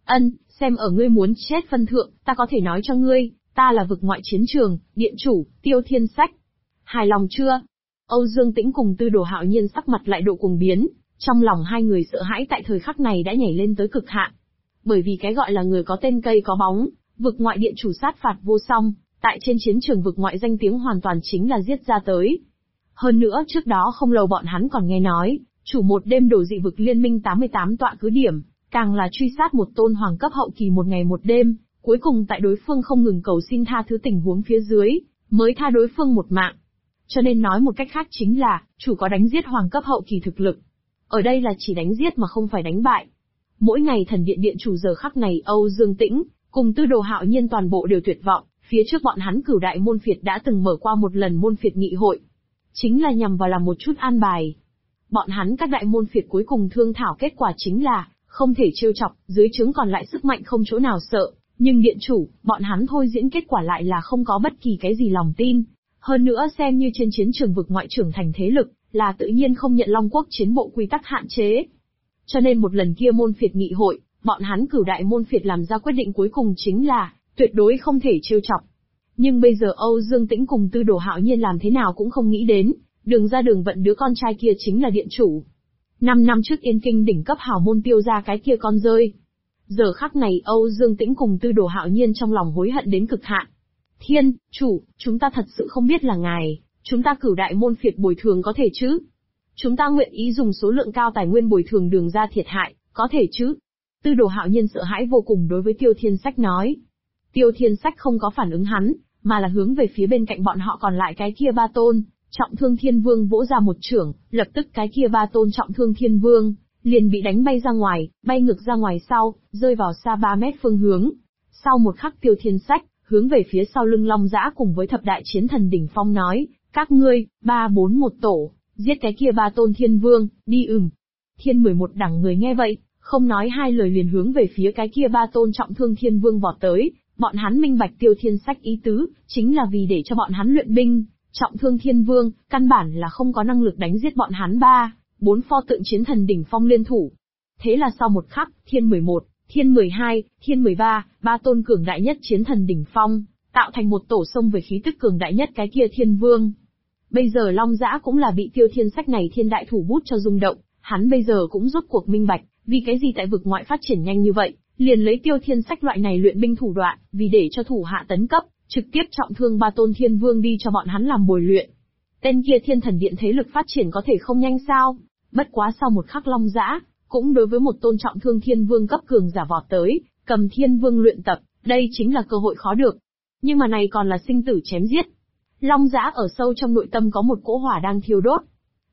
Xem ở ngươi muốn chết phân thượng, ta có thể nói cho ngươi, ta là vực ngoại chiến trường, điện chủ, Tiêu Thiên Sách. Hài lòng chưa? Âu Dương Tĩnh cùng Tư Đồ Hạo Nhiên sắc mặt lại độ cuồng biến, trong lòng hai người sợ hãi tại thời khắc này đã nhảy lên tới cực hạn. Bởi vì cái gọi là người có tên cây có bóng, vực ngoại điện chủ sát phạt vô song, tại trên chiến trường vực ngoại danh tiếng hoàn toàn chính là giết ra tới. Hơn nữa trước đó không lâu bọn hắn còn nghe nói, chủ một đêm đổ dị vực liên minh 88 tọa cứ điểm, càng là truy sát một tôn hoàng cấp hậu kỳ một ngày một đêm, cuối cùng tại đối phương không ngừng cầu xin tha thứ tình huống phía dưới, mới tha đối phương một mạng. Cho nên nói một cách khác chính là, chủ có đánh giết hoàng cấp hậu kỳ thực lực. Ở đây là chỉ đánh giết mà không phải đánh bại. Mỗi ngày thần điện điện chủ giờ khắc này Âu Dương Tĩnh, cùng Tư Đồ Hạo Nhiên toàn bộ đều tuyệt vọng, phía trước bọn hắn Cửu đại môn phiệt đã từng mở qua một lần môn phiệt nghị hội. Chính là nhằm vào làm một chút an bài. Bọn hắn các đại môn phiệt cuối cùng thương thảo kết quả chính là, không thể trêu chọc, dưới trướng còn lại sức mạnh không chỗ nào sợ, nhưng điện chủ, bọn hắn thôi diễn kết quả lại là không có bất kỳ cái gì lòng tin. Hơn nữa xem như trên chiến trường vực ngoại trưởng thành thế lực, là tự nhiên không nhận Long Quốc chiến bộ quy tắc hạn chế. Cho nên một lần kia môn phiệt nghị hội, bọn hắn Cửu đại môn phiệt làm ra quyết định cuối cùng chính là, tuyệt đối không thể trêu chọc. Nhưng bây giờ Âu Dương Tĩnh cùng Tư Đồ Hạo Nhiên làm thế nào cũng không nghĩ đến, đường ra đường vận đứa con trai kia chính là điện chủ. 5 năm trước Yên Kinh đỉnh cấp hào môn tiêu ra cái kia con rơi. Giờ khắc này Âu Dương Tĩnh cùng Tư Đồ Hạo Nhiên trong lòng hối hận đến cực hạn. Thiên, chủ, chúng ta thật sự không biết là ngài, chúng ta Cửu đại môn phiệt bồi thường có thể chứ? Chúng ta nguyện ý dùng số lượng cao tài nguyên bồi thường đường ra thiệt hại, có thể chứ? Tư Đồ Hạo Nhiên sợ hãi vô cùng đối với Tiêu Thiên Sách nói. Tiêu Thiên Sách không có phản ứng hắn, mà là hướng về phía bên cạnh bọn họ còn lại cái kia 3 tôn, Trọng Thương Thiên Vương vỗ ra một chưởng, lập tức cái kia 3 tôn Trọng Thương Thiên Vương liền bị đánh bay ra ngoài, bay ngược ra ngoài sau, rơi vào xa 3 mét phương hướng. Sau một khắc Tiêu Thiên Sách hướng về phía sau lưng Long Dã cùng với thập đại chiến thần đỉnh phong nói, các ngươi, 3-4-1 tổ, giết cái kia 3 tôn Thiên Vương, đi Thiên 11 đẳng người nghe vậy, không nói hai lời liền hướng về phía cái kia 3 tôn Trọng Thương Thiên Vương vọt tới. Bọn hắn minh bạch Tiêu Thiên Sách ý tứ, chính là vì để cho bọn hắn luyện binh. Trọng Thương Thiên Vương, căn bản là không có năng lực đánh giết bọn hắn 3-4 pho tượng chiến thần đỉnh phong liên thủ. Thế là sau một khắc, Thiên 11, Thiên 12, Thiên 13, 3 tôn cường đại nhất chiến thần đỉnh phong, tạo thành một tổ sông về khí tức cường đại nhất cái kia Thiên Vương. Bây giờ Long Dã cũng là bị Tiêu Thiên Sách này thiên đại thủ bút cho rung động, hắn bây giờ cũng rốt cuộc minh bạch, vì cái gì tại vực ngoại phát triển nhanh như vậy, liền lấy Tiêu Thiên Sách loại này luyện binh thủ đoạn, vì để cho thủ hạ tấn cấp, trực tiếp trọng thương 3 tôn Thiên Vương đi cho bọn hắn làm bồi luyện. Tên kia Thiên Thần Điện thế lực phát triển có thể không nhanh sao? Bất quá sau một khắc Long Dã cũng đối với một tôn Trọng Thương Thiên Vương cấp cường giả vọt tới, cầm Thiên Vương luyện tập, đây chính là cơ hội khó được. Nhưng mà này còn là sinh tử chém giết. Long Dã ở sâu trong nội tâm có một cỗ hỏa đang thiêu đốt.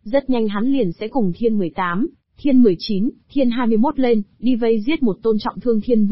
Rất nhanh hắn liền sẽ cùng Thiên 18, Thiên 19, Thiên 21 lên, đi vây giết một tôn trọng thương Thiên Vương.